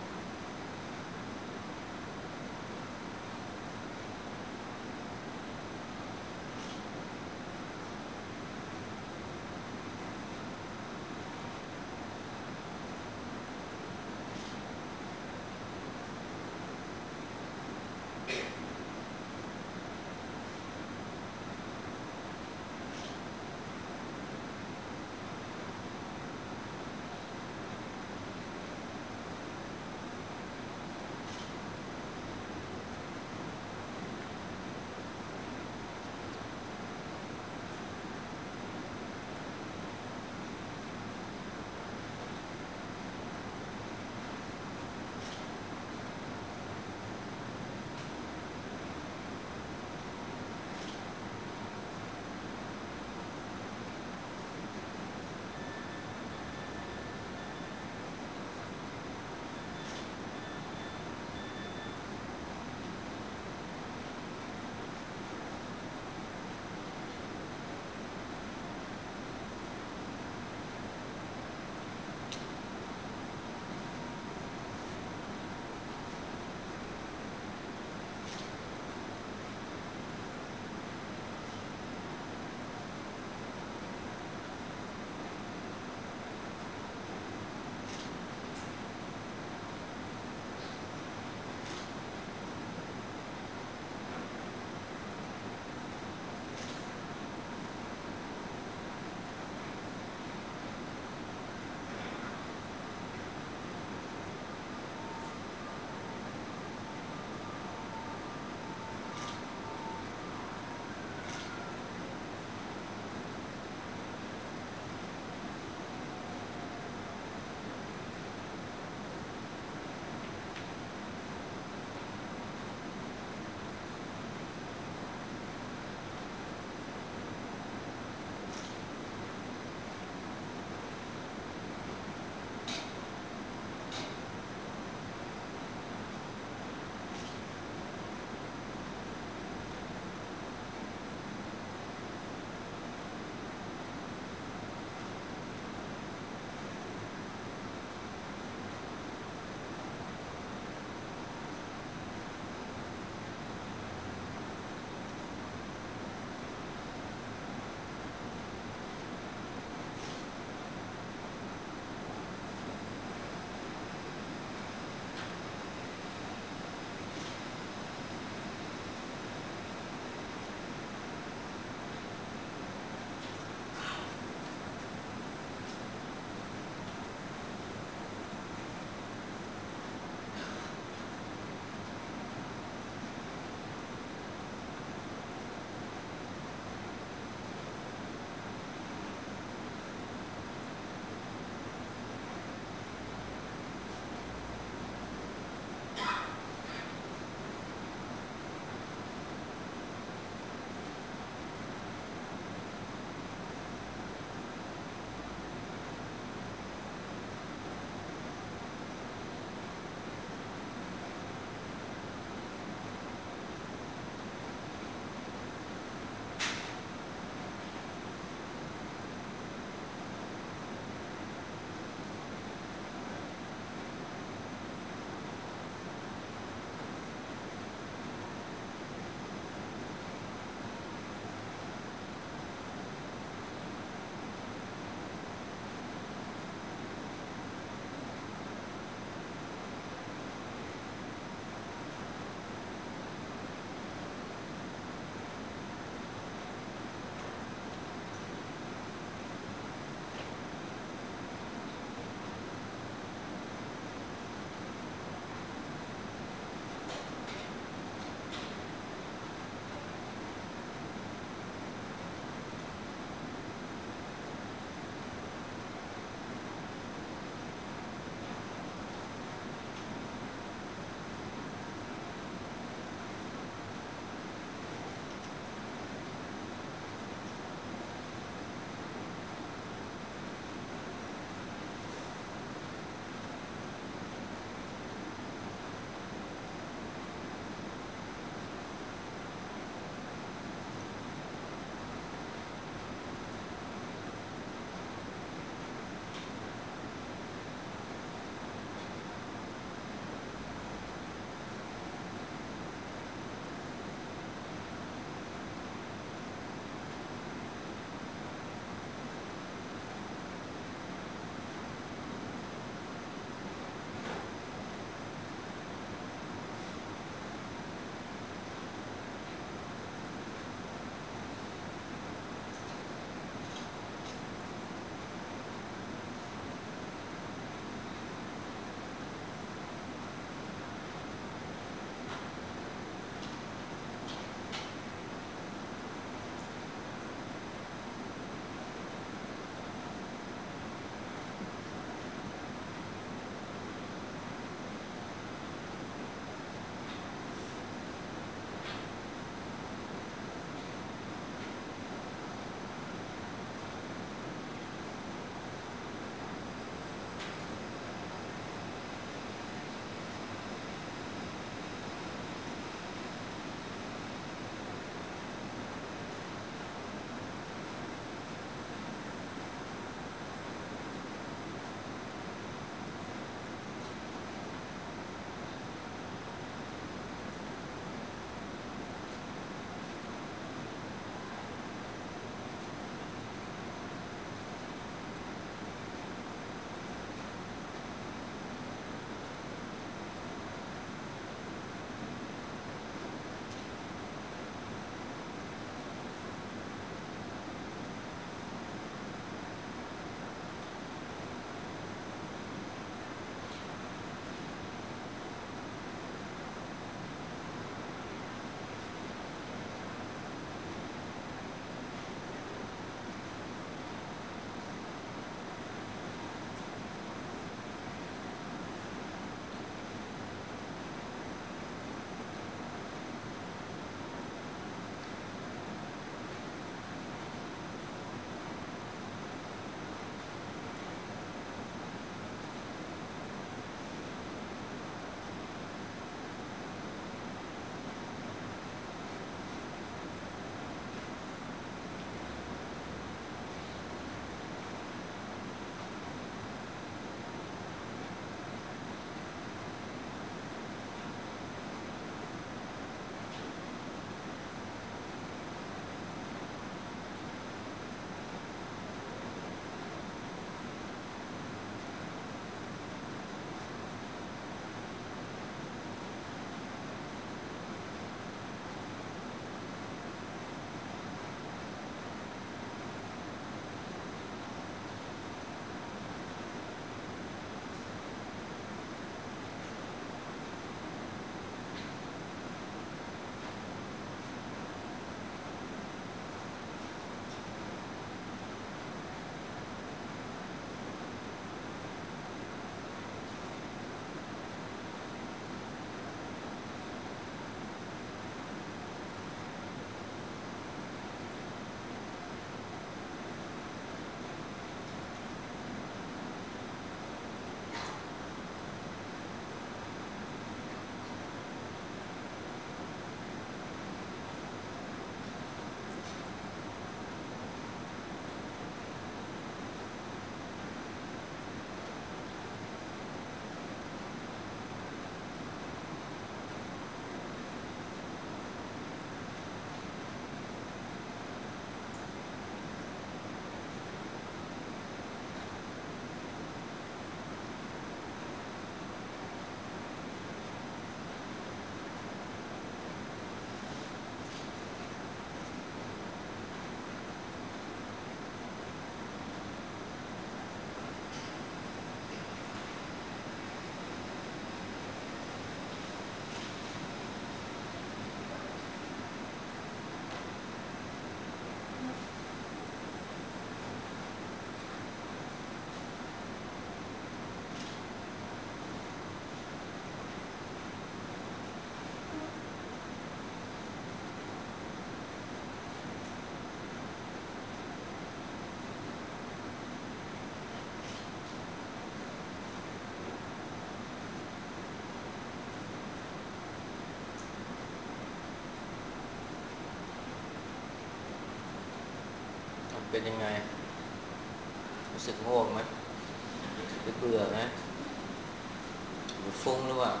เป็นยังไงรู้สึกง่วงไหมหรือเบื่อไหมหรือฟุ้งหรือว่า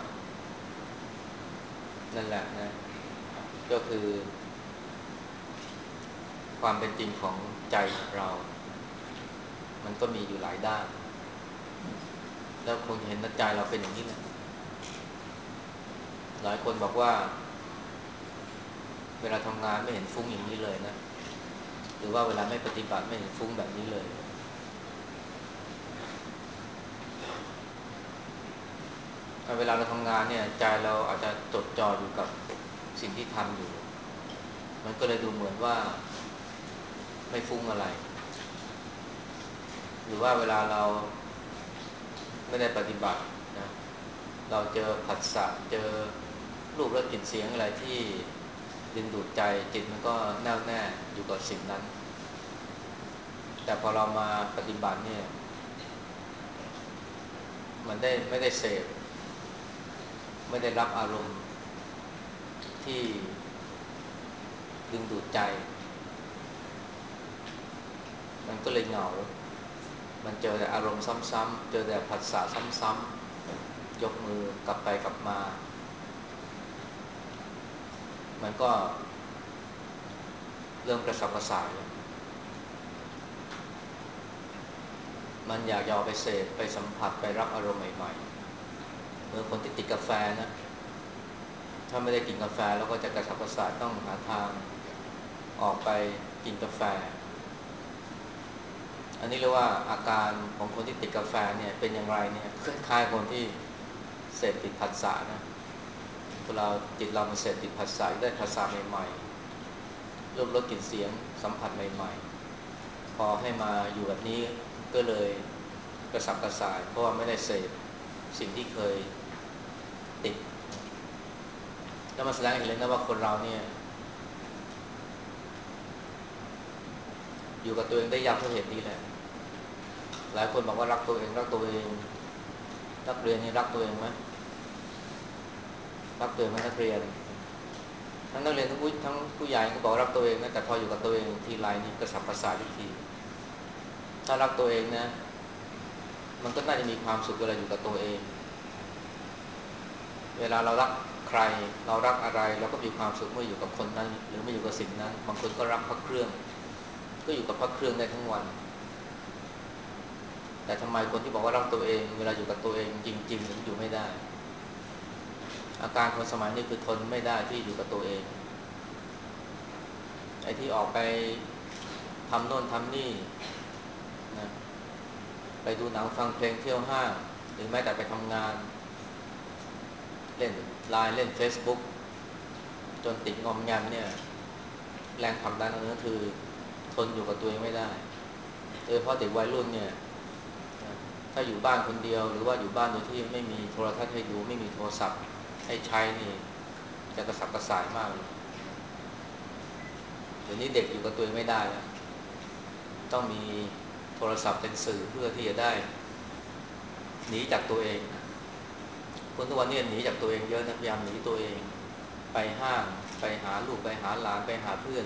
นั่นแหละนะก็คือความเป็นจริงของใจของเรามันก็มีอยู่หลายด้านแล้วคงจะเห็นว่าใจเราเป็นอย่างนี้แหละหลายคนบอกว่าเวลาทำงานไม่เห็นฟุ้งอย่างนี้เลยนะหรือว่าเวลาไม่ปฏิบัติไม่เห็นฟุ้งแบบนี้เลยเวลาเราทำงานเนี่ยใจเราอาจจะจดจ่ออยู่กับสิ่งที่ทำอยู่มันก็เลยดูเหมือนว่าไม่ฟุ้งอะไรหรือว่าเวลาเราไม่ได้ปฏิบัตินะเราเจอผัสสะเจอรูปรสกลิ่นเสียงอะไรที่ดึงดูดใจจิตมันก็แน่วแน่อยู่กับสิ่งนั้นแต่พอเรามาปฏิบัติเนี่ยมันได้ไม่ได้เสพไม่ได้รับอารมณ์ที่ดึงดูดใจมันก็เลยเหงามันเจอแต่อารมณ์ซ้ำๆเจอแต่ผัสสะซ้ำๆยกมือกลับไปกลับมามันก็เริ่มกระสับกระส่ายมันอยากยอไปเสพไปสัมผัสไปรับอารมณ์ใหม่ๆเมื่อคนที่ติดกาแฟนะถ้าไม่ได้กินกาแฟแล้วก็จะกระสับกระส่ายต้องหาทางออกไปกินกาแฟอันนี้เรียกว่าอาการของคนที่ติดกาแฟเนี่ยเป็นอย่างไรเนี่ยคล้ายๆคนที่เสพติดผัสสะนะเราจิตเรามันเสพติดผัสสะได้ผัสสะใหม่ๆรูปรสกลิ่นเสียงสัมผัสใหม่ๆพอให้มาอยู่แบบนี้ก็เลยกระสับกระส่ายเพราะว่าไม่ได้เสพสิ่งที่เคยติดแล้วมาแสดงให้เห็นเลยนะว่าคนเราเนี่ยอยู่กับตัวเองได้ยากเพราะเหตุนี้แหละหลายคนบอกว่ารักตัวเองรักตัวเองนักเรียนนี่รักตัวเองไหมรักตัวเองไหมนักเรียนทั้งนักเรียนทั้งผู้ทั้งผู้ใหญ่ก็บอกรักตัวเองนะแต่พออยู่กับตัวเองทีไรนี่กระสับกระส่ายทุกทีถ้ารักตัวเองนะมันก็น่าจะมีความสุขเวลาอยู่กับตัวเองเวลาเรารักใครเรารักอะไรเราก็มีความสุขเมื่ออยู่กับคนนั้นหรือไม่อยู่กับสิ่งนั้นบางคนก็รักพระเครื่องก็อยู่กับพระเครื่องได้ทั้งวันแต่ทำไมคนที่บอกว่ารักตัวเองเวลาอยู่กับตัวเองจริงๆถึงอยู่ไม่ได้อาการคนสมัยนี้คือทนไม่ได้ที่อยู่กับตัวเองไอ้ที่ออกไปทำโน่นทำนี่นะไปดูหนังฟังเพลงเที่ยวห้างหรือแม้แต่ไปทำงานเล่นไลน์เล่น Facebook จนติดงอมแงมเนี่ยแรงผลักดันอันนั้นคือทนอยู่กับตัวเองไม่ได้โดยเฉพาะเด็กวัยรุ่นเนี่ยถ้าอยู่บ้านคนเดียวหรือว่าอยู่บ้านโดยที่ไม่มีโทรทัศน์ให้ดูไม่มีโทรศัพท์ให้ใช้นี่จะกระสับกระส่ายมากเลยเดี๋ยวนี้เด็กอยู่กับตัวเองไม่ได้แล้วต้องมีโทรศัพท์เป็นสื่อเพื่อที่จะได้หนีจากตัวเองคนทุกวันนี้หนีจากตัวเองเยอะนะพยายามหนีตัวเองไปห้างไปหาลูกไปหาหลานไปหาเพื่อน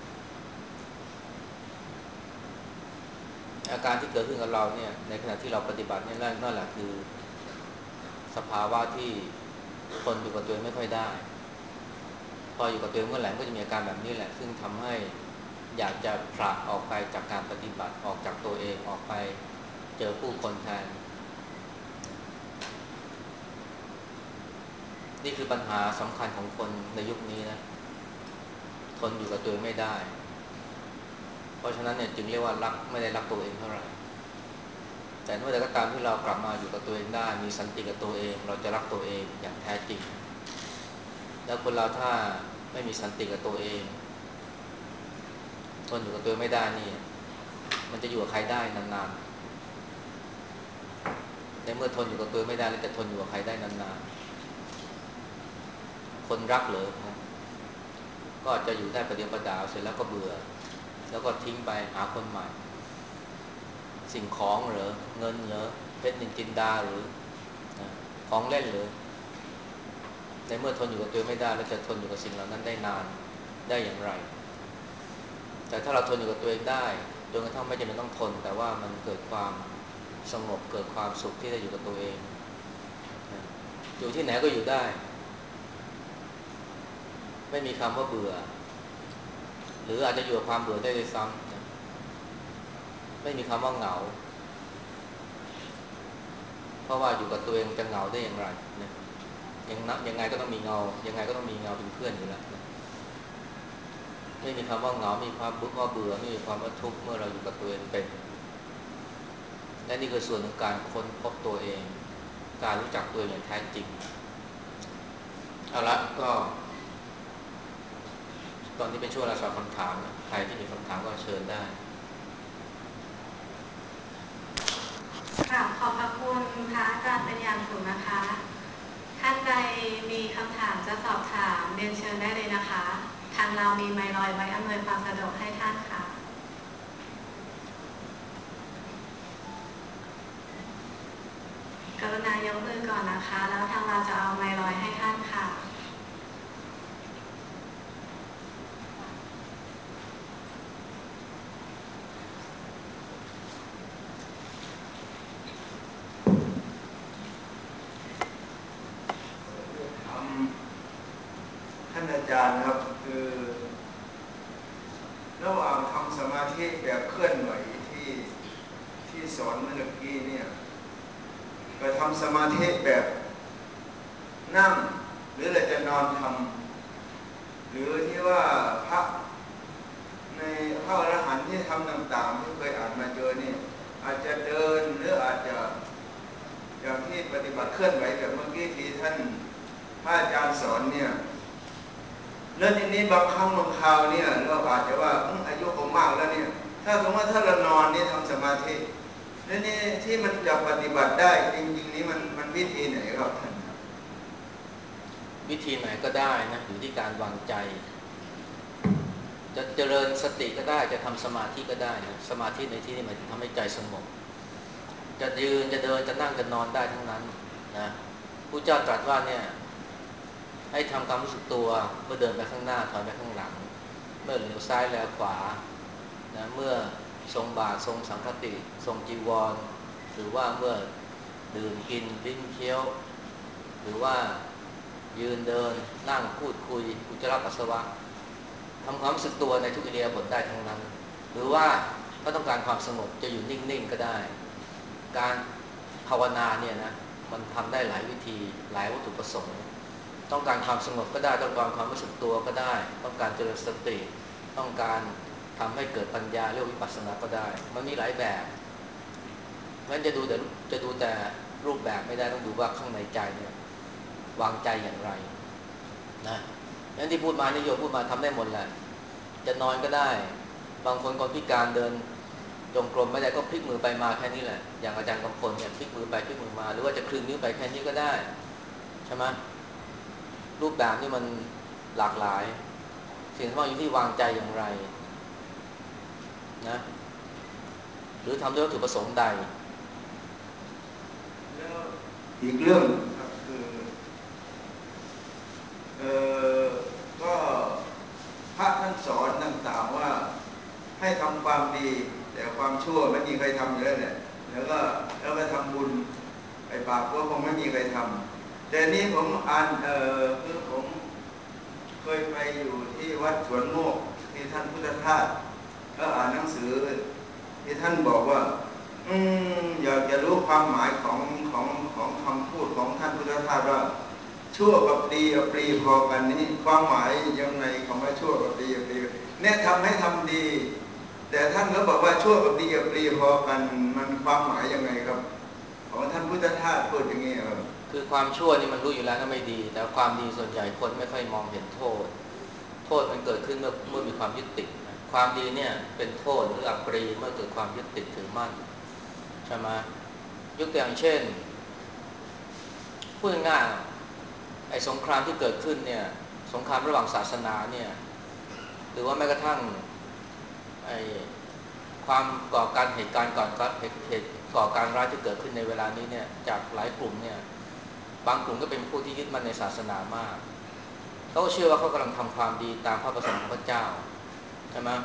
อาการที่เกิดขึ้นกับเราเนี่ยในขณะที่เราปฏิบัติเนี่ยนั่นแหละคือสภาวะที่คนอยู่กับตัวเองไม่ค่อยได้พออยู่กับตัวเองเมื่อไหร่ก็จะมีอาการแบบนี้แหละซึ่งทำให้อยากจะผละออกไปจากการปฏิบัติออกจากตัวเองออกไปเจอผู้คนแทนนี่คือปัญหาสำคัญของคนในยุคนี้นะทนอยู่กับตัวเองไม่ได้เพราะฉะนั้นเนี่ยจึงเรียกว่ารักไม่ได้รักตัวเองเท่าไหร่แต่เมื่อใดก็ตามที่เรากลับมาอยู่กับตัวเองได้มีสันติกับตัวเองเราจะรักตัวเองอย่างแท้จริงแล้วคนเราถ้าไม่มีสันติกับตัวเองทนอยู่กับตัวไม่ได้นี่มันจะอยู่กับใครได้นานๆในเมื่อทนอยู่กับตัวไม่ได้แล้วจะทนอยู่กับใครได้นานๆคนรักเหรอนะก็จะอยู่ได้ประเดี๋ยวประดาวเสร็จแล้วก็เบื่อแล้วก็ทิ้งไปหาคนใหม่สิ่งของเหรอเงินเหรอเพชรนินจินดาหรือนะของเล่นหรือในเมื่อทนอยู่กับตัวไม่ได้แล้วจะทนอยู่กับสิ่งเหล่านั้นได้นานได้อย่างไรแต่ถ้าเราทนอยู่กับตัวเองได้จนกระทั่งไม่จำเป็นต้องทนแต่ว่ามันเกิดความสงบเกิดความสุขที่ได้อยู่กับตัวเองอยู่ที่ไหนก็อยู่ได้ไม่มีคำว่าเบื่อหรืออาจจะอยู่กับความเบื่อได้ด้วยซ้ำนะไม่มีคำว่าเหงาเพราะว่าอยู่กับตัวเองจะเหงาได้อย่างไรนะยังนับยังไงก็ต้องมีเงายังไงก็ต้องมีเงาเป็นเพื่อนอยู่แล้วนะไม่มีคำว่าเหงาไม่มีความว่าเบื่อไม่มีความว่าทุกข์เมื่อเราอยู่กับตัวเองเป็นและนี่คือส่วนของการค้นพบตัวเองการรู้จักตัวเองอย่างแท้จริงเอาละก็ตอนนี้เป็นช่วงเวลาตอบคำถามนะใครที่มีคำถามก็เชิญได้กราบขอบพระคุณพระอาจารย์เป็นอย่างสูงนะคะท่านใดมีคำถามจะสอบถามเรียนเชิญได้เลยนะคะทางเรามีไมค์ลอยไว้อำนวยความสะดวกให้ท่านค่ะกรุณายกมือก่อนนะคะแล้วทางเราจะเอาไมค์ลอยให้ท่านค่ะท่านอาจารย์ครับคือระหว่างทำสมาธิแบบเคลื่อนไหวที่ที่สอนเมื่อกี้เนี่ยกับทำสมาธิแบบนั่งหรือเราจะนอนทำหรือที่ว่าพระในพระอรหันต์ที่ทำต่างๆที่เคยอ่านมาเจอนี่อาจจะเดินหรืออาจจะอย่างที่ปฏิบัติเคลื่อนไหวแบบเมื่อกี้ที่ท่านพระอาจารย์สอนเนี่ยแล้วทีนี้บางครั้งบางคราวเนี่ยเราอาจจะว่าอายุผมมากแล้วเนี่ยถ้าสมมติว่าถ้าเรานอนนี่ทำสมาธิแล้วนี่ที่มันจะปฏิบัติได้จริงๆนี้มันมันวิธีไหนครับท่านวิธีไหนก็ได้นะอยู่ที่การวางใจจะเจริญสติก็ได้จะทำสมาธิก็ได้นะสมาธิในที่นี้หมายถึงทำให้ใจสงบจะยืนจะเดินจะนั่งจะนอนได้ทั้งนั้นนะพระเจ้าตรัสว่าเนี่ยให้ทำความรู้สึกตัวเมื่อเดินไปข้างหน้าถอยไปข้างหลังเมื่อเหลียวซ้ายแลขวานะเมื่อทรงบาททรงสังฆติทรงจีวรหรือว่าเมื่อดื่มกินลิ้มเคี้ยวหรือว่ายืนเดินนั่งพูดคุยอุจจาระปัสสาวะทำความรู้สึกตัวในทุกอิริยาบถได้ทั้งนั้นหรือว่าถ้าต้องการความสงบจะอยู่นิ่งๆก็ได้การภาวนาเนี่ยนะมันทำได้หลายวิธีหลายวัตถุประสงค์ต้องการความสงบก็ได้ต้องการความรู้สึกตัวก็ได้ต้องการเจริญสติต้องการทำให้เกิดปัญญาเรียกวิปัสสนาก็ได้มันมีหลายแบบงั้นจะดูแต่จะดูแต่รูปแบบไม่ได้ต้องดูว่าข้างในใจเนี่ยวางใจอย่างไรนะงั้นที่พูดมานิยมพูดมาทำได้หมดแหละจะนอนก็ได้บางคนคนพิการเดินจงกรมไม่ได้ก็พลิกมือไปมาแค่นี้แหละอย่างอาจารย์กำพลเนี่ยพลิกมือไปพลิกมือมาหรือว่าจะคลึงนิ้วไปแค่นี้ก็ได้ใช่ไหมรูปแบบนี่มันหลากหลายสิ่งที่ว่าอยู่ที่วางใจอย่างไรนะหรือทำด้วยวัตถุประสงค์ใดแล้วอีกเรื่องครับคือเออก็พระท่านสอนต่างๆว่าให้ทำความดีแต่ความชั่วไม่มีใครทำอยู่แล้วแหละแล้วก็แล้วก็ทำบุญไอ้บาปก็คงไม่มีใครทำแต่นี้ผมอ่านเออคือผมเคยไปอยู่ที่วัดสวนโมกที่ท่านพุทธทาสแล้วอ่านหนังสือที่ท่านบอกว่าอืมอยากจะรู้ความหมายของของของคำพูดของท่านพุทธทาสว่าชั่วกับดีกับปรีพอกันนี่ความหมายยังไงคำว่าชั่วกับดีกับปรีเนี่ยทำให้ทำดีแต่ท่านก็บอกว่าชั่วกับดีกับปรีพอกันมันความหมายยังไงครับของท่านพุทธทาสพูดอย่างนี้ครับคือความชั่วนี่มันรู้อยู่แล้วก็ไม่ดีแต่ความดีส่วนใหญ่คนไม่ค่อยมองเห็นโทษโทษมันเกิดขึ้นเมื่อเมื่อมีความยึดติดนะความดีเนี่ยเป็นโทษหรืออัปรีเมื่อเกิดความยึดติดถือมั่นใช่ไหมยกตัวอย่างเช่นพูดง่ายๆไอ้สงครามที่เกิดขึ้นเนี่ยสงครามระหว่างศาสนาเนี่ยหรือว่าแม้กระทั่งไอ้ความก่อการเหตุการณ์ก่อนเหตุเหตุก่อการร้ายที่เกิดขึ้นในเวลานี้เนี่ยจากหลายกลุ่มเนี่ยบางกลุ่มก็เป็นผู้ที่ยึดมั่นในศาสนามากเขาเชื่อว่าเขากำลังทำความดีตามพระประสงค์ของพระเจ้าใช่ไหม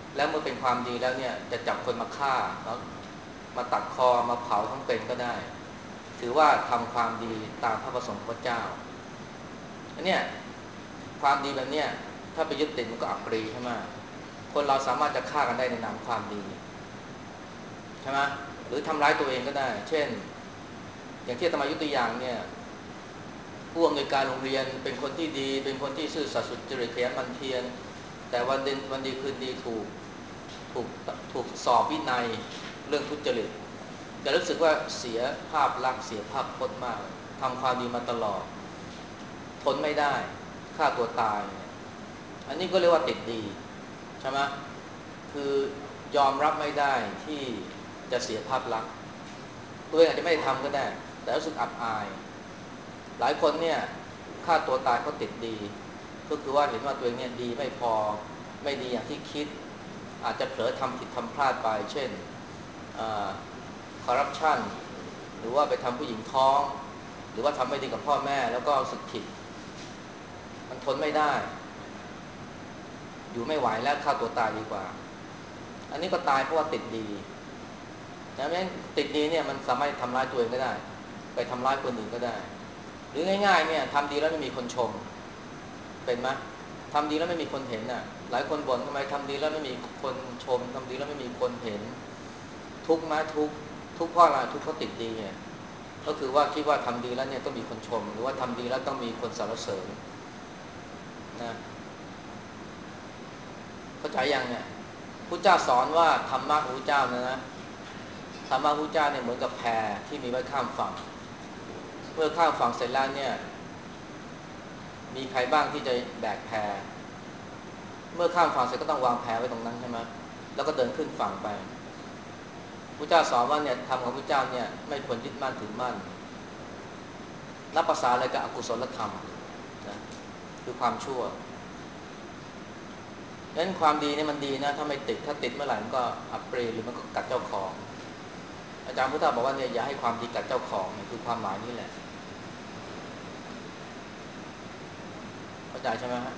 แล้วเมื่อเป็นความดีแล้วเนี่ยจะจับคนมาฆ่าแล้วมาตัดคอมาเผาทั้งเป็นก็ได้ถือว่าทำความดีตามพระประสงค์ของพระเจ้าอันเนี้ยความดีแบบเนี้ยถ้าไปยึดติดมันก็อัปรีใช่ไหมคนเราสามารถจะฆ่ากันได้ในนามความดีใช่ไหมหรือทำร้ายตัวเองก็ได้เช่นอย่างที่อาตมายุตัวอย่างเนี่ยผู้อำนวยการโรงเรียนเป็นคนที่ดีเป็นคนที่ซื่อสัตย์สุจริตขยันหมั่นเพียรแต่วันเดนวันดีคืนดีถูกถูกถูกสอบวินัยเรื่องทุจริตจะรู้สึกว่าเสียภาพลักษณ์เสียภาพพจน์มากทำความดีมาตลอดทนไม่ได้ฆ่าตัวตายอันนี้ก็เรียกว่าติดดีใช่ไหมคือยอมรับไม่ได้ที่จะเสียภาพลักษณ์ตัวเองอาจจะไม่ได้ทำก็ได้แต่รู้สึกอับอายหลายคนเนี่ยฆ่าตัวตายเขาติดดีก็คือว่าเห็นว่าตัวเองเนี่ยดีไม่พอไม่ดีอย่างที่คิดอาจจะเผลอทำผิดทำพลาดไปเช่นคอร์รัปชันหรือว่าไปทำผู้หญิงท้องหรือว่าทำไม่ดีกับพ่อแม่แล้วก็รู้สึกผิดมันทนไม่ได้อยู่ไม่ไหวแล้วฆ่าตัวตายดีกว่าอันนี้ก็ตายเพราะว่าติดดีนะแม้ติดดีเนี่ยมันสามารถทำร้ายตัวเองก็ได้ไปทำร้ายคนอื่นก็ได้หรือง่ายๆเนี่ยทำดีแล้วไม่มีคนชมเป็นไหมทำดีแล้วไม่มีคนเห็นน่ะหลายคนบ่นทำไมทำดีแล้วไม่มีคนชมทำดีแล้วไม่มีคนเห็นทุกข์ไหมทุกข์ทุกข์เพราะอะไรทุกข์เพราะติดดีไงก็คือว่าคิดว่าทำดีแล้วเนี่ยต้องมีคนชมหรือว่าทำดีแล้วต้องมีคนสรรเสริญนะเข้าใจยังเนี่ยพุทธเจ้าสอนว่าธรรมะของพุทธเจ้านะนะธรรมะของพุทธเจ้าเนี่ยเหมือนกับแพที่มีไว้ข้ามฝั่งเมื่อข้ามฝั่งเสร็จแล้วเนี่ยมีใครบ้างที่จะแบกแพเมื่อข้ามฝั่งเสร็จก็ต้องวางแพไว้ตรงนั้นใช่ไหมแล้วก็เดินขึ้นฝั่งไปพุทธเจ้าสอนว่าเนี่ยธรรมของพุทธเจ้าเนี่ยไม่ควรยึดมั่นถือมั่นนับภาษาอะไรกับอกุศลธรรมนะคือความชั่วงั้นความดีเนี่ยมันดีนะถ้าไม่ติดถ้าติดเมื่อไหร่มันก็อัปเปรหรือมันก็กัดเจ้าของอาจารย์พุทธาบอกว่าเนี่ยอย่าให้ความดีกัดเจ้าของเนี่ยคือความหมายนี้แหละเข้าใจใช่ไหมฮะ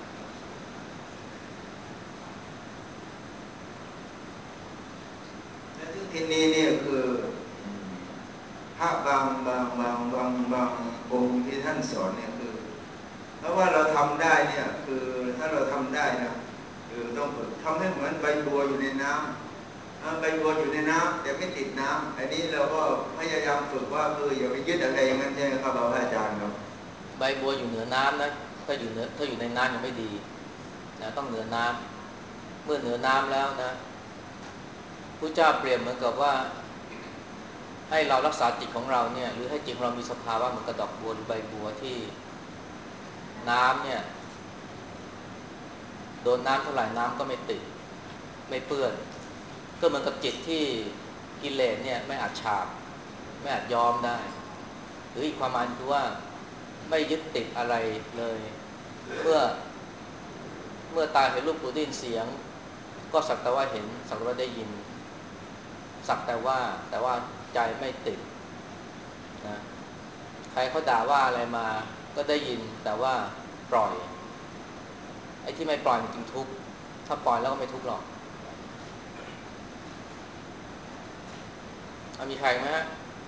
และทีนี้เนี่ยคือภาพบางบางบางบางบางองค์ที่ท่านสอนเนี่ยคือเพราะว่าเราทำได้เนี่ยคือถ้าเราทำได้นะคือต้องฝึกทำให้เหมือนใบบัวอยู่ในน้ำใบบัวอยู่ในน้ำแต่ไม่ติดน้ำอันนี้เราก็พยายามฝึกว่าคืออย่าไปยึดอะไรอย่างนั้นใช่ไหมครับอาจารย์ครับใบบัวอยู่เหนือน้ำนะถ้าอยู่เหนือถ้าอยู่ในน้ำยังไม่ดีนะต้องเหนือน้ำเมื่อเหนือน้ำแล้วนะพระเจ้าเปรียบเหมือนกับว่าให้เรารักษาจิตของเราเนี่ยหรือให้จิตของเรามีสภาวะเหมือนกระดอกบัวหรือใบบัวที่น้ำเนี่ยโดนน้ำเท่าไหร่น้ำก็ไม่ติดไม่เปื้อนก็เหมือนกับจิตที่กิเลสเนี่ยไม่อาจฉาบไม่อาจยอมได้หรืออีกความหมายคือว่าไม่ยึดติดอะไรเลยเมื่อเมื่อตาเห็นรูปหูได้ยินเสียงก็สักแต่ว่าเห็นสักแต่ว่าได้ยินสักแต่ว่าแต่ว่าใจไม่ติดนะใครเขาด่าว่าอะไรมาก็ได้ยินแต่ว่าปล่อยไอ้ที่ไม่ปล่อยมันจริงทุกข์ถ้าปล่อยแล้วก็ไม่ทุกข์หรอกเอามีใครไหมฮะ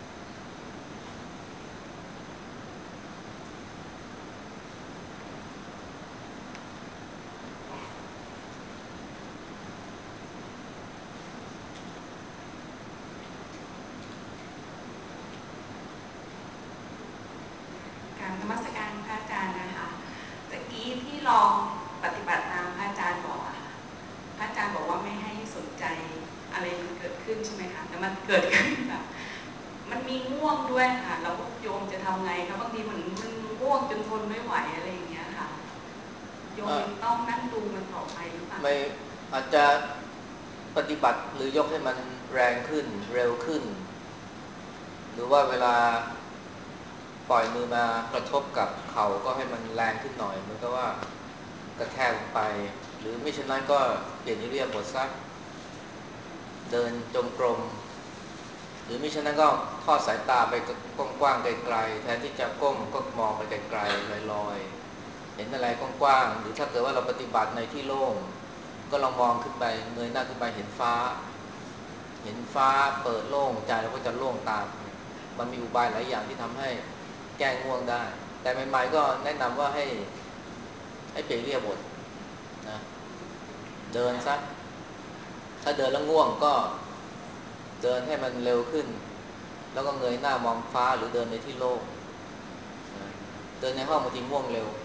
การนมัสการพระอาจารย์นะคะตะกี้ที่ลองปฏิบัติตามพระอาจารย์บอกอะพระอาจารย์บอกว่าไม่ให้สนใจอะไรมันเกิดขึ้นใช่ไหมคะแต่มันเกิดขึ้นแบบมันมีง่วงด้วยค่ะแล้วโยมจะทำไงคะบางทีเหมือนมันง่วงจนทนไม่ไหวอะไรอย่างเงี้ยค่ะโยมต้องนั่งดูมันต่อไปหรือเปล่าไม่อาจจะปฏิบัติหรือยกให้มันแรงขึ้นเร็วขึ้นหรือว่าเวลาปล่อยมือมากระทบกับเข่าก็ให้มันแรงขึ้นหน่อยเหมือนกับว่ากระแทกลงไปหรือไม่เช่นนั้นก็เปลี่ยนอิริยาบถซะเดินจงกรมหรือมิฉะนั้นก็ทอดสายตาไปกว้างๆไกลๆแทนที่จะก้มก็มองไปไกลๆลอยๆเห็นอะไรกว้างๆหรือถ้าเกิดว่าเราปฏิบัติในที่โล่งก็ก็ลองมองขึ้นไปเงยหน้าขึ้นไปเห็นฟ้าเห็นฟ้าเปิดโล่งใจเราก็จะโล่งตามมันมีอุบายหลายอย่างที่ทำให้แก้ง่วงได้แต่ใหม่ๆก็แนะนำว่าให้ให้เปลี่ยนอิริยาบถนะเดินซะถ้าเดินแล้วง่วงก็เดินให้มันเร็วขึ้นแล้วก็เงยหน้ามองฟ้าหรือเดินในที่โล่งนะเดินในห้องบางทีง่วงเร็ว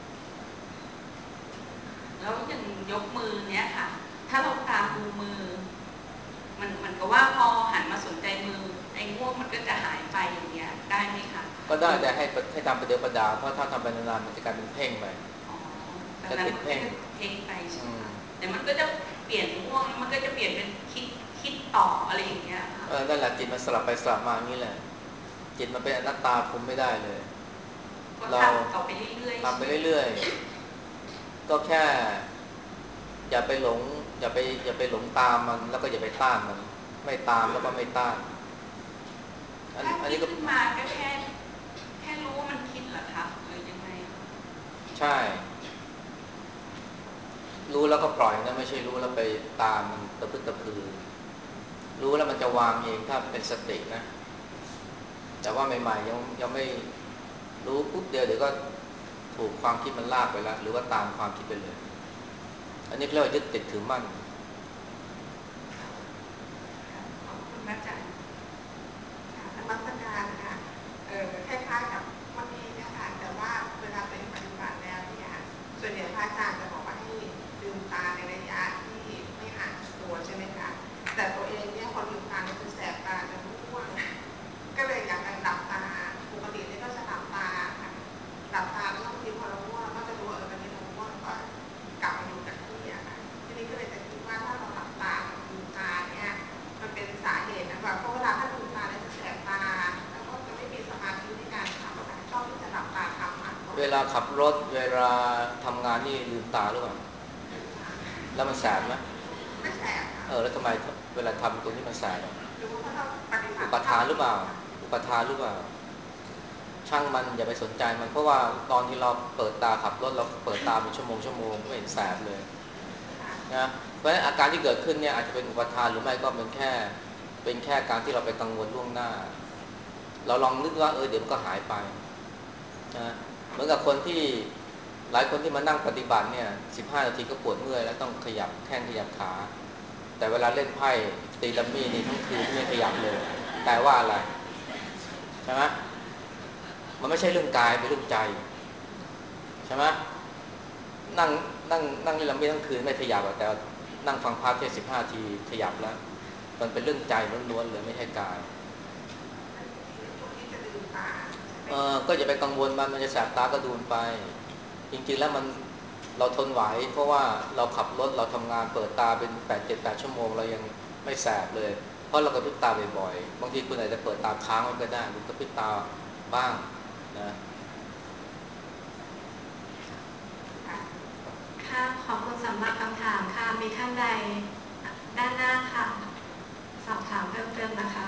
แล้วอย่างยกมือเนี้ยค่ะถ้าเราตามดูมือมันมันก็ว่าพอหันมาสนใจมือไอ้ง่วงมันก็จะหายไปอย่างเงี้ยได้ไหมคะก็ได้แต่ให้ให้ทำประเดี๋ยวประดาเพราะถ้าทำไปนานๆมันจะกลายเป็นเพ่งไปจะติดเพ่งเพ่งไปใช่ไหมแต่มันก็จะเปลี่ยนง่วงแล้วมันก็จะเปลี่ยนเป็นคิดคิดต่ออะไรอย่างเงี้ยเออนั่นแหละจิตมันสลับไปสลับมาอย่างนี้แหละจิตมันเป็นอนัตตาคุมไม่ได้เลยเราทำไปเรื่อยๆทำไปเรื่อยๆก็แค่อย่าไปหลงอย่าไปอย่าไปหลงตามมันแล้วก็อย่าไปต้านมันไม่ตามแล้วก็ไม่ต้านอันนี้ก็ขึ้นมาก็แค่แค่รู้ว่ามันคิดเหรอคะหรือยังไงใช่รู้แล้วก็ปล่อยนะไม่ใช่รู้แล้วไปตามมันตะพึดตะพือรู้แล้วมันจะวางเองถ้าเป็นสตินะแต่ว่าใหม่ๆยังยังไม่รู้ปุ๊บเดียวเดี๋ยวก็ถูกความคิดมันลากไปแล้วหรือว่าตามความคิดไปเลยอันนี้เรียกว่ายึดติดถือมั่นขอบคุณอาจารย์ธรรมสการค่ะเออคล้ายๆกับเมื่อกี้เนี่ยค่ะแต่ว่าเวลาไปปฏิบัติแล้วเนี่ยส่วนใหญ่พระอาจารย์จะบอกว่าให้ลืมตาในระยะที่ไม่ห่างตัวใช่ไหมคะแต่ตัวเองเนี่ยพอลืมตาเนี่ยจะแสบตาจะง่วงก็เลยอยากจะหลับตาปกติเนี่ยก็จะหลับตาค่ะหลับตาแล้วบางทีพอเราง่วงก็จะรู้ว่าเออตอนนี้เราง่วงก็กลับมาอยู่กับที่อะค่ะทีนี้ก็เลยจะคิดว่าถ้าเราหลับตาลืมตาเนี่ยมันเป็นสาเหตุนะคะเพราะเวลาถ้าลืมตาแล้วจะแสบตาแล้วก็จะไม่มีสมาธิในการทำชอบที่จะหลับตาทำมากกว่าเวลาขับรถเวลาทำงานนี่ลืมตาหรือเปล่าแล้วมันแสบไหมไม่แสบเออแล้วทำไมเวลาทำตรงนี้มันแสบอุปททานหรือเปล่าอุปทานหรือเปล่าช่างมันอย่าไปสนใจมันเพราะว่าตอนที่เราเปิดตาขับรถเราเปิดตาเป็นชั่วโมงชั่วโมงไม่เห็นแสบเลยนะเพราะฉะนั้นอาการที่เกิดขึ้นเนี่ยอาจจะเป็นอุปทานหรือไม่ก็เป็นแค่เป็นแค่การที่เราไปกังวลล่วงหน้าเราลองนึกว่าเออเดี๋ยวมันก็หายไปนะเหมือนกับคนที่หลายคนที่มานั่งปฏิบัติเนี่ยสิบห้านาทีก็ปวดเมื่อยแล้วต้องขยับแข้งขยับขาแต่เวลาเล่นไพ่ตีดัมมี่นี่ทั้งคืนไม่ขยับเลยแปลว่าอะไรใช่ไหมมันไม่ใช่เรื่องกายเป็นเรื่องใจใช่ไหมนั่งนั่งนั่งเล่นดัมมี่ทั้งคืนไม่ขยับแต่นั่งฟังพระเทศน์สิบห้านาทีขยับแล้วมันเป็นเรื่องใจล้วนๆเลยไม่ใช่กายเออก็อย่าไปกังวลมันมันจะแสบตาก็ดูมันไปจริงๆแล้วมันเราทนไหวเพราะว่าเราขับรถเราทำงานเปิดตาเป็นแปดเจ็ดแปดชั่วโมงเรายังไม่แสบเลยเพราะเรากระพริบตาบ่อยๆบางทีคุณอาจจะเปิดตาค้างไว้ก็ได้หรือกระพริบตาบ้างนะค่ะขอบคุณสำหรับคำถามค่ะมีท่านใดด้านหน้าค่ะสอบถามเพิ่มเติมนะคะ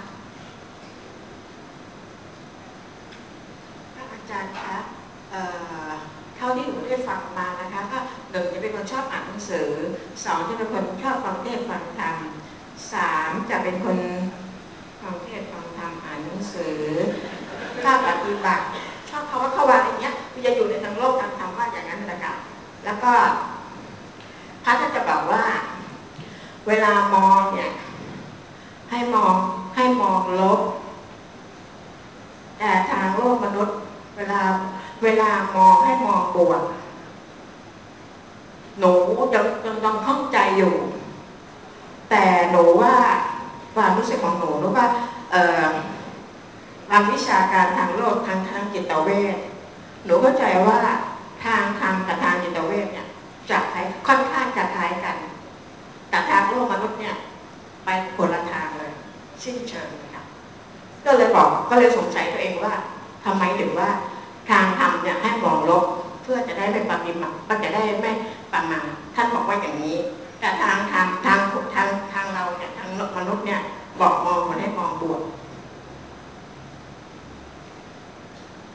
อาจารย์คะเท่าที่หนูได้ฟังมานะคะก็หนึ่งจะเป็นคนชอบอ่านหนังสือสองจะเป็นคนชอบฟังเทศฟังธรรมสามจะเป็นคนฟังเทศฟังธรรมอ่านหนังสือถ้าปฏิบัติชอบเขาว่าเขาว่าอย่างเงี้ยจะอยู่ในทางโลกทางธรรมว่าอย่างนั้นนะคะแล้วก็พระท่านจะบอกว่าเวลามองเนี่ยให้มองให้มองลบแต่ทางโลกมนุษย์เวลาเวลามองให้มองบวกหนูยังยังต้องข้องใจอยู่แต่หนูว่าความรู้สึกของหนูรู้ว่าเอ่อทางวิชาการทางโลกทางทางจิตเวชหนูเข้าใจว่าทางธรรมกับทางจิตเวชเนี่ยจะค่อนข้างจะคล้ายกันแต่ทางโลกมนุษย์เนี่ยไปคนละทางเลยสิ้นเชิงนะคะก็เลยบอกก็เลยสงสัยตัวเองว่าทำไมถึงว่าทางธรรมเนี่ยให้มองลบเพื่อจะได้ไม่ปฏิมาก็จะได้ไม่ประมาทท่านบอกว่าอย่างนี้แต่ทางธรรมทางทางทางเราเนี่ยทางมนุษย์เนี่ยบอกมองมันให้มองบวก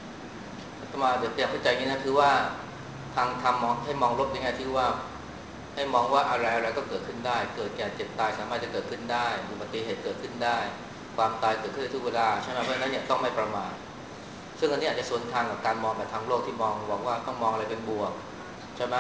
มาเดี๋ยวเตรียมเข้าใจงี้นะคือว่าทางธรรมมองให้มองลบยังไงที่ว่าให้มองว่าอะไรอะไรก็เกิดขึ้นได้เกิดแก่เจ็บตายสามารถจะเกิดขึ้นได้อุบัติเหตุเกิดขึ้นได้ความตายเกิดขึ้นทุกเวลาใช่ไหมเพราะฉะนั้นเนี่ยต้องไม่ประมาทซึ่งอันนี้อาจจะสวนทางกับการมองแบบทางโลกที่มองบอกว่าต้องมองอะไรเป็นบวกใช่ไหม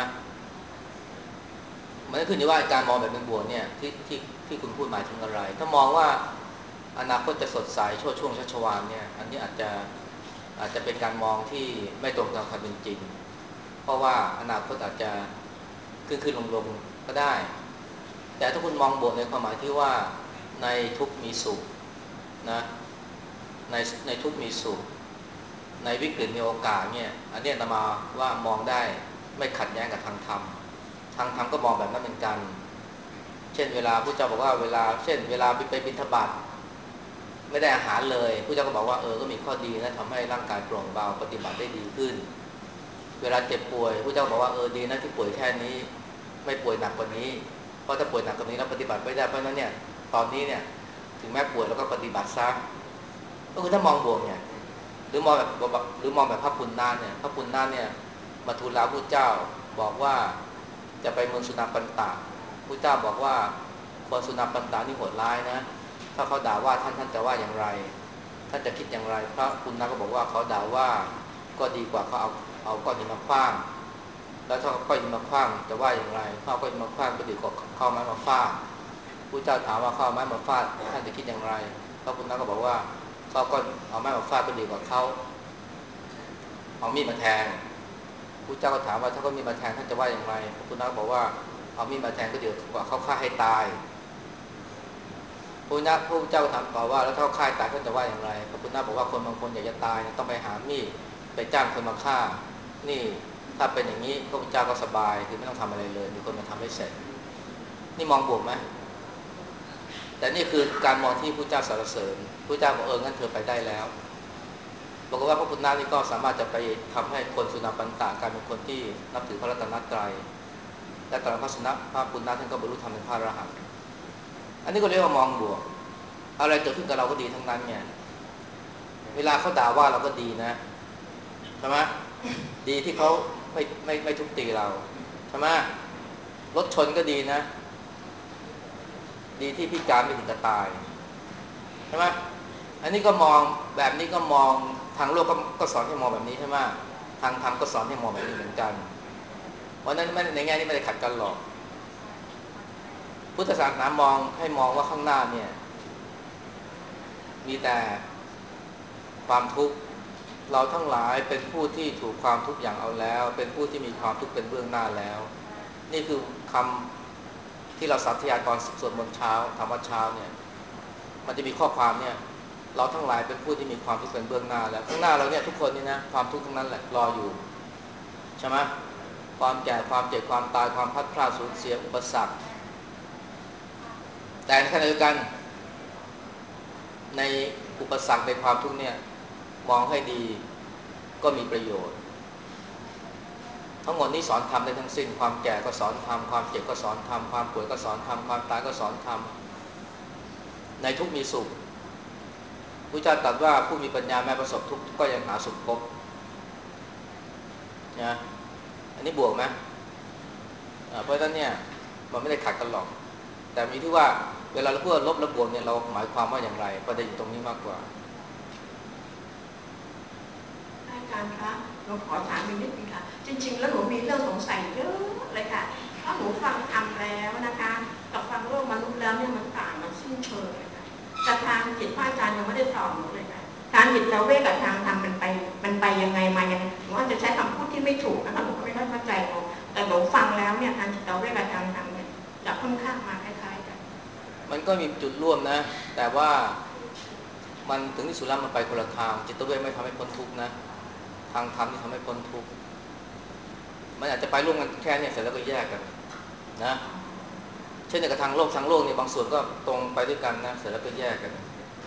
มันก็ขึ้นอยู่ว่าการมองแบบเป็นบวกเนี่ยที่ที่ที่คุณพูดหมายถึงอะไรถ้ามองว่าอนาคตจะสดใสโชติช่วงชัชวาลเนี่ยอันนี้อาจจะอาจจะเป็นการมองที่ไม่ตรงตามความเป็นจริงเพราะว่าอนาคตอาจจะขึ้นขึ้นลงลงก็ได้แต่ถ้าคุณมองบวกในความหมายที่ว่าในทุกมีสุขนะในในทุกมีสุขในวิกฤตมีโอกาสเนี่ยอันนี้นำมาว่ามองได้ไม่ขัดแย้งกับทางธรรมทางธรรมก็มองแบบนั้นเหมือนกันเช่นเวลาพระเจ้าบอกว่าเวลาเช่นเวลาไปบิณฑบาตไม่ได้อาหารเลยพระเจ้าก็บอกว่าเออก็มีข้อดีนะทำให้ร่างกายโปร่งเบาปฏิบัติได้ดีขึ้นเวลาเจ็บป่วยพระเจ้าบอกว่าเออดีนะที่ป่วยแค่นี้ไม่ป่วยหนักกว่านี้เพราะถ้าป่วยหนักกว่านี้แล้วปฏิบัติไม่ได้เพราะนั้นเนี่ยตอนนี้เนี่ยถึงแม้ป่วยแล้วก็ปฏิบัติซะก็คือถ้ามองบวกเนี่ยหรือมองแบบหรือมองแบบพระปุณณะเนี่ยพระปุณณะเนี่ยมาทูลลาพระเจ้าบอกว่าจะไปเมืองสุนัปันตะพระเจ้าบอกว่าคนสุนัปันตะนี่โหดร้ายนะถ้าเขาด่าว่าท่านท่านจะว่าอย่างไรท่านจะคิดอย่างไรพระปุณณะก็บอกว่าเขาด่าว่าก็ดีกว่าเขาเอาเอาก้อนหินมาขว้างแล้วถ้าเขาก้อนหินมาขว้างจะว่าอย่างไรเขาก้อนหินมาขว้างก็ดีกว่าเขาไม้มาฟาดพระเจ้าถามว่าเขาไม้มาฟาดท่านจะคิดอย่างไรพระปุณณะก็บอกว่าเขาก็เอาไม้มาฟาดก็ดีกว่าเขาเอามีดมาแทงพระเจ้าก็ถามว่าถ้าเขามีดมาแทงท่านจะว่าอย่างไรพระปุณณะก็บอกว่าเอามีดมาแทงก็ดีกว่าเขาฆ่าให้ตายพระพุทธพระเจ้าถามต่อว่าแล้วถ้าเขาฆ่าตายท่านจะว่าอย่างไรพระพุทธบอกว่าคนบางคนอยากจะตายต้องไปหามีดไปจ้างคนมาฆ่านี่ถ้าเป็นอย่างนี้พระพุทธเจ้าก็สบายคือไม่ต้องทำอะไรเลยมีคนมาทำให้เสร็จนี่มองบวกไหมแต่นี่คือการมองที่พระเจ้าสรรเสริญพระเจ้าบอกเอองั้นเธอไปได้แล้วบอกว่าพระพุทธนี่ก็สามารถจะไปทำให้คนสุนัขปันตากลายเป็นคนที่นับถือพระรัตนตรัยและตอนพระสุนัขพระปุณณะท่านก็บรรลุธรรมเป็นพระอรหันต์อันนี้ก็เรียกว่ามองบวกอะไรเกิดขึ้นกับเราก็ดีทั้งนั้นเนี่ยเวลาเขาด่าว่าเราก็ดีนะใช่ไหมดีที่เขาไม่ไม่ไม่ทุบตีเราใช่ไหมรถชนก็ดีนะดีที่พิการไม่ถึงกับตายใช่ไหมอันนี้ก็มองแบบนี้ก็มองทางโลกก็ก็สอนให้มองแบบนี้ใช่ไหมทางธรรมก็สอนให้มองแบบนี้เหมือนกันเพราะนั้นไม่ในแง่นี้ไม่ได้ขัดกันหรอกพุทธศาสนามองให้มองว่าข้างหน้าเนี่ยมีแต่ความทุกข์เราทั้งหลายเป็นผู้ที่ถูกความทุกข์อย่างเอาแล้วเป็นผู้ที่มีความทุกข์เป็นเบื้องหน้าแล้วนี่คือคำที่เราสาธยายตอนสวดมนต์เช้าธรรมะเช้าเนี่ยมันจะมีข้อความเนี่ยเราทั้งหลายเป็นผู้ที่มีความทุกข์เป็นเบื้องหน้าแล้วข้างหน้าเราเนี่ยทุกคนนี่นะความทุกข์ทั้งนั้นแหละรออยู่ใช่ไหมความแก่ความเจ็บความตายความพลัดพรากสูญเสียอุปสรรคแต่ในขณะเดียวกันในอุปสรรคในความทุกข์เนี่ยมองให้ดีก็มีประโยชน์ทั้งหมดนี้สอนธรรมได้ทั้งสิ้นความแก่ก็สอนธรรมความเจ็บก็สอนธรรมความป่วยก็สอนธรรมความตายก็สอนธรรมในทุกมีสุขพระเจ้าตรัสว่าผู้มีปัญญาแม้ประสบทุกข์ก็ยังหาสุขพบนะอันนี้บวกไหมเพราะฉะนั้นเนี่ยมันไม่ได้ขัดกันหรอกแต่มีที่ว่าเวลาเราพูดลบและบวกเนี่ยเราหมายความว่าอย่างไรประเด็นอยู่ตรงนี้มากกว่าอาจารย์คะหนูขอถามอีกนิดนึงค่ะจริงๆแล้วหนูมีเรื่องสงสัยเยอะเลยค่ะถ้าหนูฟังธรรมแล้วนะคะกับฟังโลกมนุษย์แล้วเนี่ยมันต่างมันสิ้นเชิงเลยค่ะแต่ทางจิตพระอาจารย์ยังไม่ได้ตอบหนูเลยค่ะทางจิตเวทกับทางธรรมมันไปมันไปยังไงมายังหนูอาจจะใช้คำพูดที่ไม่ถูกนะคะหนูก็ไม่เข้าใจหนูแต่หนูฟังแล้วเนี่ยทางจิตเวทกับทางธรรมเนี่ยจะค่อนข้างมาคล้ายๆกันมันก็มีจุดร่วมนะแต่ว่ามันถึงที่สุดแล้วมันไปคนละทางจิตเวทไม่ทำให้พ้นทุกข์นะทางธรรมที่ทำให้พ้นทุกข์มันอาจจะไปร่วมกันแค่นี้เสร็จแล้วก็แยกกันนะเช่นในกระทางโลกทางโลกเนี่ยบางส่วนก็ตรงไปด้วยกันนะเสร็จแล้วก็แยกกัน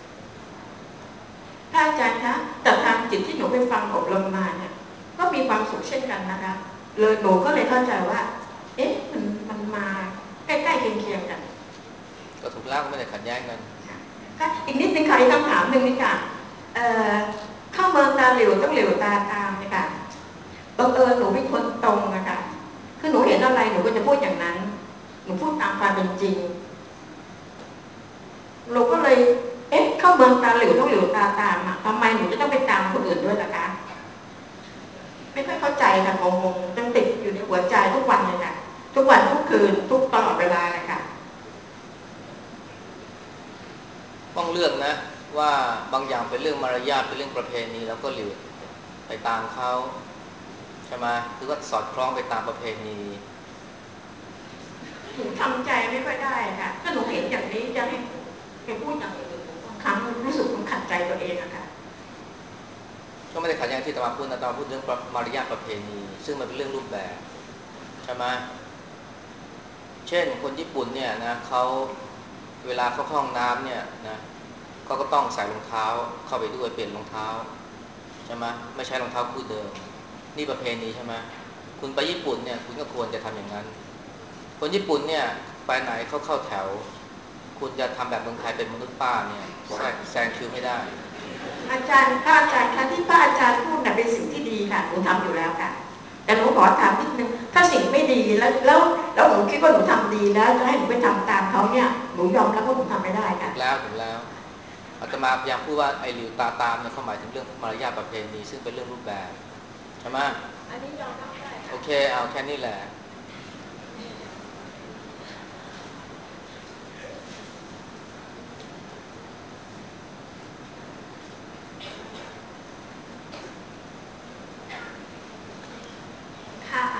ถ้าอาจารย์คะแต่ทางจิตที่หนูไปฟังอบรมมาเนี่ยก็มีความสุขเช่นกันนะคะเลยหนูก็เลยเข้าใจว่าเอ๊ะมันมันมาใกล้ๆเคียงๆกันก็ถูกแล้วไม่ได้ขัดแย้งกันค่ะอีกนิดนึงค่ะอีกคำถามหนึ่งนี่ค่ะเอ่อเข้าเมืองตาเหลวต้องเหลวตาตามเนี่ยค่ะบังเอิญหนูเป็นคนตรงอะค่ะคือหนูเห็นอะไรหนูก็จะพูดอย่างนั้นหนูพูดตามความเป็นจริงหนูก็เลยเอ๊ะเข้าเมืองตาหลิวต้องหลิวตาตามอ่ะทำไมหนูจะต้องไปตามคนอื่นด้วยล่ะคะไม่ค่อยเข้าใจค่ะงงๆยังติดอยู่ในหัวใจทุกวันเลยค่ะทุกวันทุกคืนทุกตลอดเวลาเลยค่ะต้องเลือกนะว่าบางอย่างเป็นเรื่องมารยาทเป็นเรื่องประเพณีแล้วก็หลิวไปตามเขาใช่ไหมคือว่าสอดคล้องไปตามประเพณีหนูทำใจไม่ค่อยได้ค่ะถ้าหนูเห็นอย่างนี้จะให้ไปพูดอย่างอื่นบางครั้งรู้สึกมันขัดใจตัวเองอะค่ะก็ไม่ได้ขัดแย้งที่ตมาพูดนะตมาพูดเรื่องมารยาทประเพณีซึ่งมันเป็นเรื่องรูปแบบใช่ไหมเช่นคนญี่ปุ่นเนี่ยนะเขาเวลาเขาเข้าห้องน้ำเนี่ยนะเขาก็ต้องใส่รองเท้าเข้าไปด้วยเปลี่ยนรองเท้าใช่ไหมไม่ใช่รองเท้าคู่เดิมนี่ประเพณีใช่ไหมคุณไปญี่ปุ่นเนี่ยคุณก็ควรจะทำอย่างนั้นคนญี่ปุ่นเนี่ยไปไหนเขาเข้าแถวคุณจะทำแบบเมืองไทยเป็นมนุษย์ป้าเนี่ยแซงแซงคิวไม่ได้อาจารย์พระอาจารย์คะที่พระอาจารย์พูดน่ะเป็นสิ่งที่ดีค่ะหนูทำอยู่แล้วค่ะแต่หนูขอถามนิดนึงถ้าสิ่งไม่ดีแล้วแล้วแล้วหนูคิดว่าหนูทำดีแล้วจะให้หนูไปทำตามเขาเนี่ยหนูยอมรับว่าหนูทำไม่ได้ค่ะถูกแล้วถูกแล้วอาตมาพยายามพูดว่าไอ้หลิวตาตามเนี่ยเขาหมายถึงเรื่องมารยาทประเพณีซึ่งเป็นเรื่องรูปแบบใช่ไหมอันนี้ยอมรับได้โอเคเอาแค่นี้แหละค่ะ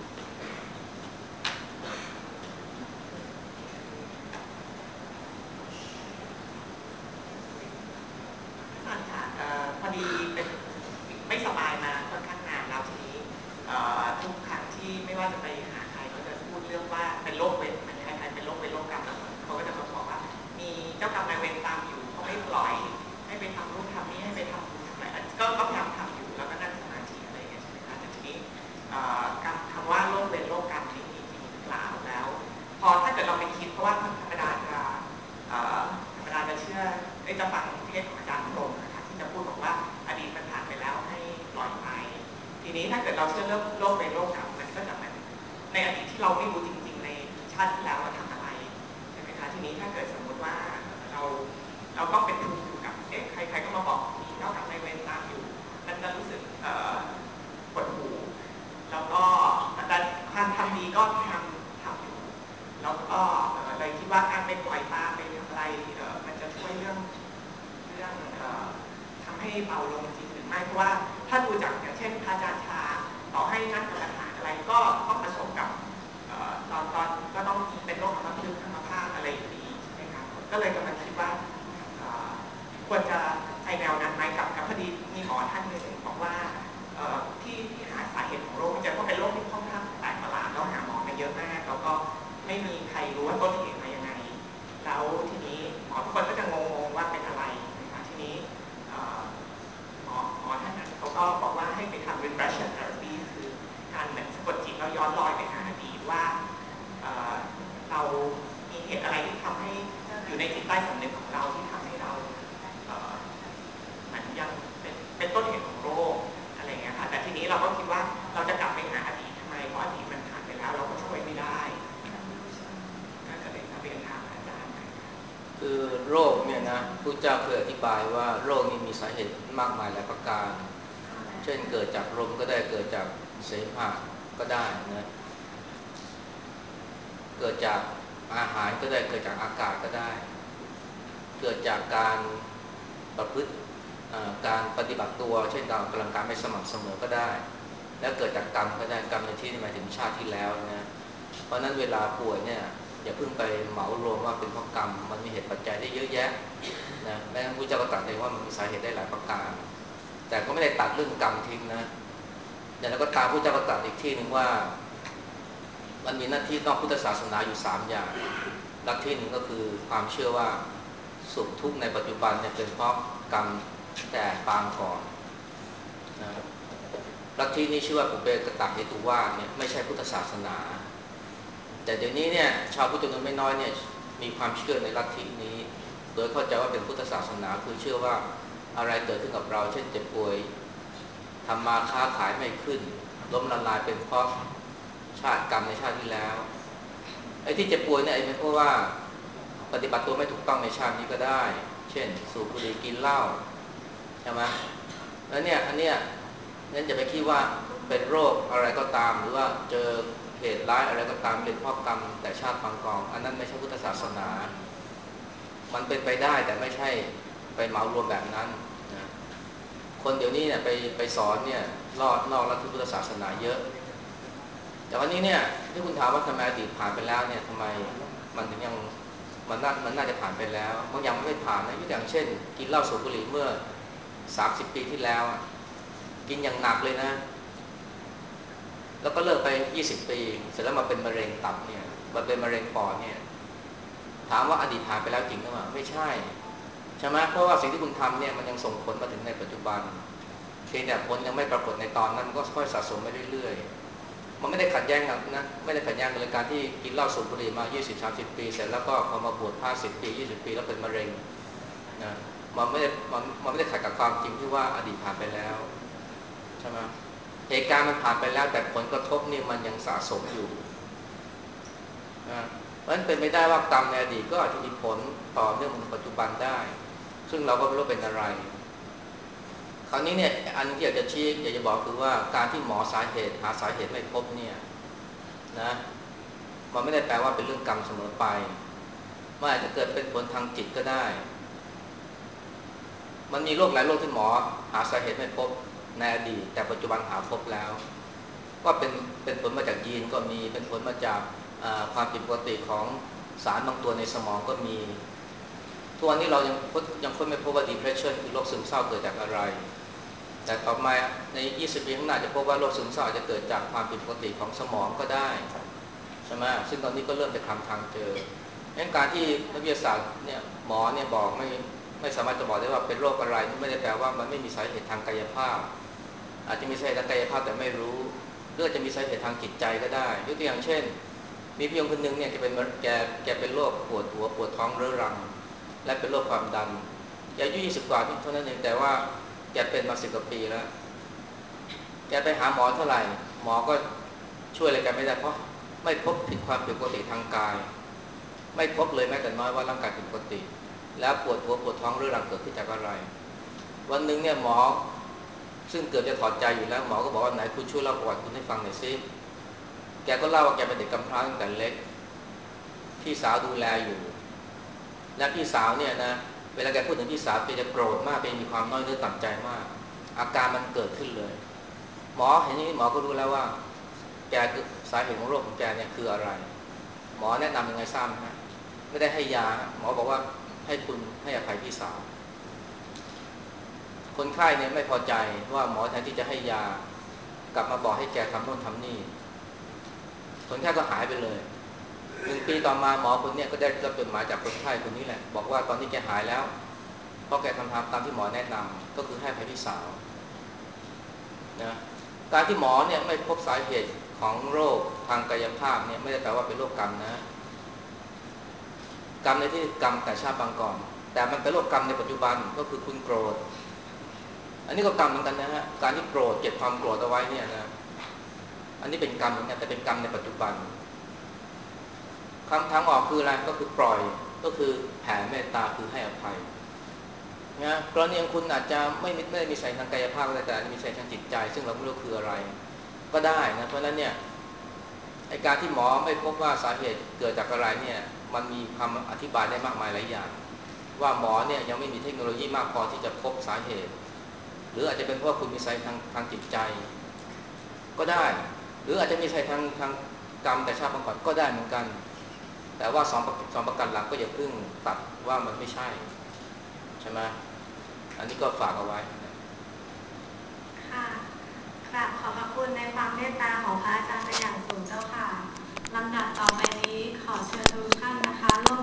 พอดีเป็นไม่สบายมาค่อนข้างนานแล้วทีนี้ทุกครั้งที่ไม่ว่าจะไปหาใครก็จะพูดเรื่องว่าเป็นโรคเวรเหมือนใครๆเป็นโรคเวรโรคกรรมแล้วเขาก็จะมาบอกว่ามีเจ้ากรรมนายเวรตามอยู่เขาไม่ปล่อยให้ไปทำนู่นทำนี่ให้ไปทำบุญทำอะไรก็ก็พยายามทำอยู่แล้วก็นั่งสมาธิอะไรอย่างเงี้ยใช่ไหมคะแต่ทีนี้คำว่าโรคเวรโรคกรรมนี่มีจริงหรือเปล่าแล้วพอถ้าเกิดเราไปคิดเพราะว่าธรรมดาจะธรรมดาจะเชื่อจะฟังเทศของอาจารย์ตรงนะคะที่จะพูดบอกว่าอดีตมันผ่านไปแล้วให้ปล่อยไปทีนี้ถ้าเกิดเราเชื่อเรื่องโลกเป็นโลกกรรมมันก็จะเหมือนในอดีตที่เราไม่รู้จริงๆในชาติที่แล้วเราทำอะไรใช่ไหมคะทีนี้ถ้าเกิดสมมติว่าเราเราก็เป็นทุกข์อยู่กับเอ๊ะใครๆก็มาบอกมีเจ้ากรรมนายเวรตามอยู่มันจะรู้สึกปวดหูแล้วก็มันจะความทำดีก็ทำทำอยู่แล้วก็เลยคิดว่าการไปปล่อยตามไปทำอะไรมันจะช่วยเรื่องเรื่องทำให้เบาลงจริงหรือไม่เพราะว่าถ้าดูจากอย่างเช่นพระอาจารย์ชาต่อให้นั่งกรรมฐานอะไรก็ต้องประสบกับตอนตอนก็ต้องเป็นโรคอัมพฤกษ์อัมพาตอะไรอย่างนี้ใช่ไหมครับก็เลยกำลังคิดว่าควรจะไปแนวนั้นไหมกับกับพอดีมีหมอท่านหนึ่งบอกว่าที่ที่หาสาเหตุของโรคมันจะต้องเป็นโรคที่ค่อนข้างแปลกประหลาดแล้วหาหมอมาเยอะมากแล้วก็ไม่มีใครรู้ว่าต้นเหตุมายังไงแล้วทีนี้หมอทุกคนก็จะงงๆว่าเป็นอะไรนะคะทีนี้หมอหมอท่านนั้นเขาก็บอกว่าให้ไปทำ regression therapy คือการเหมือนสะกดจิตเราย้อนรอยไปหาอดีตว่าเรามีเหตุอะไรที่ทำให้อยู่ในจิตใต้สำนึกของเราที่ทำให้เราเหมือนยังเป็นเป็นต้นเหตุของโรคอะไรเงี้ยค่ะแต่ทีนี้เราก็คิดว่าเราจะกลับไปหาอดีตทำไมเพราะอดีตมันผ่านไปแล้วเราก็ช่วยไม่ได้ก็จะเลยเรียนถามอาจารย์คือโรคเนี่ยนะพระเจ้าเคยอธิบายว่าโรคนี้มีสาเหตุมากมายหลายประการเช่นเกิดจากลมก็ได้เกิดจากเสมหะก็ได้นะเกิดจากอาหารก็ได้เกิดจากอากาศก็ได้เกิดจากการประพฤติการปฏิบัติตัวเช่นการออกกำลังกายไม่สม่ำเสมอก็ได้แล้วเกิดจากกรรมก็ได้กรรมในที่นี้หมายถึงชาติที่แล้วนะเพราะนั้นเวลาป่วยเนี่ยอย่าเพิ่งไปเหมารวมว่าเป็นเพราะกรรมมันมีเหตุปัจจัยได้เยอะแยะนะแม้พระเจ้าก็ตรัสเองว่ามันมีสาเหตุได้หลายประการแต่ก็ไม่ได้ตัดเรื่องกรรมทิ้งนะอย่างนั้นก็ตามพระเจ้าก็ตรัสอีกที่หนึ่งว่ามันมีหน้าที่นอกพุทธศาสนาอยู่สามอย่างลัทธิหนึ่งก็คือความเชื่อว่าสุขทุกข์ในปัจจุบันเนี่ยเป็นเพราะกรรมแต่ปางก่อนนะลัทธินี้ชื่อว่าปุเบกตะเหตุวาทเนี่ยไม่ใช่พุทธศาสนาแต่เดี๋ยวนี้เนี่ยชาวพุทธจำนวนไม่น้อยเนี่ยมีความเชื่อในลัทธินี้โดยเข้าใจว่าเป็นพุทธศาสนาคือเชื่อว่าอะไรเกิดขึ้นกับเราเช่นเจ็บป่วยทำมาค้าขายไม่ขึ้นล้มละลายเป็นเพราะชาติกรรมในชาติที่แล้วไอ้ที่เจ็บป่วยเนี่ยไอ้เป็นเพราะว่าปฏิบัติตัวไม่ถูกต้องในชาตินี้ก็ได้ เช่นสูบบุหรี่กินเหล้าใช่ไหมแล้วเนี่ยอันเนี้ยนั้นจะไปคิดว่าเป็นโรคอะไรก็ตามหรือว่าเจอเหตุร้ายอะไรก็ตามเป็นเพราะกรรมแต่ชาติปางกองอันนั้นไม่ใช่พุทธศาสนามันเป็นไปได้แต่ไม่ใช่ไปเหมารวมแบบนั้นนะคนเดี๋ยวนี้เนี่ยไปไปสอนเนี่ยลอดนอกลัทธิพุทธศาสนาเยอะแต่วันนี้เนี่ยที่คุณถามว่าทำไมอดีตผ่านไปแล้วเนี่ยทำไมมันถึงยังมันน่ามันน่าจะผ่านไปแล้วบางอย่างไม่ได้ผ่านนะอย่างเช่นกินเหล้าสูบบุหรี่เมื่อสามสิบปีที่แล้วกินอย่างหนักเลยนะแล้วก็เลิกไปยี่สิบปีเสร็จแล้วมาเป็นมะเร็งตับเนี่ยมาเป็นมะเร็งปอดเนี่ยถามว่าอดีตผ่านไปแล้วจริงหรือเปล่าไม่ใช่ใช่ไหมเพราะว่าสิ่งที่คุณทำเนี่ยมันยังส่งผลมาถึงในปัจจุบันเพียงแต่ผลยังไม่ปรากฏในตอนนั้นมันก็ค่อยสะสมไปเรื่อยๆมันไม่ได้ขัดแย้งกันนะไม่ได้ขัดแย้งกับการที่กินเหล้าสูบบุหรี่มา ยี่สิบถึงสามสิบ ปีเสร็จแล้วก็พอมาบวชห้าสิบปียี่สิบปีแล้วเป็นมะเร็งนะมันไม่ได้มันมันไม่ได้ขัดกับความจริงที่ว่าอดีตผ่านไปแล้วใช่ไหมเหตุการณ์มันผ่านไปแล้วแต่ผลกระทบนี่มันยังสะสมอยู่นะเพราะฉะนั้นเป็นไม่ได้ว่ากรรมในอดีตก็อาจจะมีผลต่อเนื่องมาถึงปัจจุบันได้ซึ่งเราก็ไม่รู้เป็นอะไรคราวนี้เนี่ยอันที่อยากจะชี้อยากจะบอกคือว่าการที่หมอสาเหตุหาสาเหตุไม่พบเนี่ยนะมันไม่ได้แปลว่าเป็นเรื่องกรรมเสมอไปมันอาจจะเกิดเป็นผลทางจิตก็ได้มันมีโรคหลายโรคที่หมอหาสาเหตุไม่พบในอดีตแต่ปัจจุบันหาพบแล้วก็เป็นเป็นผลมาจากยีนก็มีเป็นผลมาจากความผิดปกติของสารบางตัวในสมองก็มีทุกวันนี้เรายังยังค้นไม่พบว่า depression คือโรคซึมเศร้าเกิดจากอะไรแต่ต่อมาในยี่สิบปีข้างหน้าจะพบว่าโรคซึมเศร้าจะเกิดจากความผิดปกติของสมองก็ได้ใช่ไหมซึ่งตอนนี้ก็เริ่มจะทำทางเจองั้นการที่นักวิทยาศาสตร์เนี่ยหมอเนี่ยบอกไม่ไม่สามารถจะบอกได้ว่าเป็นโรคอะไรไม่ได้แปลว่ามันไม่มีสาเหตุทางกายภาพอาจจะมีสาเหตุทางกายภาพแต่ไม่รู้หรือจะมีสาเหตุทางจิตใจก็ได้ยกตัวอย่างเช่นมีพี่คนหนึ่งเนี่ยแกเป็นแกแกเป็นโรคปวดหัวปวดท้องเรื้อรังและเป็นโรคความดันแกอายุยี่สิบกว่าเท่านั้นเองแต่ว่าแกเป็นมาสิบกว่าปีแล้วแกไปหาหมอเท่าไหร่หมอก็ช่วยอะไรแกไม่ได้เพราะไม่พบผิดความผิดปกติทางกายไม่พบเลยแม้แต่น้อยว่าร่างกายผิดปกติแล้วปวดหัวปวดท้องเรื้อรังเกิดขึ้นจากอะไรวันหนึ่งเนี่ยหมอซึ่งเกือบจะถอดใจอยู่แล้วหมอก็บอกว่าไหนคุณช่วยเล่าประวัติคุณให้ฟังหน่อยสิแกก็เล่าว่าแกเป็นเด็กกำพร้าตั้งแต่เล็กพี่สาวดูแลอยู่และพี่สาวเนี่ยนะเวลาแกพูดถึงพี่สาวแกจะโกรธมากแกมีความน้อยเนื้อต่ำใจมากอาการมันเกิดขึ้นเลยหมอเห็นอย่างนี้หมอก็รู้แล้วว่าแกสาเหตุของโรคของแกเนี่ยคืออะไรหมอแนะนำยังไงทราบไหมฮะไม่ได้ให้ยาหมอบอกว่าให้คุณให้อภัยพี่สาวคนไข้เนี่ยไม่พอใจว่าหมอแทนที่จะให้ยากลับมาบอกให้แกทำโน่นทำนี่คนไข้ก็หายไปเลยหนึ่งปีต่อมาหมอคนนี้ก็ได้รับจดหมายจากคนไข้คนนี้แหละบอกว่าตอนนี้แกหายแล้วเพราะแกทำตามที่หมอแนะนำก็คือให้อภัยพี่สาวนะการที่หมอเนี่ยไม่พบสาเหตุของโรคทางกายภาพเนี่ยไม่ได้แปลว่าเป็นโรคกรรมนะกรรมในที่กรรมแต่ชาติปางก่อนแต่มันเป็นโรคกรรมในปัจจุบันก็คือคุณโกรธอันนี้ก็กรรมเหมือนกันนะฮะการที่โกรธเก็บความโกรธเอาไว้เนี่ยนะอันนี้เป็นกรรมเหมือนกันแต่เป็นกรรมในปัจจุบันคำทางออกคืออะไรก็คือปล่อยก็คือแผ่เมตตาคือให้อภัยนะกรณีของคุณอาจจะไม่ไม่ได้มีสาเหตุทางกายภาพแต่มีสาเหตุทางจิตใจซึ่งเราไม่รู้คืออะไรก็ได้นะเพราะฉะนั้นเนี่ยไอ้การที่หมอไม่พบว่าสาเหตุเกิดจากอะไรเนี่ยมันมีคำอธิบายได้มากมายหลายอย่างว่าหมอเนี่ยยังไม่มีเทคโนโลยีมากพอที่จะพบสาเหตุหรืออาจจะเป็นเพราะคุณมีสาเหตุทางทางจิตใจก็ได้หรืออาจจะมีสาเหตุทางทางกรรมแต่ชาติมาก่อนก็ได้เหมือนกันแต่ว่าสองสองประการหลังก็อย่าเพิ่งตัดว่ามันไม่ใช่ใช่ไหมอันนี้ก็ฝากเอาไว้ค่ะกราบขอบพระคุณในความเมตตาของพระอาจารย์เป็นอย่าง